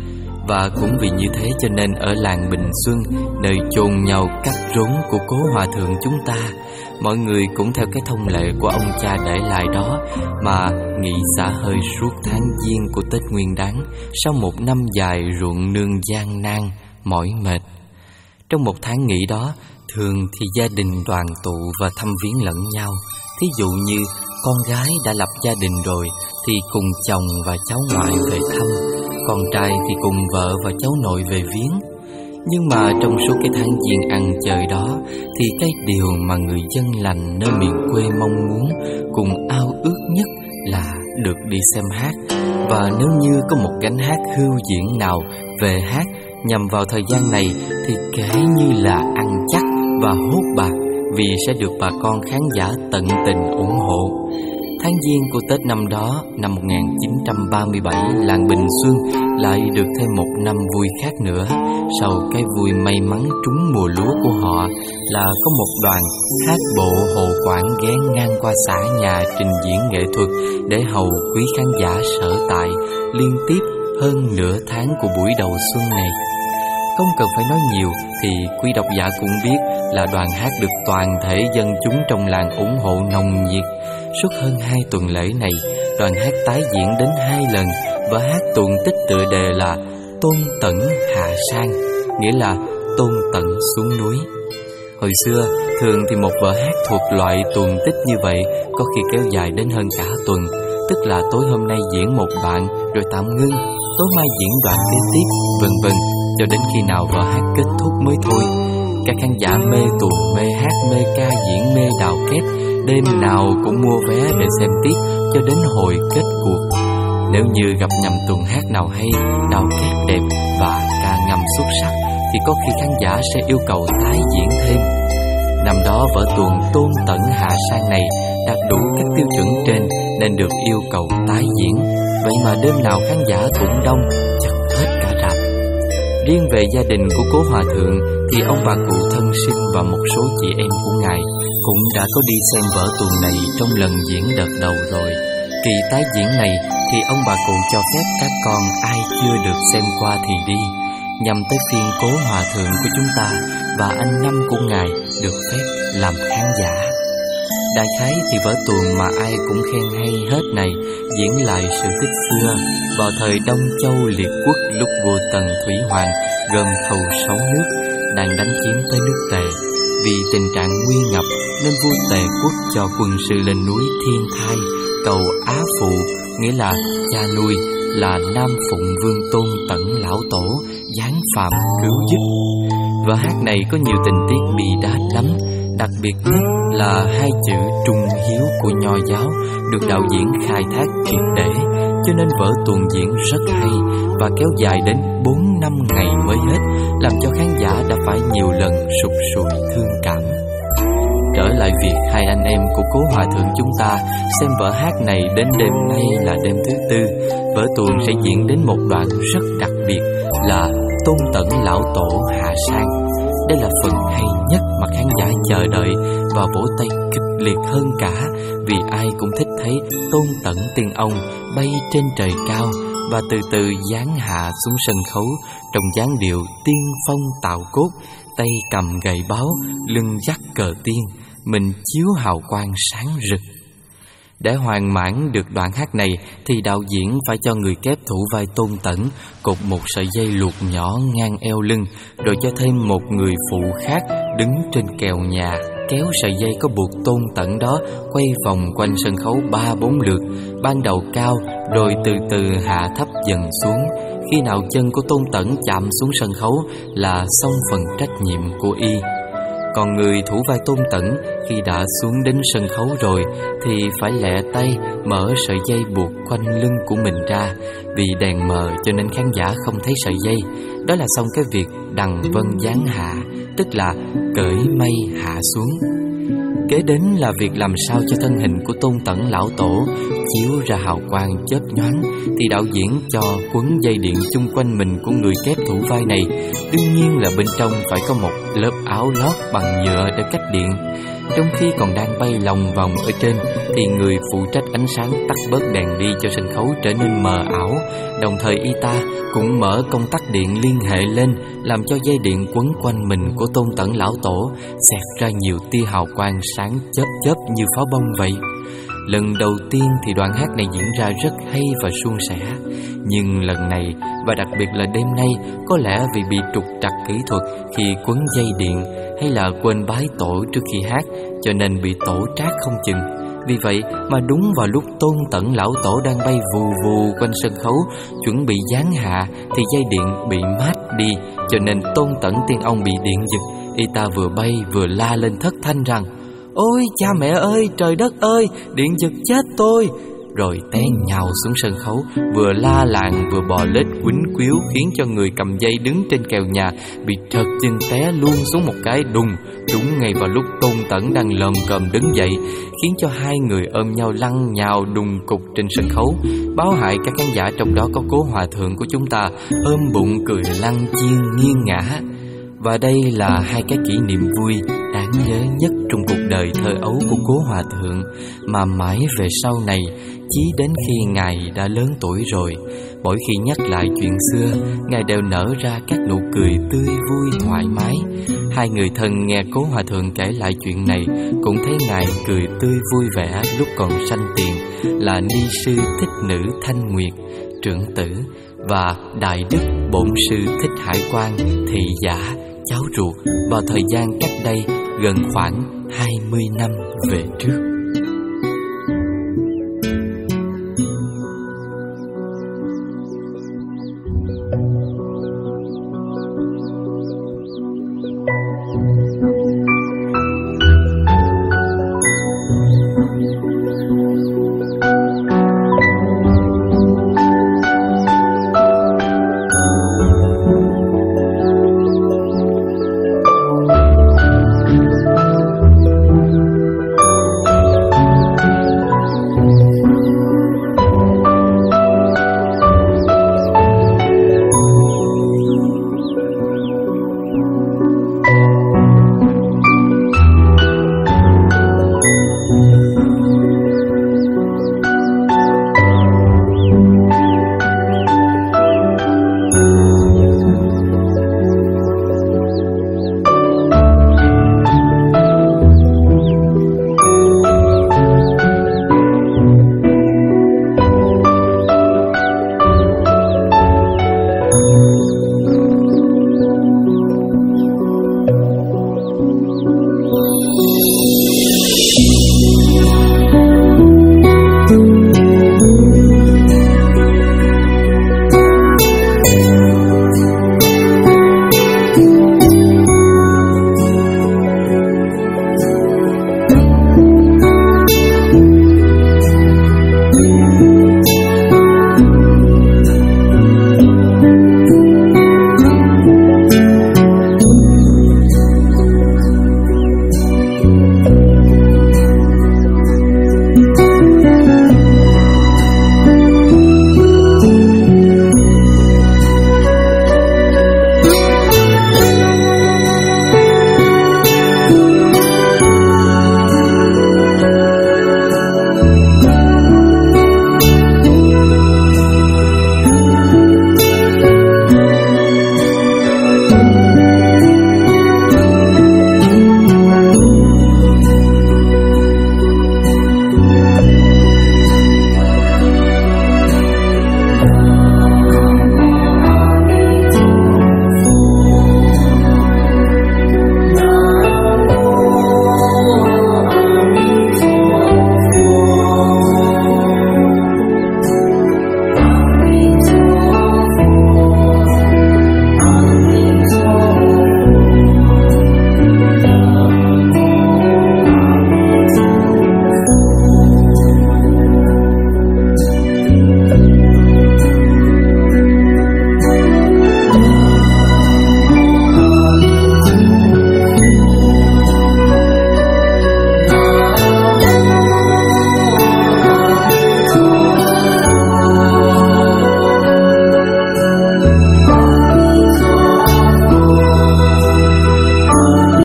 Và cũng vì như thế cho nên ở làng Bình Xuân, nơi chôn nhau cắt rốn của Cố Hòa Thượng chúng ta, mọi người cũng theo cái thông lệ của ông cha để lại đó mà nghỉ xả hơi suốt tháng Giêng của Tết Nguyên Đán, sau một năm dài ruộng nương gian nan, mỏi mệt. Trong một tháng nghỉ đó, thường thì gia đình đoàn tụ và thăm viếng lẫn nhau. Thí dụ như con gái đã lập gia đình rồi thì cùng chồng và cháu ngoại về thăm, con trai thì cùng vợ và cháu nội về viếng. Nhưng mà trong suốt cái tháng Giêng ăn chơi đó thì cái điều mà người dân lành nơi miền quê mong muốn cùng ao ước nhất là được đi xem hát. Và nếu như có một gánh hát hưu diễn nào về hát nhằm vào thời gian này thì kể như là ăn chắc và hốt bạc, vì sẽ được bà con khán giả tận tình ủng hộ. Tháng Giêng của Tết năm đó, năm một nghìn chín trăm ba mươi bảy, làng Bình Xuân lại được thêm một năm vui khác nữa. Sau cái vui may mắn trúng mùa lúa của họ là có một đoàn hát bộ Hồ Quảng ghé ngang qua xã nhà trình diễn nghệ thuật để hầu quý khán giả sở tại liên tiếp hơn nửa tháng của buổi đầu xuân này. Không cần phải nói nhiều thì quý độc giả cũng biết là đoàn hát được toàn thể dân chúng trong làng ủng hộ nồng nhiệt. Suốt hơn hai tuần lễ này, đoàn hát tái diễn đến hai lần và hát tuồng tích tựa đề là Tôn Tẩn Hạ Sang, nghĩa là tôn tận xuống núi. Hồi xưa, thường thì một vở hát thuộc loại tuồng tích như vậy có khi kéo dài đến hơn cả tuần, tức là tối hôm nay diễn một đoạn rồi tạm ngưng, tối mai diễn đoạn kế tiếp, vân vân, cho đến khi nào vở hát kết thúc mới thôi. Các khán giả mê tuồng, mê hát, mê ca diễn, mê đào kép, đêm nào cũng mua vé để xem tiếp cho đến hồi kết cuộc. Nếu như gặp nhầm tuồng hát nào hay, đào kép đẹp và ca ngâm xuất sắc thì có khi khán giả sẽ yêu cầu tái diễn thêm. Năm đó vở tuồng Tôn Tẩn Hạ Sang này đạt đủ các tiêu chuẩn trên nên được yêu cầu tái diễn. Vậy mà đêm nào khán giả cũng đông, chật hết cả rạp. Riêng về gia đình của Cố Hòa Thượng thì ông bà cụ thân sinh và một số chị em của ngài cũng đã có đi xem vở tuồng này trong lần diễn đợt đầu rồi. Kỳ tái diễn này thì ông bà cụ cho phép các con ai chưa được xem qua thì đi, nhằm tới phiên Cố Hòa Thượng của chúng ta và anh năm của ngài được phép làm khán giả. Đại khái thì vở tuồng mà ai cũng khen hay hết này diễn lại sự tích xưa vào thời Đông Châu Liệt Quốc, lúc vua Tần Thủy Hoàng gồm thầu sáu nước đang đánh chiếm tới nước Tề. Vì tình trạng nguy ngập nên vua Tề Quốc cho quân sư lên núi Thiên Thai cầu Á Phụ, nghĩa là cha nuôi, là Nam Phụng Vương Tôn Tẩn Lão Tổ giáng phạm cứu giúp. Vở hát này có nhiều tình tiết bi đát lắm, đặc biệt nhất là hai chữ trung hiếu của Nho giáo được đạo diễn khai thác triệt để, cho nên vở tuồng diễn rất hay và kéo dài đến bốn năm ngày mới hết, làm cho khán giả đã phải nhiều lần sụt sùi thương cảm. Trở lại việc hai anh em của Cố Hòa Thượng chúng ta xem vở hát này đến đêm nay là đêm thứ tư, vở tuồng sẽ diễn đến một đoạn rất đặc biệt là Tôn Tẩn Lão Tổ hạ sang. Đây là phần hay nhất mà khán giả chờ đợi và vỗ tay kịch liệt hơn cả, vì ai cũng thích thấy Tôn Tẩn Tiên Ông bay trên trời cao và từ từ giáng hạ xuống sân khấu trong dáng điệu tiên phong tạo cốt, tay cầm gậy báo, lưng dắt cờ tiên, mình chiếu hào quang sáng rực. Để hoàn mãn được đoạn hát này thì đạo diễn phải cho người kép thủ vai Tôn Tẩn cột một sợi dây luộc nhỏ ngang eo lưng, rồi cho thêm một người phụ khác đứng trên kèo nhà kéo sợi dây có buộc Tôn Tẩn đó quay vòng quanh sân khấu ba bốn lượt, ban đầu cao rồi từ từ hạ thấp dần xuống. Khi nào chân của Tôn Tẩn chạm xuống sân khấu là xong phần trách nhiệm của y. Còn người thủ vai Tôn Tẩn khi đã xuống đến sân khấu rồi thì phải lẹ tay mở sợi dây buộc quanh lưng của mình ra, vì đèn mờ cho nên khán giả không thấy sợi dây. Đó là xong cái việc đằng vân giáng hạ, tức là cởi mây hạ xuống. Kế đến là việc làm sao cho thân hình của Tôn Tẩn Lão Tổ chiếu ra hào quang chớp nhoáng, thì đạo diễn cho quấn dây điện chung quanh mình của người kép thủ vai này. Đương nhiên là bên trong phải có một lớp áo lót bằng nhựa để cách điện. Trong khi còn đang bay lòng vòng ở trên thì người phụ trách ánh sáng tắt bớt đèn đi cho sân khấu trở nên mờ ảo. Đồng thời y ta cũng mở công tắc điện liên hệ lên, làm cho dây điện quấn quanh mình của Tôn Tẩn Lão Tổ xẹt ra nhiều tia hào quang sáng chớp chớp như pháo bông vậy. Lần đầu tiên thì đoạn hát này diễn ra rất hay và suôn sẻ. Nhưng lần này, và đặc biệt là đêm nay, có lẽ vì bị trục trặc kỹ thuật khi quấn dây điện, hay là quên bái tổ trước khi hát, cho nên bị tổ trát không chừng. Vì vậy mà đúng vào lúc Tôn Tẩn Lão Tổ đang bay vù vù quanh sân khấu chuẩn bị giáng hạ thì dây điện bị mát đi, cho nên Tôn Tẩn Tiên Ông bị điện giật. Y ta vừa bay vừa la lên thất thanh rằng: "Ôi cha mẹ ơi, trời đất ơi, điện giật chết tôi!" Rồi té nhào xuống sân khấu, vừa la làng vừa bò lết quýnh quýu, khiến cho người cầm dây đứng trên kèo nhà bị trật chân té luôn xuống một cái đùng, đúng ngay vào lúc Tôn Tẩn đang lồm cồm đứng dậy, khiến cho hai người ôm nhau lăn nhào đùng cục trên sân khấu, báo hại các khán giả, trong đó có Cố Hòa Thượng của chúng ta, ôm bụng cười lăn chiên nghiêng ngã. Và đây là hai cái kỷ niệm vui đáng nhớ nhất trong cuộc đời thơ ấu của Cố Hòa Thượng, mà mãi về sau này, chí đến khi Ngài đã lớn tuổi rồi, mỗi khi nhắc lại chuyện xưa, Ngài đều nở ra các nụ cười tươi vui thoải mái. Hai người thân nghe Cố Hòa Thượng kể lại chuyện này cũng thấy Ngài cười tươi vui vẻ lúc còn sanh tiền, là ni sư Thích Nữ Thanh Nguyệt, trưởng tử, và Đại Đức Bổn Sư Thích Hải Quang, thị giả, cháu ruột, vào thời gian cách đây gần khoảng hai mươi năm về trước.